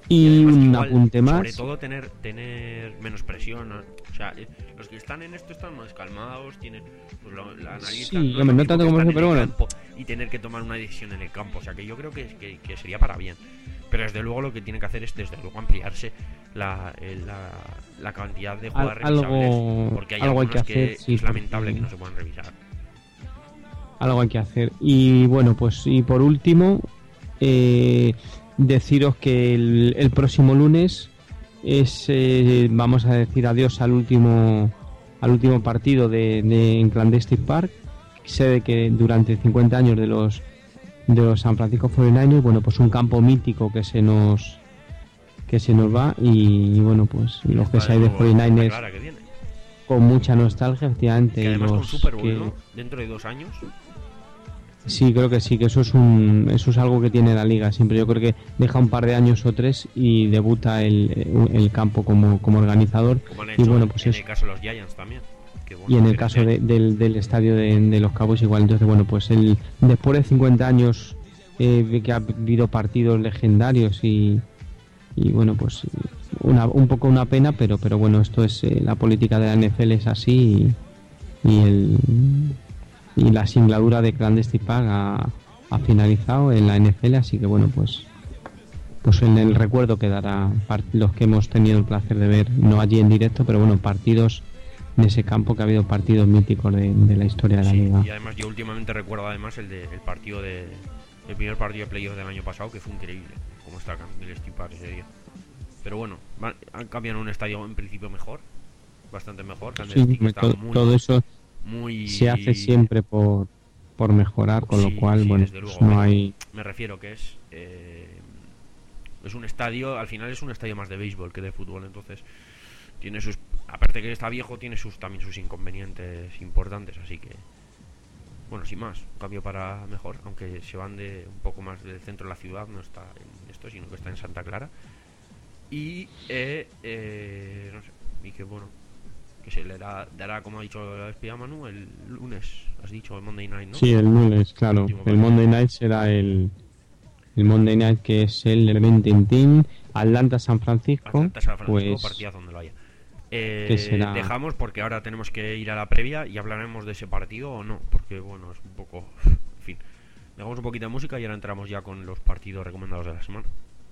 Y, y un igual, apunte más. Sobre todo tener tener menos presión, ¿no? O sea, eh, los que están en esto están más calmados, tienen pues, lo, la analizan, Sí, no, hombre, no tanto como eso, pero bueno. Campo, y tener que tomar una decisión en el campo. O sea, que yo creo que, que, que sería para bien. Pero desde luego lo que tiene que hacer es desde luego ampliarse la, eh, la, la cantidad de jugadas Al, revisables. algo, Porque hay algo hay algunas que hacer, que sí, es lamentable porque... que no se puedan revisar. Algo hay que hacer. Y bueno, pues y por último, eh, deciros que el, el próximo lunes es eh, vamos a decir adiós al último al último partido de, de en Clandestine Park, sede que durante cincuenta años de los de los San Francisco cuarenta y nueve, bueno, pues un campo mítico que se nos que se nos va y, y bueno, pues los que seáis de cuarenta y nueve con mucha nostalgia, efectivamente. Que además los con Super Bowl, que... ¿no? Dentro de dos años. Sí, creo que sí, que eso es un eso es algo que tiene la liga siempre. Yo creo que deja un par de años o tres y debuta el, el campo como, como organizador. Como han hecho y bueno, pues en es... el caso de los Giants también. Que bueno, y en el caso de, del, del estadio de, de los Cowboys igual. Entonces, bueno, pues el después de cincuenta años eh, que ha habido partidos legendarios y, y bueno, pues una, un poco una pena, pero pero bueno, esto es eh, la política de la N F L es así y, y el... y la singladura de Clandestine Park ha, ha finalizado en la N F L, así que bueno, pues pues en el recuerdo quedará los que hemos tenido el placer de ver, no allí en directo, pero bueno, partidos en ese campo, que ha habido partidos míticos de, de la historia de la sí, liga. Y además yo últimamente recuerdo además el de el partido de el primer partido de playoff del año pasado, que fue increíble como está Clandestine Park ese día. Pero bueno, van, han cambiado un estadio en principio mejor, bastante mejor. Sí, todo, muy, todo eso muy... se hace siempre por, por mejorar, con sí, lo cual, sí, bueno, luego, pues no hay... Me refiero que es... Eh, es un estadio, al final es un estadio más de béisbol que de fútbol, entonces tiene sus... Aparte que está viejo, tiene sus también sus inconvenientes importantes, así que... Bueno, sin más, un cambio para mejor, aunque se van de un poco más del centro de la ciudad, no está en esto, sino que está en Santa Clara. Y, eh, eh, no sé, y que bueno... que se le da, dará, como ha dicho la espía Manu, el lunes, has dicho, el Monday Night, ¿no? Sí, el lunes, claro. El, el Monday Night será el el Monday Night, que es el Elementing Team, Atlanta San Francisco. Atlanta San Francisco, pues, partidazo donde lo haya. Eh, que será... Dejamos porque ahora tenemos que ir a la previa y hablaremos de ese partido o no, porque bueno, es un poco... En fin, dejamos un poquito de música y ahora entramos ya con los partidos recomendados de la semana.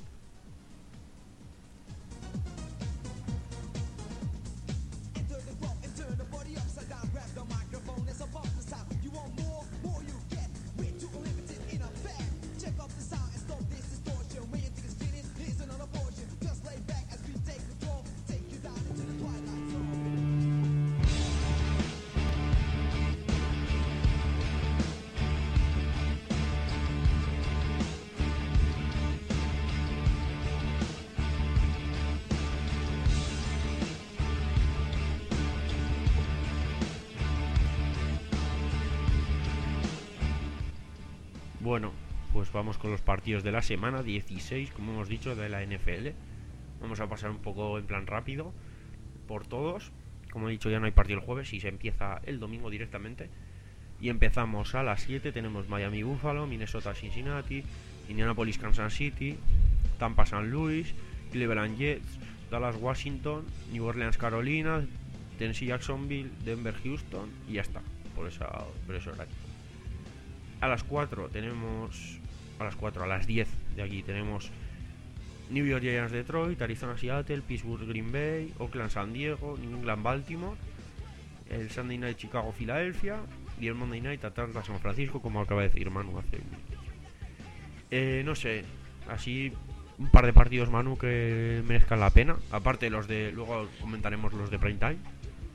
Bueno, pues vamos con los partidos de la semana dieciséis, como hemos dicho, de la N F L. Vamos a pasar un poco en plan rápido por todos. Como he dicho, ya no hay partido el jueves y se empieza el domingo directamente. Y empezamos a las siete. Tenemos Miami Buffalo, Minnesota Cincinnati, Indianapolis Kansas City, Tampa San Luis, Cleveland Jets, Dallas Washington, New Orleans Carolina, Tennessee Jacksonville, Denver Houston y ya está, por, esa, por ese horario. A las cuatro tenemos... A las cuatro, a las diez de aquí tenemos New York Giants Detroit, Arizona Seattle, Pittsburgh Green Bay, Oakland San Diego, New England Baltimore, el Sunday Night Chicago Filadelfia y el Monday Night Atlanta San Francisco, como acaba de decir Manu hace un minuto. Eh, no sé, así un par de partidos, Manu, que merezcan la pena. Aparte los de... Luego comentaremos los de prime time.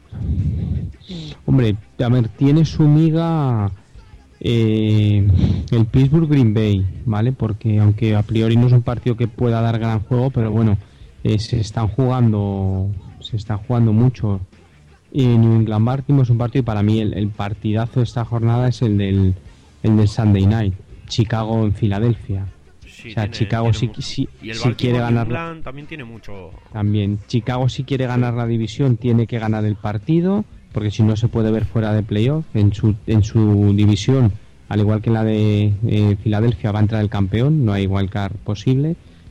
Hombre, a ver, tiene su miga... Eh, el Pittsburgh Green Bay, ¿vale? Porque aunque a priori no es un partido que pueda dar gran juego, pero bueno, eh, se están jugando se están jugando mucho. Y New England Baltimore es un partido, y para mí el, el partidazo de esta jornada es el del el del Sunday Night, Chicago en Filadelfia. Sí, o sea, tiene, Chicago tiene si, si, y el si quiere ganar England también tiene mucho. También Chicago si quiere ganar la división tiene que ganar el partido, porque si no se puede ver fuera de playoff. En su en su división, al igual que en la de eh, Filadelfia, va a entrar el campeón, no hay wildcard posible.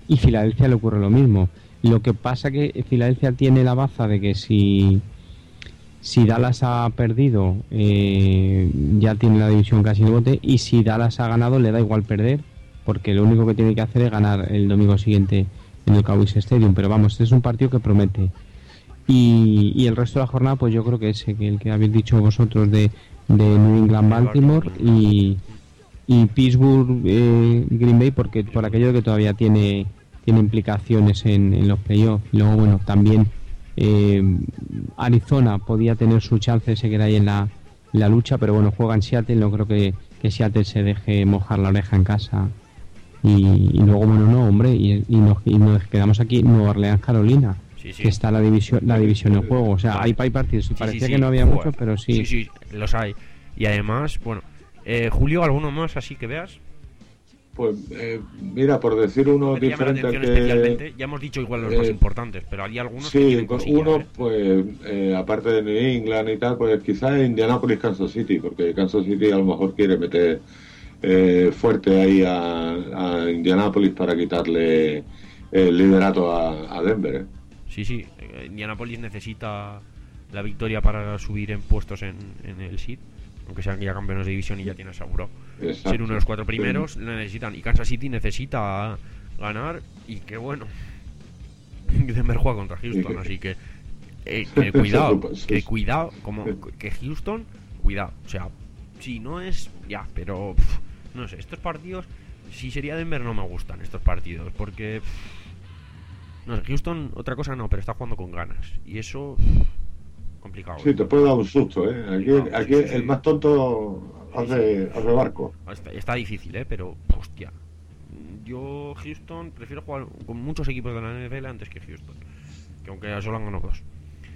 y Filadelfia le ocurre lo mismo. Lo que pasa que Filadelfia tiene la baza de que si si Dallas ha perdido, eh, ya tiene la división casi en el bote, y si Dallas ha ganado le da igual perder, porque lo único que tiene que hacer es ganar el domingo siguiente en el Cowboys Stadium. Pero vamos, este es un partido que promete. Y, y el resto de la jornada, pues yo creo que ese, que el que habéis dicho vosotros de, de New England Baltimore y, y Pittsburgh eh, Green Bay, porque por aquello de que todavía tiene tiene implicaciones en, en los playoffs. Y luego, bueno, también eh, Arizona podía tener su chance de seguir ahí en la, en la lucha, pero bueno, juega en Seattle, no creo que, que Seattle se deje mojar la oreja en casa. Y, y luego, bueno, no, hombre, y, y, nos, y nos quedamos aquí, Nueva Orleans, Carolina. Sí, sí. Que está la división la división en juego. O sea, vale. hay, hay partidos. Y sí, parecía sí, sí. que no había Joder. muchos, pero sí. Sí, sí, los hay. Y además, bueno, eh, Julio, ¿alguno más así que veas? Pues, eh, mira, por decir uno me diferente que... especialmente, ya hemos dicho igual los eh, más importantes, pero hay algunos sí, que Sí, uno, ¿eh? pues, eh, aparte de New England y tal, pues quizás Indianapolis, Kansas City, porque Kansas City a lo mejor quiere meter eh, fuerte ahí a, a Indianapolis para quitarle el liderato a, a Denver, ¿eh? Sí, sí, Indianapolis necesita la victoria para subir en puestos en, en el seed, aunque sean ya campeones de división y ya tiene asegurado Exacto. ser uno de los cuatro primeros, sí. lo necesitan. Y Kansas City necesita ganar, y que bueno, Denver juega contra Houston, así que, eh, que cuidado, que cuidado, como que Houston, cuidado, o sea, si no es, ya, pero pff, no sé, estos partidos, si sería Denver no me gustan estos partidos, porque... Pff, no sé, Houston, otra cosa no, pero está jugando con ganas. Y eso, complicado. Sí, ¿eh? Te puede dar un susto, ¿eh? Aquí, no, aquí sí, sí, el sí. más tonto hace, sí, sí. hace barco. Está, está difícil, ¿eh? Pero, hostia. Yo, Houston, prefiero jugar con muchos equipos de la N F L antes que Houston. Que aunque solo han ganado dos.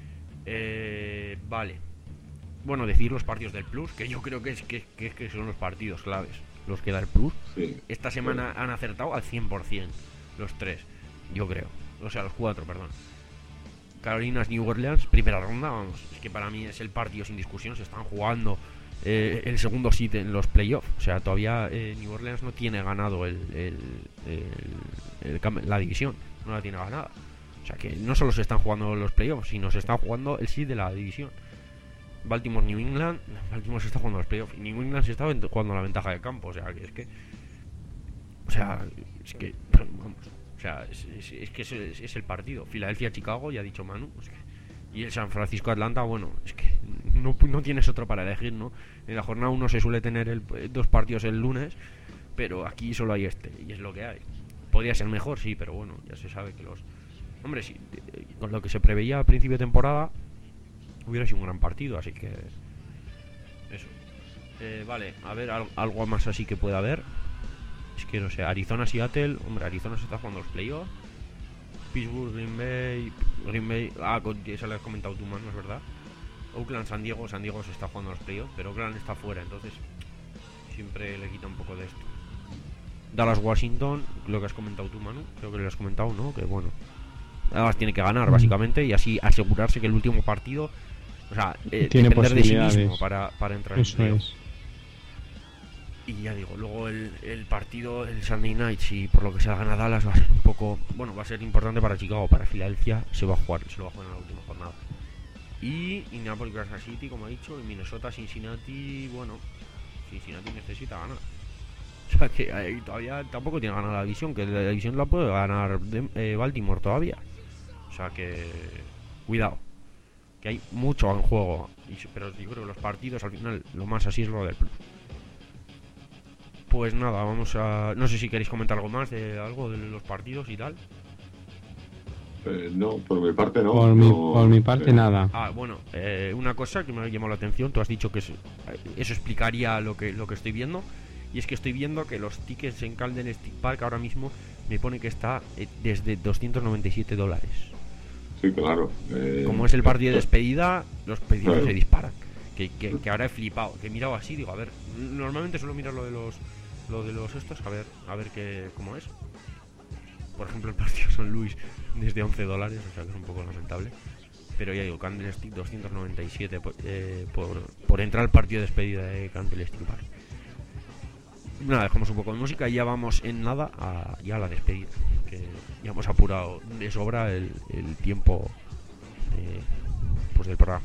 Eh, vale. Bueno, decir los partidos del Plus, que yo creo que, es, que, que, que son los partidos claves. Los que da el Plus. Sí, Esta semana sí. han acertado al cien por ciento los tres, yo creo. O sea, los cuatro, perdón. Carolinas, New Orleans, primera ronda, vamos. Es que para mí es el partido sin discusión. Se están jugando eh, el segundo seed en los playoffs. O sea, todavía eh, New Orleans no tiene ganado el, el, el, el, la división. No la tiene ganada. O sea, que no solo se están jugando los playoffs, sino se está jugando el seed de la división. Baltimore, New England. Baltimore se está jugando los playoffs. Y New England se está jugando la ventaja de campo. O sea, que es que... O sea, es que... Vamos... O sea, es, es, es que es, es el partido. Filadelfia-Chicago, ya ha dicho Manu. Es que, y el San Francisco-Atlanta, bueno, es que no, no tienes otro para elegir, ¿no? En la jornada uno se suele tener el, dos partidos el lunes, pero aquí solo hay este, y es lo que hay. Podría ser mejor, sí, pero bueno, ya se sabe que los... Hombre, sí, con lo que se preveía a principio de temporada, hubiera sido un gran partido, así que... Eso. Eh, vale, a ver, algo, algo más así que pueda haber. Es que no sé, Arizona, Seattle, hombre, Arizona se está jugando los playoffs. Pittsburgh, Green Bay, Green Bay, ah, esa la has comentado tú, Manu, es verdad. Oakland, San Diego, San Diego se está jugando los playoffs, pero Oakland está fuera, entonces siempre le quita un poco de esto. Dallas, Washington, lo que has comentado tú, Manu, creo que lo has comentado, ¿no? Que bueno, Dallas tiene que ganar, básicamente, y así asegurarse que el último partido, o sea, eh, tiene depender de sí mismo posibilidades para, para entrar Eso en playoffs. es. Y ya digo, luego el, el partido, el Sunday Night, si por lo que sea gana Dallas, va a ser un poco, bueno, va a ser importante para Chicago. Para Filadelfia se va a jugar, se lo va a jugar en la última jornada. Y Indianapolis, Kansas City, como he dicho, y Minnesota, Cincinnati, bueno, Cincinnati necesita ganar. O sea que eh, todavía tampoco tiene ganada la división, que la división la puede ganar de, eh, Baltimore todavía. O sea que, cuidado, que hay mucho en juego. Y, pero yo creo que los partidos, al final, lo más así es lo del Plus. Pues nada, vamos a... No sé si queréis comentar algo más de algo de los partidos y tal. Eh, no, por mi parte no. Por, no, mi, por mi parte eh. nada. Ah, bueno, eh, una cosa que me ha llamado la atención, tú has dicho que eso, eso explicaría lo que, lo que estoy viendo. Y es que estoy viendo que los tickets en Candlestick Park ahora mismo me pone que está eh, desde doscientos noventa y siete dólares. Sí, claro. Eh, Como es el partido de despedida, los pedidos claro. se disparan. Que, que, que ahora he flipado, que he mirado así, digo, a ver, normalmente suelo mirar lo de los... Lo de los estos, a ver, a ver qué, cómo es. Por ejemplo, el partido Son Luis desde once dólares, o sea que es un poco lamentable. Pero ya digo, Candlestick doscientos noventa y siete por, eh, por, por entrar al partido de despedida de Candlestick Park. Nada, dejamos un poco de música y ya vamos en nada a, ya a la despedida. que ya hemos apurado de sobra el, el tiempo eh, pues del programa.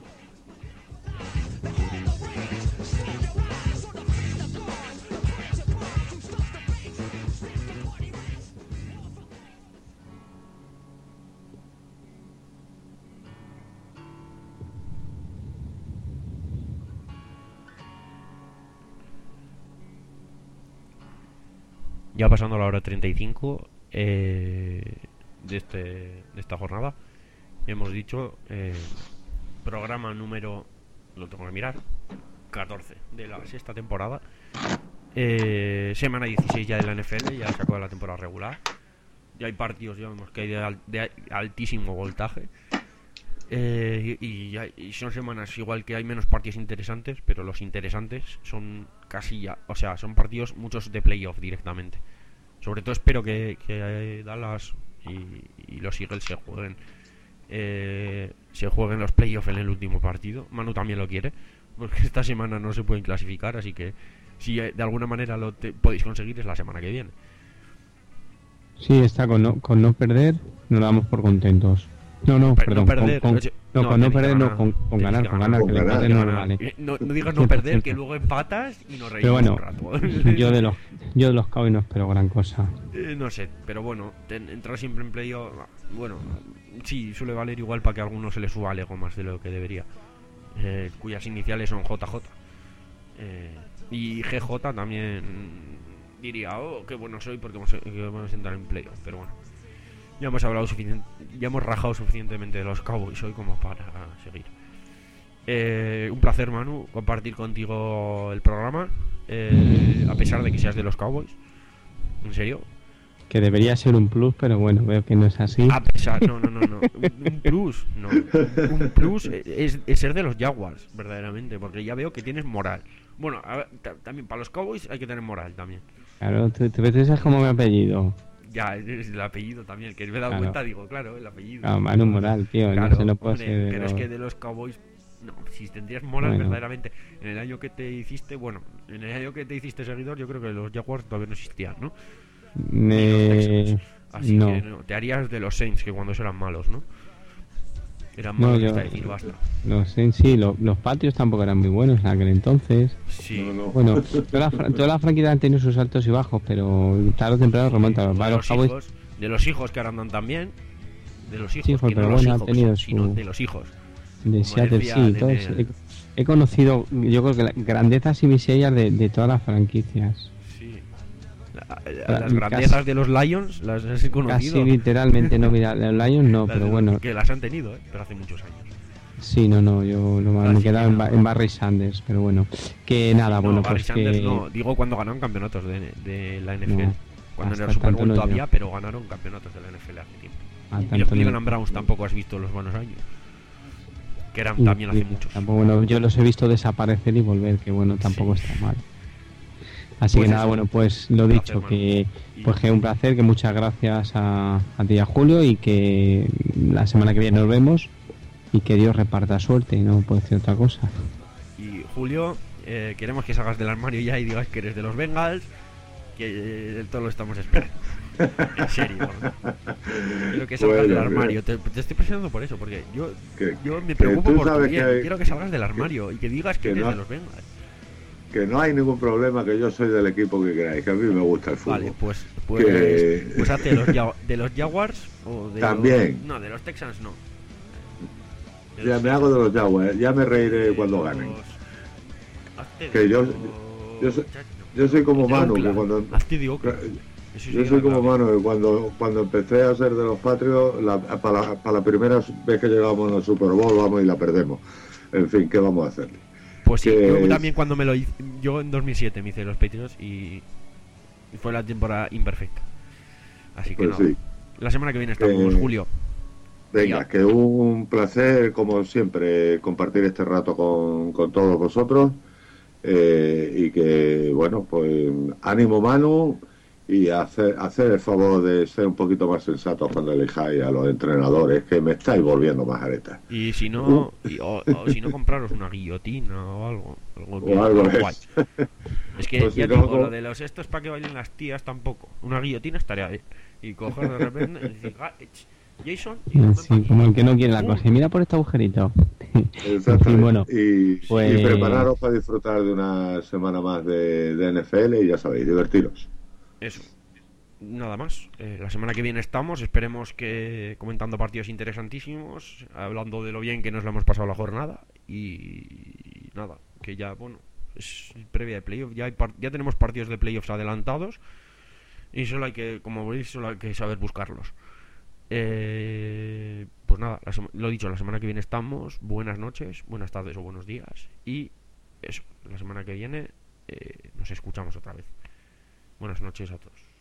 Ya pasando la hora treinta y cinco eh, de, este, de esta jornada, hemos dicho eh, programa número, lo tengo que mirar, catorce de la sexta temporada, eh, semana dieciséis ya de la N F L, ya se acaba la temporada regular, ya hay partidos, ya vemos que hay de, al, de altísimo voltaje, eh, y, y, hay, y son semanas igual que hay menos partidos interesantes, pero los interesantes son casi ya, o sea, son partidos muchos de playoff directamente. Sobre todo espero que, que Dallas y, y los Eagles se jueguen eh, se jueguen los playoffs en el último partido. Manu también lo quiere, porque esta semana no se pueden clasificar, así que si de alguna manera lo te, podéis conseguir es la semana que viene. Sí, está con no, con no perder, nos damos por contentos. No, no, Per, perdón, no perder, con, con, oye, no, no, con no perder, ganar, no, con, con ganar, con ganar, con que el ganar, empate no ganar. vale. No, no digas no perder, que luego empatas y nos reímos pero bueno, un rato. yo de los yo de los Cowboys no espero gran cosa. Eh, no sé, pero bueno, ten, entrar siempre en playoff, bueno, sí, suele valer igual para que a alguno se le suba el ego más de lo que debería, eh, cuyas iniciales son J J. Eh, y G J también diría, oh, qué bueno soy porque vamos a, que vamos a entrar en playoff, pero bueno. Ya hemos hablado suficiente, ya hemos rajado suficientemente de los Cowboys hoy como para seguir. Eh, un placer, Manu, compartir contigo el programa, eh, a pesar de que seas de los Cowboys. ¿En serio? Que debería ser un plus, pero bueno, veo que no es así. A pesar, no, no, no, no. Un, un plus, no. Un plus es, es ser de los Jaguars, verdaderamente, porque ya veo que tienes moral. Bueno, a ver, también para los Cowboys hay que tener moral también. Claro, tú, tú ves como mi apellido. Ya, es el apellido también, que me he dado claro. cuenta, digo, claro, el apellido. Ah, Manu Moral, tío, claro, no se lo puede hombre, ser. pero los... es que de los Cowboys, no, si tendrías moral bueno. verdaderamente, en el año que te hiciste, bueno, en el año que te hiciste seguidor, yo creo que los Jaguars todavía no existían, ¿no? Eh... Así no. que no, te harías de los Saints, que cuando eran malos, ¿no? Eran No, malos yo- hasta decir basta. Los sí, sí, lo- los Patriots tampoco eran muy buenos en aquel entonces. Sí. No, no. Bueno, todas las fra- todas las franquicias han tenido sus altos y bajos, pero tarde o temprano remontan. de, Para los los Cowboys, hijos, de los hijos que ahora andan también, de los hijos, Sí, que pero no los bueno, ha hijos, tenido sino su- de los hijos. de como Seattle, decía sí, todos, Nene. he, he conocido, yo creo que las grandezas y miserias de, de todas las franquicias. Sí. La- Casi- las grandezas de los Lions las has conocido. Casi literalmente no, mira, los Lions no, Las pero de- bueno, Que las han tenido, ¿eh? Pero hace muchos años. sí, no, no, yo lo, Ah, me sí, quedaba en, no. Ba- en Barry Sanders, pero bueno, que nada, no, bueno, Barry pues Sanders que... no. Digo cuando ganaron campeonatos de, de la N F L. No, cuando en hasta el Super tanto Bowl no todavía, llegó. pero ganaron campeonatos de la N F L hace tiempo. Ah, Y los tanto no- Cleveland Browns tampoco has visto los buenos años. Que eran y- también hace y muchos. tampoco, bueno, yo los he visto desaparecer y volver, que bueno, tampoco Sí. está mal. Así Pues que nada, eso. bueno, pues lo Un placer, dicho, Manu. que Y- pues que un placer, que muchas gracias a, a ti y a Julio y que la semana que viene nos vemos y que Dios reparta suerte, no puedo decir otra cosa. Y Julio, eh, queremos que salgas del armario ya y digas que eres de los Bengals, que eh, todo lo estamos esperando. En serio, ¿no? Quiero que salgas Bueno, del armario. Te, te estoy presionando por eso, porque yo, Que, yo me que preocupo tú por tu sabes bien. que- Quiero que salgas del armario y que digas que, que eres no- de los Bengals. que no hay ningún problema, que yo soy del equipo que queráis, que a mí me gusta el fútbol. Vale, pues, pues, Que- pues hazte de los, Ja- de los Jaguars o de También. los, no, de los Texans no. De Ya los me hago de los Jaguars, ya me reiré de cuando los- ganen. hazte Que de yo- los- yo soy- Yo soy como de Manu, que Oakland. cuando... Hazte de Oakland. Eso sí Yo que soy era como clave. Manu, que cuando, cuando empecé a ser de los Patriots, la, para, la, para la primera vez que llegamos al Super Bowl, vamos y la perdemos. En fin, ¿qué vamos a hacer? Pues sí, que yo es- también cuando me lo hice, yo en dos mil siete me hice los Patriots y, y fue la temporada imperfecta. Así que Pues no. sí. La semana que viene estamos, Eh, Julio. Venga, Ya. que un placer, como siempre, compartir este rato con, con todos vosotros. eh, y que, bueno, pues ánimo, Manu, y hacer, hacer el favor de ser un poquito más sensatos cuando elijáis a los entrenadores, que me estáis volviendo más aretas. Y si no, y- o, o si no compraros una guillotina o algo. algo, que- O algo algo de guay. Es que Pues ya si digo, no, lo de los estos para que bailen las tías tampoco. Una guillotina estaría bien. Y coges de repente y dices, "Ah, ch, Jason, y no me Sí, pa- como el que no quiere la ¡Pum! cosa. Y mira por este agujerito. Exactamente. En fin, bueno, y, pues- y prepararos para disfrutar de una semana más de, de N F L y ya sabéis, divertiros. Eso. Nada más. Eh, la semana que viene estamos. Esperemos que comentando partidos interesantísimos. Hablando de lo bien que nos lo hemos pasado la jornada. Y nada. Que ya, bueno. Es previa de playoff. Ya, hay par- ya tenemos partidos de playoffs adelantados. Y solo hay que, como veis, solo hay que saber buscarlos. Eh, pues nada. La sema- lo dicho, la semana que viene estamos. Buenas noches, buenas tardes o buenos días. Y eso. La semana que viene eh, nos escuchamos otra vez. Buenas noches a todos.